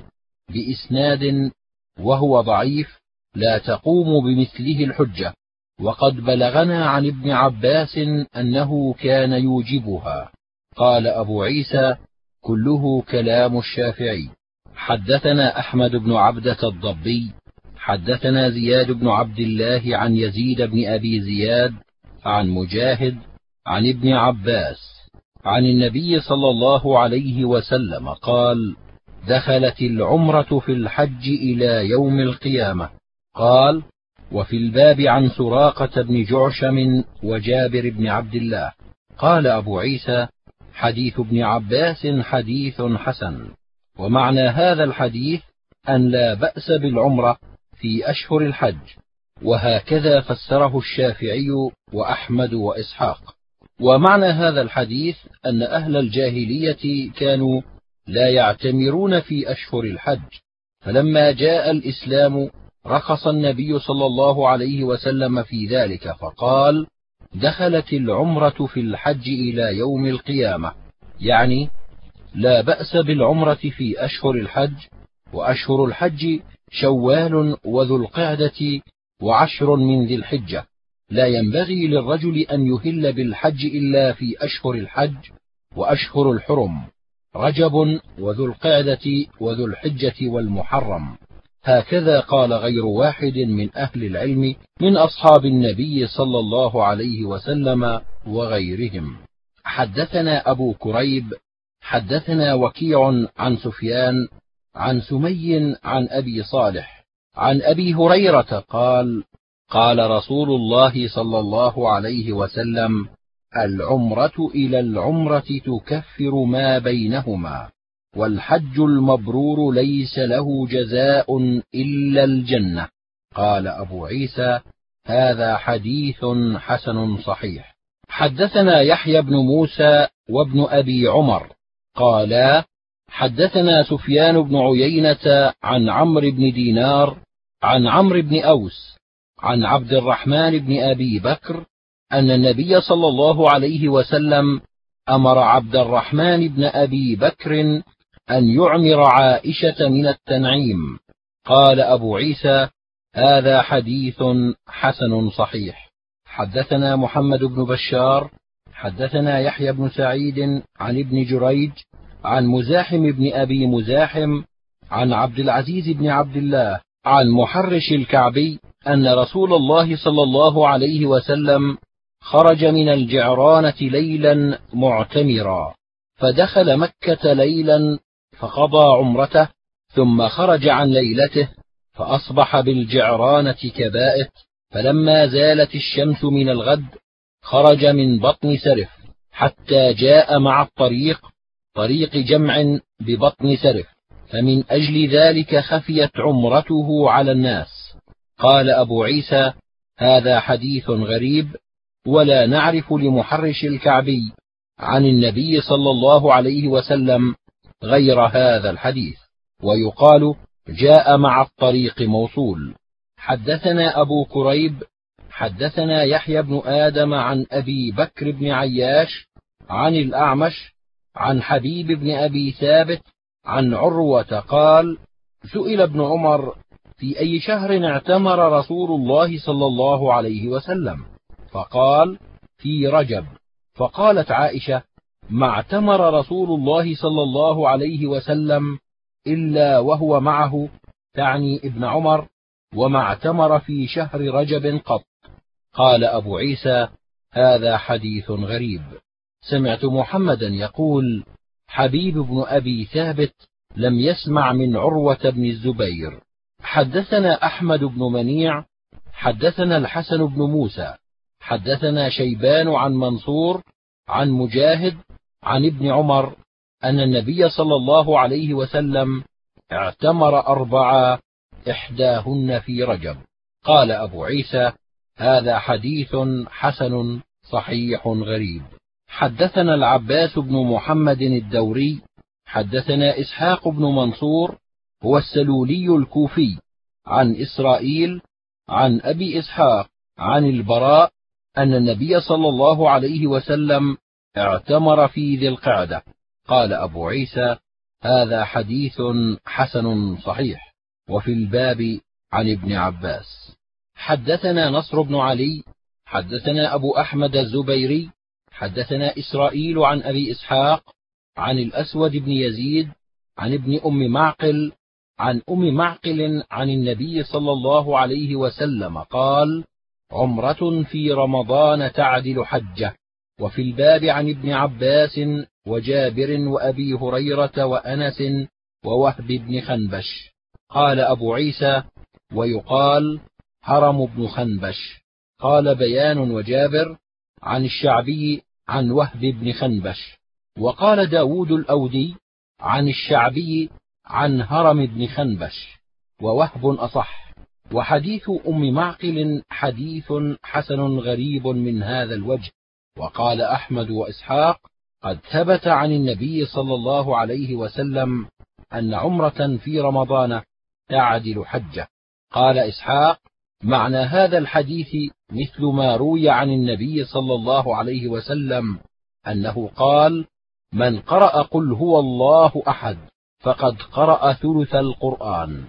بإسناد وهو ضعيف لا تقوم بمثله الحجة، وقد بلغنا عن ابن عباس أنه كان يوجبها. قال أبو عيسى: كله كلام الشافعي. حدثنا أحمد بن عبدة الضبي حدثنا زياد بن عبد الله عن يزيد بن أبي زياد عن مجاهد عن ابن عباس عن النبي صلى الله عليه وسلم قال: دخلت العمرة في الحج إلى يوم القيامة. قال: وفي الباب عن سراقة بن جعشم وجابر بن عبد الله. قال أبو عيسى: حديث ابن عباس حديث حسن. ومعنى هذا الحديث أن لا بأس بالعمرة في أشهر الحج، وهكذا فسره الشافعي وأحمد وإسحاق. ومعنى هذا الحديث أن أهل الجاهلية كانوا لا يعتمرون في أشهر الحج، فلما جاء الإسلام رخص النبي صلى الله عليه وسلم في ذلك، فقال: دخلت العمرة في الحج إلى يوم القيامة، يعني لا بأس بالعمرة في أشهر الحج. وأشهر الحج شوال وذو القعدة وعشر من ذي الحجة. لا ينبغي للرجل أن يهل بالحج إلا في أشهر الحج وأشهر الحرم، رجب وذو القعدة وذو الحجة والمحرم. هكذا قال غير واحد من أهل العلم من أصحاب النبي صلى الله عليه وسلم وغيرهم. حدثنا أبو كريب حدثنا وكيع عن سفيان عن سمي عن أبي صالح عن أبي هريرة قال: قال رسول الله صلى الله عليه وسلم: العمرة إلى العمرة تكفر ما بينهما، والحج المبرور ليس له جزاء إلا الجنة. قال أبو عيسى: هذا حديث حسن صحيح. حدثنا يحيى بن موسى وابن أبي عمر قالا: حدثنا سفيان بن عيينة عن عمرو بن دينار عن عمرو بن أوس عن عبد الرحمن بن أبي بكر أن النبي صلى الله عليه وسلم أمر عبد الرحمن بن أبي بكر أن يعمر عائشة من التنعيم. قال أبو عيسى: هذا حديث حسن صحيح. حدثنا محمد بن بشار حدثنا يحيى بن سعيد عن ابن جريج عن مزاحم بن أبي مزاحم عن عبد العزيز بن عبد الله عن محرش الكعبي أن رسول الله صلى الله عليه وسلم خرج من الجعرانة ليلا معتمرا، فدخل مكة ليلا فقضى عمرته، ثم خرج عن ليلته فأصبح بالجعرانة كبائت، فلما زالت الشمس من الغد خرج من بطن سرف حتى جاء مع الطريق طريق جمع ببطن سرف، فمن أجل ذلك خفيت عمرته على الناس. قال أبو عيسى: هذا حديث غريب، ولا نعرف لمحرش الكعبي عن النبي صلى الله عليه وسلم غير هذا الحديث. ويقال: جاء مع الطريق موصول. حدثنا أبو كريب حدثنا يحيى بن آدم عن أبي بكر بن عياش عن الأعمش عن حبيب بن أبي ثابت عن عروة قال: سئل ابن عمر: في أي شهر اعتمر رسول الله صلى الله عليه وسلم؟ فقال: في رجب. فقالت عائشة: ما اعتمر رسول الله صلى الله عليه وسلم إلا وهو معه، تعني ابن عمر، وما اعتمر في شهر رجب قط. قال أبو عيسى: هذا حديث غريب. سمعت محمدا يقول: حبيب بن أبي ثابت لم يسمع من عروة بن الزبير. حدثنا أحمد بن منيع حدثنا الحسن بن موسى حدثنا شيبان عن منصور عن مجاهد عن ابن عمر أن النبي صلى الله عليه وسلم اعتمر أربعة، إحداهن في رجب. قال أبو عيسى: هذا حديث حسن صحيح غريب. حدثنا العباس بن محمد الدوري حدثنا إسحاق بن منصور هو السلولي الكوفي عن إسرائيل عن أبي إسحاق عن البراء أن النبي صلى الله عليه وسلم اعتمر في ذي القعدة. قال أبو عيسى: هذا حديث حسن صحيح. وفي الباب عن ابن عباس. حدثنا نصر بن علي حدثنا أبو أحمد الزبيري حدثنا إسرائيل عن أبي إسحاق عن الأسود بن يزيد عن ابن أم معقل عن أم معقل عن النبي صلى الله عليه وسلم قال: عمرة في رمضان تعدل حجة. وفي الباب عن ابن عباس وجابر وأبي هريرة وأنس ووهب بن خنبش. قال أبو عيسى: ويقال هرم بن خنبش. قال بيان وجابر عن الشعبي عن وهب بن خنبش. وقال داود الأودي عن الشعبي عن هرم بن خنبش، ووهب أصح. وحديث أم معقل حديث حسن غريب من هذا الوجه. وقال أحمد وإسحاق: قد ثبت عن النبي صلى الله عليه وسلم أن عمرة في رمضان تعدل حجة. قال إسحاق: معنى هذا الحديث مثل ما روي عن النبي صلى الله عليه وسلم أنه قال: من قرأ قل هو الله أحد فقد قرأ ثلث القرآن.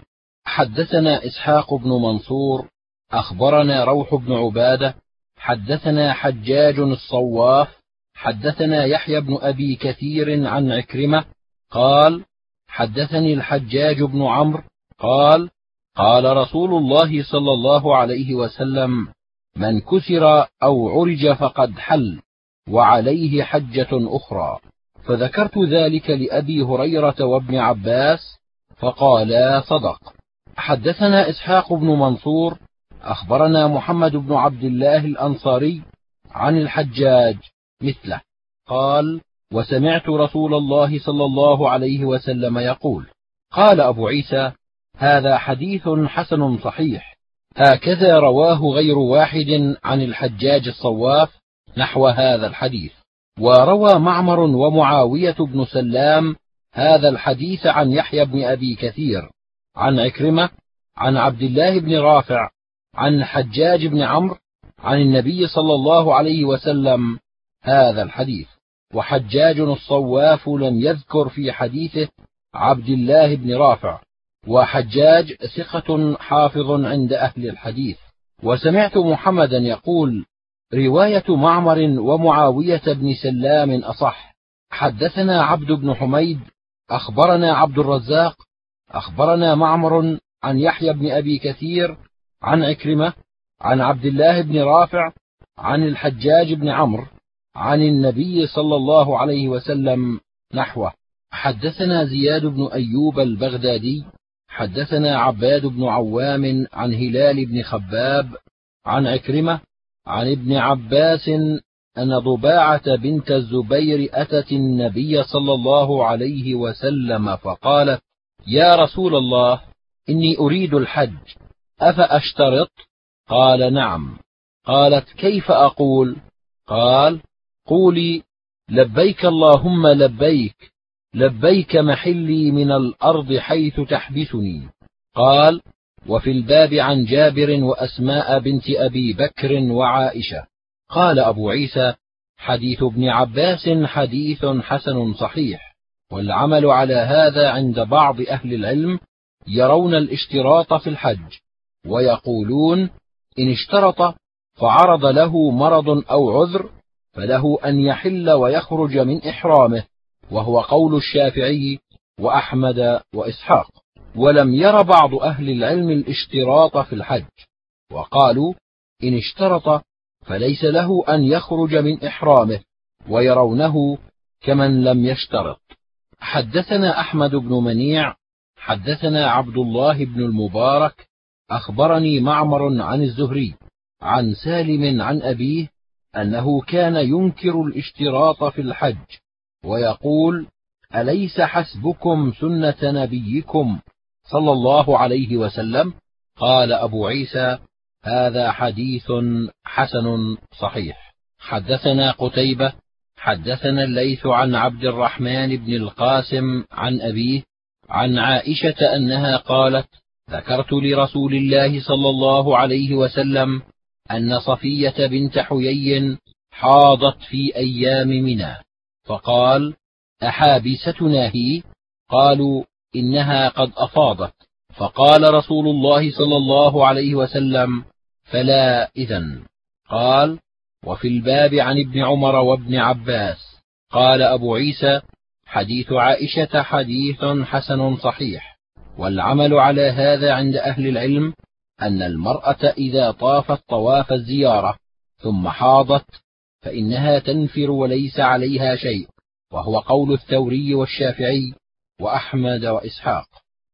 حدثنا إسحاق بن منصور أخبرنا روح بن عبادة حدثنا حجاج الصواف حدثنا يحيى بن أبي كثير عن عكرمة قال: حدثني الحجاج بن عمرو قال: قال رسول الله صلى الله عليه وسلم: من كسر أو عرج فقد حل، وعليه حجة أخرى. فذكرت ذلك لأبي هريرة وابن عباس فقالا: صدق. حدثنا إسحاق بن منصور أخبرنا محمد بن عبد الله الأنصاري عن الحجاج مثله قال: وسمعت رسول الله صلى الله عليه وسلم يقول. قال أبو عيسى: هذا حديث حسن صحيح، هكذا رواه غير واحد عن الحجاج الصواف نحو هذا الحديث. وروى معمر ومعاوية بن سلام هذا الحديث عن يحيى بن أبي كثير عن عكرمة عن عبد الله بن رافع عن حجاج بن عمرو عن النبي صلى الله عليه وسلم هذا الحديث. وحجاج الصواف لم يذكر في حديثه عبد الله بن رافع، وحجاج ثقة حافظ عند أهل الحديث. وسمعت محمدا يقول: رواية معمر ومعاوية بن سلام أصح. حدثنا عبد بن حميد أخبرنا عبد الرزاق أخبرنا معمر عن يحيى بن أبي كثير عن عكرمة عن عبد الله بن رافع عن الحجاج بن عمرو عن النبي صلى الله عليه وسلم نحوه. حدثنا زياد بن أيوب البغدادي حدثنا عباد بن عوام عن هلال بن خباب عن عكرمة عن ابن عباس أن ضباعة بنت الزبير أتت النبي صلى الله عليه وسلم فقالت: يا رسول الله، إني أريد الحج، أفأشترط؟ قال: نعم. قالت: كيف أقول؟ قال: قولي: لبيك اللهم لبيك، لبيك محلي من الأرض حيث تحبسني. قال: وفي الباب عن جابر وأسماء بنت أبي بكر وعائشة. قال أبو عيسى: حديث ابن عباس حديث حسن صحيح، والعمل على هذا عند بعض أهل العلم يرون الاشتراط في الحج، ويقولون: إن اشترط فعرض له مرض أو عذر فله أن يحل ويخرج من إحرامه، وهو قول الشافعي وأحمد وإسحاق. ولم ير بعض أهل العلم الاشتراط في الحج، وقالوا: إن اشترط فليس له أن يخرج من إحرامه، ويرونه كمن لم يشترط. حدثنا أحمد بن منيع حدثنا عبد الله بن المبارك أخبرني معمر عن الزهري عن سالم عن أبيه أنه كان ينكر الاشتراط في الحج، ويقول: أليس حسبكم سنة نبيكم صلى الله عليه وسلم؟ قال أبو عيسى: هذا حديث حسن صحيح. حدثنا قتيبة حدثنا الليث عن عبد الرحمن بن القاسم عن أبيه عن عائشة أنها قالت: ذكرت لرسول الله صلى الله عليه وسلم أن صفية بنت حيي حاضت في أيام منى، فقال: أحابستنا هي؟ قالوا: إنها قد أفاضت. فقال رسول الله صلى الله عليه وسلم: فلا إذن. قال: وفي الباب عن ابن عمر وابن عباس. قال أبو عيسى: حديث عائشة حديث حسن صحيح، والعمل على هذا عند أهل العلم أن المرأة إذا طافت طواف الزيارة ثم حاضت فإنها تنفر وليس عليها شيء، وهو قول الثوري والشافعي وأحمد وإسحاق.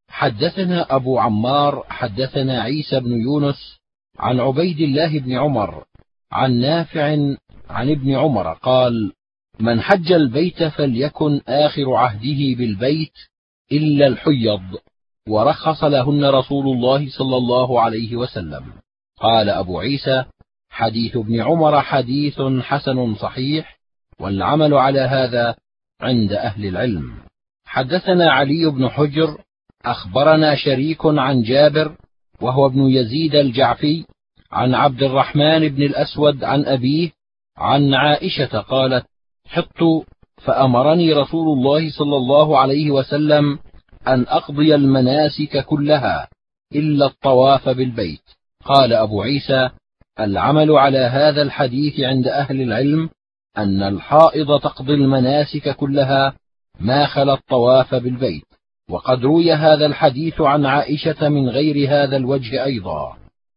حدثنا أبو عمار حدثنا عيسى بن يونس عن عبيد الله بن عمر عن نافع عن ابن عمر قال: من حج البيت فليكن آخر عهده بالبيت إلا الحيض، ورخص لهن رسول الله صلى الله عليه وسلم. قال أبو عيسى: حديث ابن عمر حديث حسن صحيح، والعمل على هذا عند أهل العلم. حدثنا علي بن حجر أخبرنا شريك عن جابر وهو ابن يزيد الجعفي عن عبد الرحمن بن الأسود عن أبيه عن عائشة قالت: حطت فأمرني رسول الله صلى الله عليه وسلم أن أقضي المناسك كلها إلا الطواف بالبيت. قال أبو عيسى: العمل على هذا الحديث عند أهل العلم أن الحائض تقضي المناسك كلها ما خلا الطواف بالبيت، وقد روي هذا الحديث عن عائشة من غير هذا الوجه أيضا.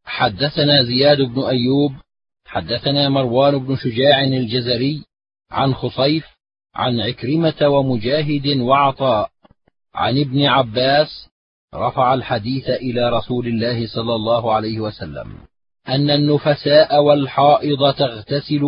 حدثنا زياد بن أيوب حدثنا مروان بن شجاع الجزري عن خصيف عن عكرمة ومجاهد وعطاء عن ابن عباس رفع الحديث إلى رسول الله صلى الله عليه وسلم أن النفساء والحائض تغتسل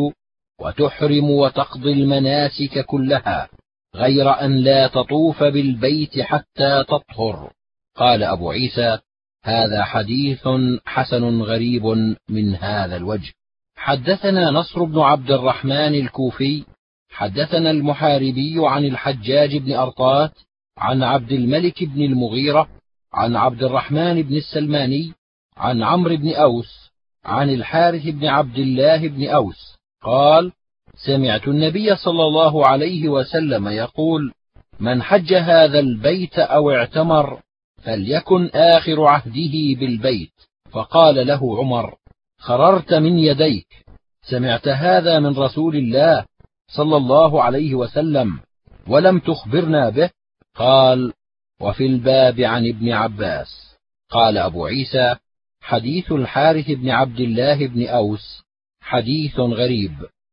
وتحرم وتقضي المناسك كلها غير أن لا تطوف بالبيت حتى تطهر. قال أبو عيسى: هذا حديث حسن غريب من هذا الوجه. حدثنا نصر بن عبد الرحمن الكوفي حدثنا المحاربي عن الحجاج بن أرطاة عن عبد الملك بن المغيرة عن عبد الرحمن بن السلماني عن عمرو بن أوس عن الحارث بن عبد الله بن أوس قال: سمعت النبي صلى الله عليه وسلم يقول: من حج هذا البيت أو اعتمر فليكن آخر عهده بالبيت. فقال له عمر: خررت من يديك، سمعت هذا من رسول الله صلى الله عليه وسلم ولم تخبرنا به؟ قال: وفي الباب عن ابن عباس. قال أبو عيسى: حديث الحارث بن عبد الله بن أوس حديث غريب،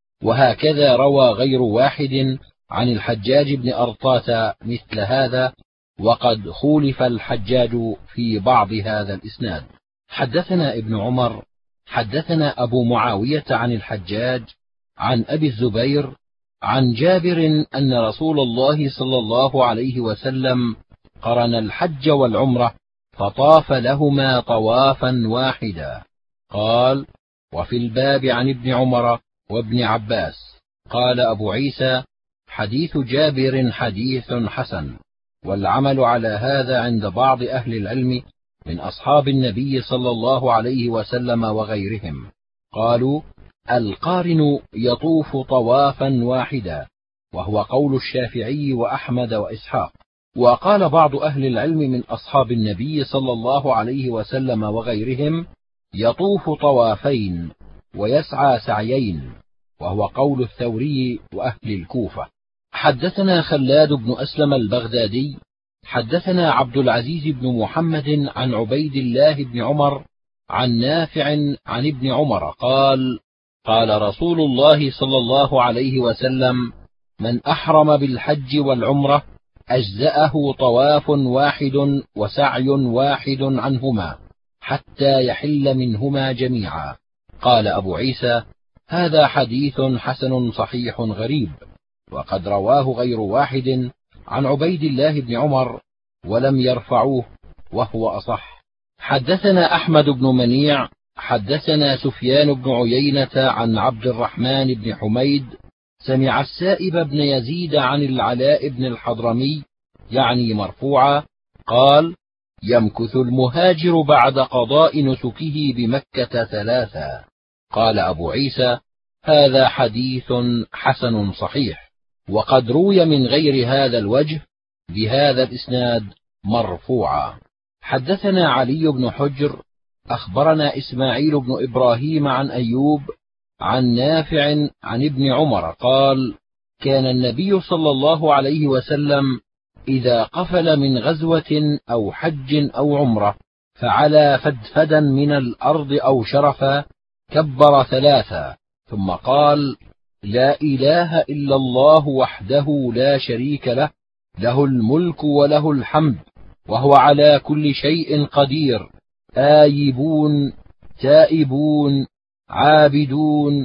وهكذا روى غير واحد عن الحجاج بن أرطاة مثل هذا، وقد خولف الحجاج في بعض هذا الإسناد. حدثنا ابن عمر حدثنا أبو معاوية عن الحجاج عن أبي الزبير عن جابر أن رسول الله صلى الله عليه وسلم قرن الحج والعمرة فطاف لهما طوافا واحدا. قال: وفي الباب عن ابن عمر وابن عباس. قال أبو عيسى: حديث جابر حديث حسن، والعمل على هذا عند بعض أهل العلم من أصحاب النبي صلى الله عليه وسلم وغيرهم. قالوا: القارن يطوف طوافا واحدا، وهو قول الشافعي وأحمد وإسحاق. وقال بعض أهل العلم من أصحاب النبي صلى الله عليه وسلم وغيرهم: يطوف طوافين ويسعى سعيين، وهو قول الثوري وأهل الكوفة. حدثنا خلاد بن أسلم البغدادي حدثنا عبد العزيز بن محمد عن عبيد الله بن عمر عن نافع عن ابن عمر قال: قال رسول الله صلى الله عليه وسلم: من أحرم بالحج والعمرة أجزأه طواف واحد وسعي واحد عنهما حتى يحل منهما جميعا. قال أبو عيسى: هذا حديث حسن صحيح غريب، وقد رواه غير واحد عن عبيد الله بن عمر ولم يرفعوه، وهو أصح. حدثنا أحمد بن منيع حدثنا سفيان بن عيينة عن عبد الرحمن بن حميد سمع السائب بن يزيد عن العلاء بن الحضرمي يعني مرفوعا قال: يمكث المهاجر بعد قضاء نسكه بمكة ثلاثا. قال أبو عيسى: هذا حديث حسن صحيح، وقد روي من غير هذا الوجه بهذا الإسناد مرفوعا. حدثنا علي بن حجر أخبرنا إسماعيل بن إبراهيم عن أيوب عن نافع عن ابن عمر قال: كان النبي صلى الله عليه وسلم إذا قفل من غزوة أو حج أو عمرة فعلى فدفدا من الأرض أو شرفا كبر ثلاثا، ثم قال: لا إله إلا الله وحده لا شريك له، له الملك وله الحمد وهو على كل شيء قدير، آيبون تائبون عابدون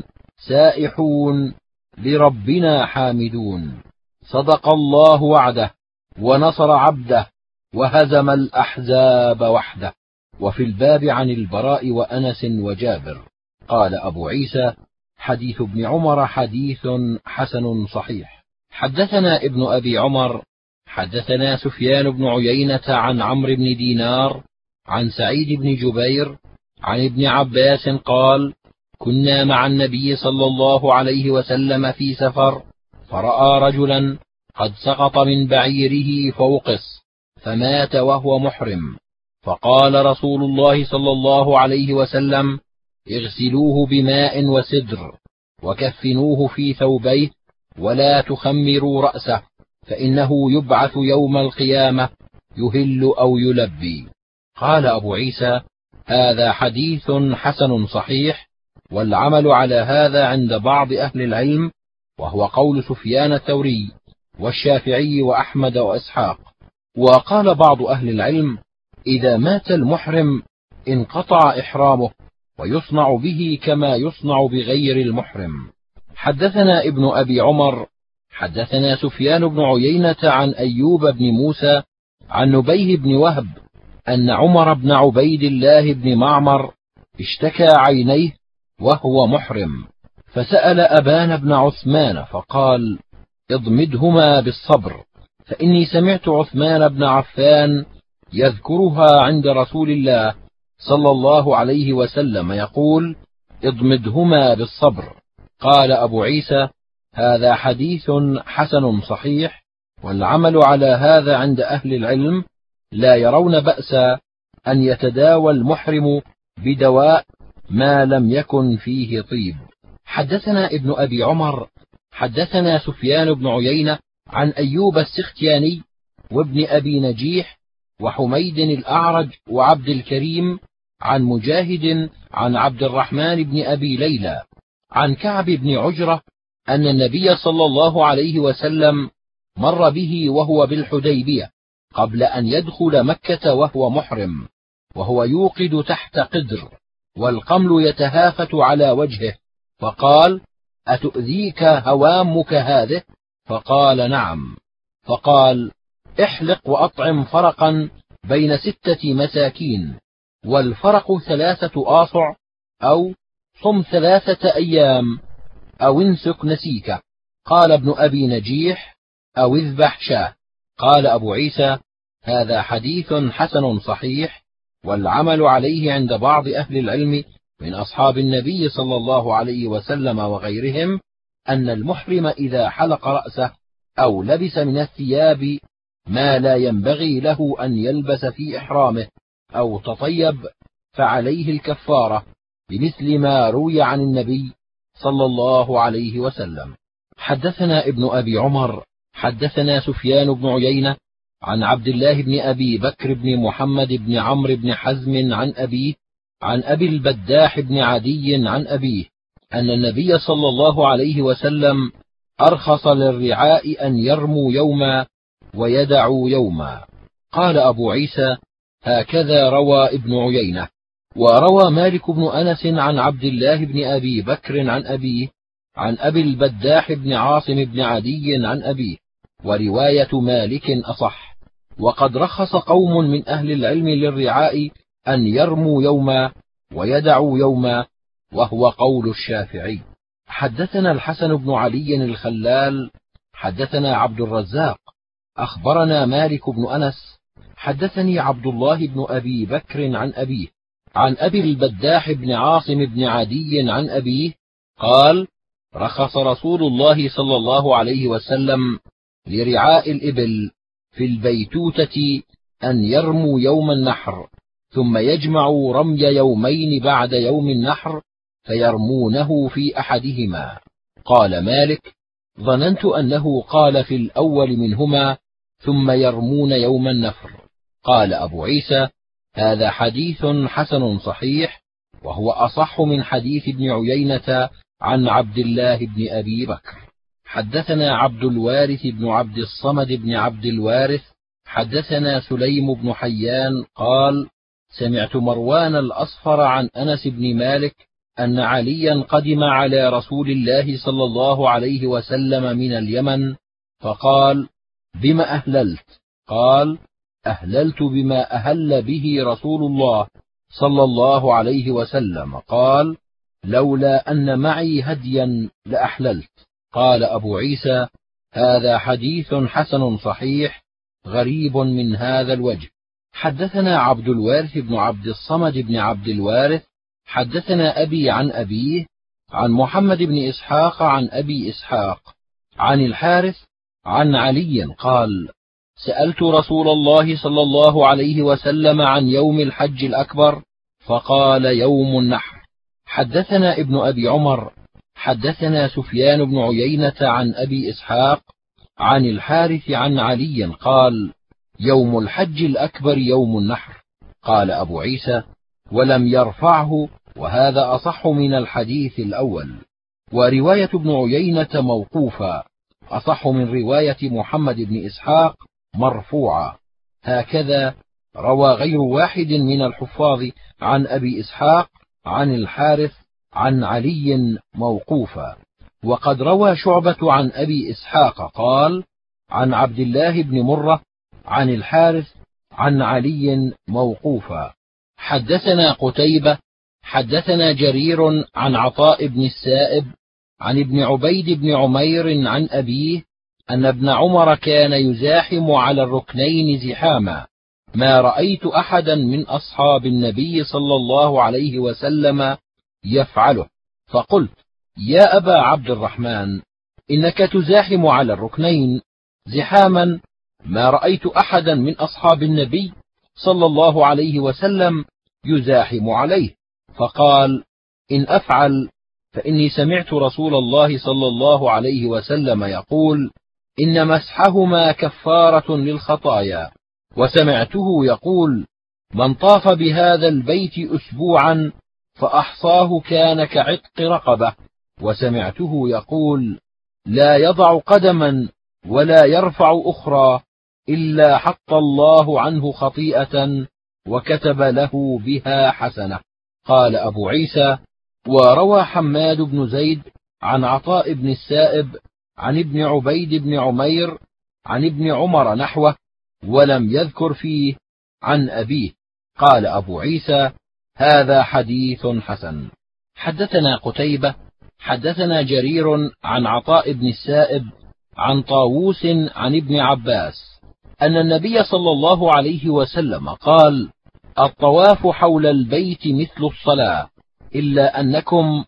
سائحون لربنا حامدون، صدق الله وعده ونصر عبده وهزم الأحزاب وحده. وفي الباب عن البراء وأنس وجابر. قال أبو عيسى: حديث ابن عمر حديث حسن صحيح. حدثنا ابن أبي عمر حدثنا سفيان بن عيينة عن عمرو بن دينار عن سعيد بن جبير عن ابن عباس قال: كنا مع النبي صلى الله عليه وسلم في سفر، فرأى رجلا قد سقط من بعيره فوقص فمات وهو محرم، فقال رسول الله صلى الله عليه وسلم: اغسلوه بماء وسدر وكفنوه في ثوبيه ولا تخمروا رأسه، فإنه يبعث يوم القيامة يهل أو يلبي. قال أبو عيسى: هذا حديث حسن صحيح، والعمل على هذا عند بعض أهل العلم، وهو قول سفيان الثوري والشافعي وأحمد وإسحاق. وقال بعض أهل العلم: إذا مات المحرم انقطع إحرامه، ويصنع به كما يصنع بغير المحرم. حدثنا ابن أبي عمر حدثنا سفيان بن عيينة عن أيوب بن موسى عن نبيه بن وهب أن عمر بن عبيد الله بن معمر اشتكى عينيه وهو محرم، فسأل أبان بن عثمان فقال: اضمدهما بالصبر، فإني سمعت عثمان بن عفان يذكرها عند رسول الله صلى الله عليه وسلم يقول: اضمدهما بالصبر. قال أبو عيسى: هذا حديث حسن صحيح، والعمل على هذا عند أهل العلم، لا يرون بأسا أن يتداوى المحرم بدواء ما لم يكن فيه طيب. حدثنا ابن أبي عمر حدثنا سفيان بن عيينة عن أيوب السختياني وابن أبي نجيح وحميد الأعرج وعبد الكريم عن مجاهد عن عبد الرحمن بن أبي ليلى عن كعب بن عجرة أن النبي صلى الله عليه وسلم مر به وهو بالحديبية قبل أن يدخل مكة وهو محرم، وهو يوقد تحت قدر، والقمل يتهافت على وجهه، فقال: أتؤذيك هوامك هذه؟ فقال: نعم. فقال: احلق وأطعم فرقا بين ستة مساكين، والفرق ثلاثة آصع، أو صم ثلاثة أيام، أو انسك نسيك. قال ابن أبي نجيح: أو اذبح شاه. قال أبو عيسى: هذا حديث حسن صحيح، والعمل عليه عند بعض أهل العلم من أصحاب النبي صلى الله عليه وسلم وغيرهم، أن المحرم إذا حلق رأسه أو لبس من الثياب ما لا ينبغي له أن يلبس في إحرامه، أو تطيب، فعليه الكفارة بمثل ما روي عن النبي صلى الله عليه وسلم. حدثنا ابن أبي عمر حدثنا سفيان بن عيينة عن عبد الله بن أبي بكر بن محمد بن عمرو بن حزم عن أبيه عن أبي البداح بن عدي عن أبيه أن النبي صلى الله عليه وسلم أرخص للرعاء أن يرموا يوما ويدعوا يوما. قال أبو عيسى: هكذا روى ابن عيينة. وروى مالك بن أنس عن عبد الله بن أبي بكر عن أبيه عن أبي البداح بن عاصم بن عدي عن أبيه، ورواية مالك أصح. وقد رخص قوم من أهل العلم للرعاء أن يرموا يوما ويدعوا يوما، وهو قول الشافعي. حدثنا الحسن بن علي الخلال حدثنا عبد الرزاق أخبرنا مالك بن أنس حدثني عبد الله بن أبي بكر عن أبيه عن أبي البداح بن عاصم بن عدي عن أبيه قال: رخص رسول الله صلى الله عليه وسلم لرعاء الإبل في البيتوتة أن يرموا يوم النحر، ثم يجمعوا رمي يومين بعد يوم النحر فيرمونه في أحدهما. قال مالك: ظننت أنه قال في الأول منهما ثم يرمون يوم النفر. قال أبو عيسى: هذا حديث حسن صحيح، وهو أصح من حديث ابن عيينة عن عبد الله بن أبي بكر. حدثنا عبد الوارث بن عبد الصمد بن عبد الوارث حدثنا سليم بن حيان قال: سمعت مروان الأصفر عن أنس بن مالك أن عليا قدم على رسول الله صلى الله عليه وسلم من اليمن، فقال: بما أهللت؟ قال: أهللت بما أهل به رسول الله صلى الله عليه وسلم. قال: لولا أن معي هديا لأحللت. قال أبو عيسى: هذا حديث حسن صحيح غريب من هذا الوجه. حدثنا عبد الوارث بن عبد الصمد بن عبد الوارث حدثنا أبي عن أبيه عن محمد بن إسحاق عن أبي إسحاق عن الحارث عن علي قال: سألت رسول الله صلى الله عليه وسلم عن يوم الحج الأكبر، فقال: يوم النحر. حدثنا ابن أبي عمر حدثنا سفيان بن عيينة عن أبي إسحاق عن الحارث عن علي قال: يوم الحج الأكبر يوم النحر. قال أبو عيسى: ولم يرفعه، وهذا أصح من الحديث الأول. ورواية ابن عيينة موقوفة أصح من رواية محمد بن إسحاق مرفوعة. هكذا روى غير واحد من الحفاظ عن أبي إسحاق عن الحارث عن علي موقوفا. وقد روى شعبة عن أبي إسحاق قال: عن عبد الله بن مرة عن الحارث عن علي موقوفا. حدثنا قتيبة حدثنا جرير عن عطاء بن السائب عن ابن عبيد بن عمير عن أبيه أن ابن عمر كان يزاحم على الركنين زحاما، ما رأيت أحدا من أصحاب النبي صلى الله عليه وسلم يفعله، فقلت: يا أبا عبد الرحمن، إنك تزاحم على الركنين زحاما، ما رأيت أحدا من أصحاب النبي صلى الله عليه وسلم يزاحم عليه. فقال: إن أفعل فإني سمعت رسول الله صلى الله عليه وسلم يقول: إن مسحهما كفارة للخطايا، وسمعته يقول: من طاف بهذا البيت أسبوعا فأحصاه كان كعتق رقبة، وسمعته يقول: لا يضع قدما ولا يرفع أخرى إلا حط الله عنه خطيئة وكتب له بها حسنة. قال أبو عيسى: وروى حماد بن زيد عن عطاء بن السائب عن ابن عبيد بن عمير عن ابن عمر نحوه، ولم يذكر فيه عن أبيه. قال أبو عيسى: هذا حديث حسن. حدثنا قتيبة حدثنا جرير عن عطاء بن السائب عن طاووس عن ابن عباس أن النبي صلى الله عليه وسلم قال: الطواف حول البيت مثل الصلاة، إلا أنكم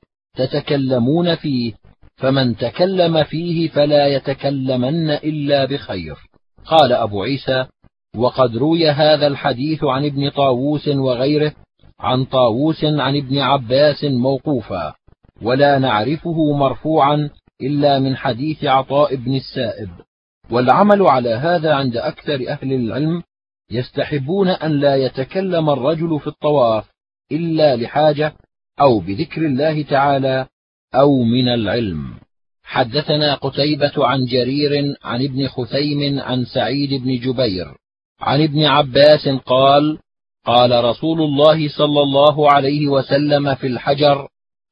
تتكلمون فيه، فمن تكلم فيه فلا يتكلمن إلا بخير. قال أبو عيسى: وقد روي هذا الحديث عن ابن طاووس وغيره عن طاووس عن ابن عباس موقوفا، ولا نعرفه مرفوعا إلا من حديث عطاء بن السائب. والعمل على هذا عند أكثر أهل العلم، يستحبون أن لا يتكلم الرجل في الطواف إلا لحاجة أو بذكر الله تعالى أو من العلم. حدثنا قتيبة عن جرير عن ابن خثيم عن سعيد بن جبير عن ابن عباس قال: قال رسول الله صلى الله عليه وسلم في الحجر: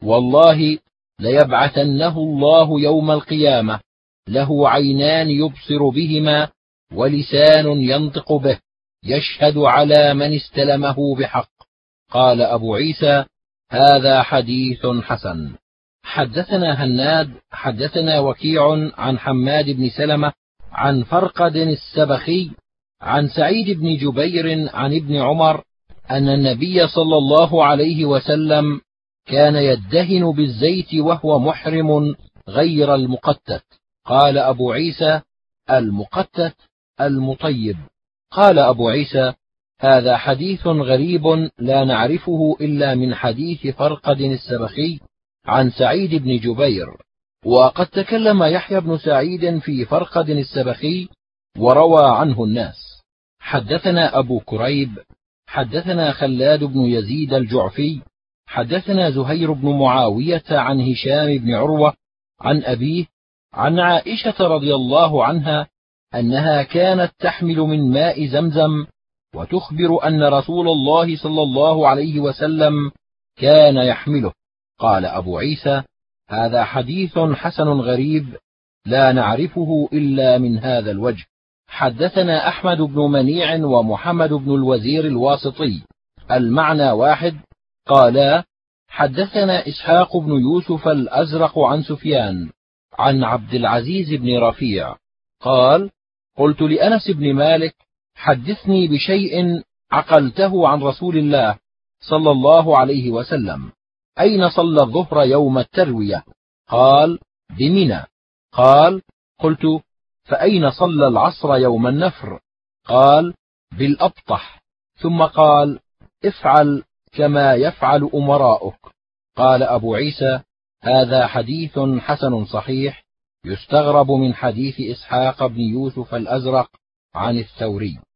والله ليبعثنه الله يوم القيامة له عينان يبصر بهما ولسان ينطق به، يشهد على من استلمه بحق. قال أبو عيسى: هذا حديث حسن. حدثنا هناد حدثنا وكيع عن حماد بن سلمة عن فرقد السبخي عن سعيد بن جبير عن ابن عمر أن النبي صلى الله عليه وسلم كان يدهن بالزيت وهو محرم غير المقتت. قال أبو عيسى: المقتت المطيب. قال أبو عيسى: هذا حديث غريب لا نعرفه إلا من حديث فرقد السبخي عن سعيد بن جبير. وقد تكلم يحيى بن سعيد في فرقد السبخي وروى عنه الناس. حدثنا أبو كريب حدثنا خلاد بن يزيد الجعفي حدثنا زهير بن معاوية عن هشام بن عروة عن أبيه عن عائشة رضي الله عنها أنها كانت تحمل من ماء زمزم وتخبر أن رسول الله صلى الله عليه وسلم كان يحمله. قال أبو عيسى: هذا حديث حسن غريب لا نعرفه إلا من هذا الوجه. حدثنا أحمد بن منيع ومحمد بن الوزير الواسطي المعنى واحد، قالا: حدثنا إسحاق بن يوسف الأزرق عن سفيان عن عبد العزيز بن رفيع قال: قلت لأنس بن مالك: حدثني بشيء عقلته عن رسول الله صلى الله عليه وسلم، أين صلى الظهر يوم التروية؟ قال: بمنى. قال: قلت: فأين صلى العصر يوم النفر؟ قال: بالأبطح. ثم قال: افعل كما يفعل أمراؤك. قال أبو عيسى: هذا حديث حسن صحيح، يستغرب من حديث إسحاق بن يوسف الأزرق عن الثوري.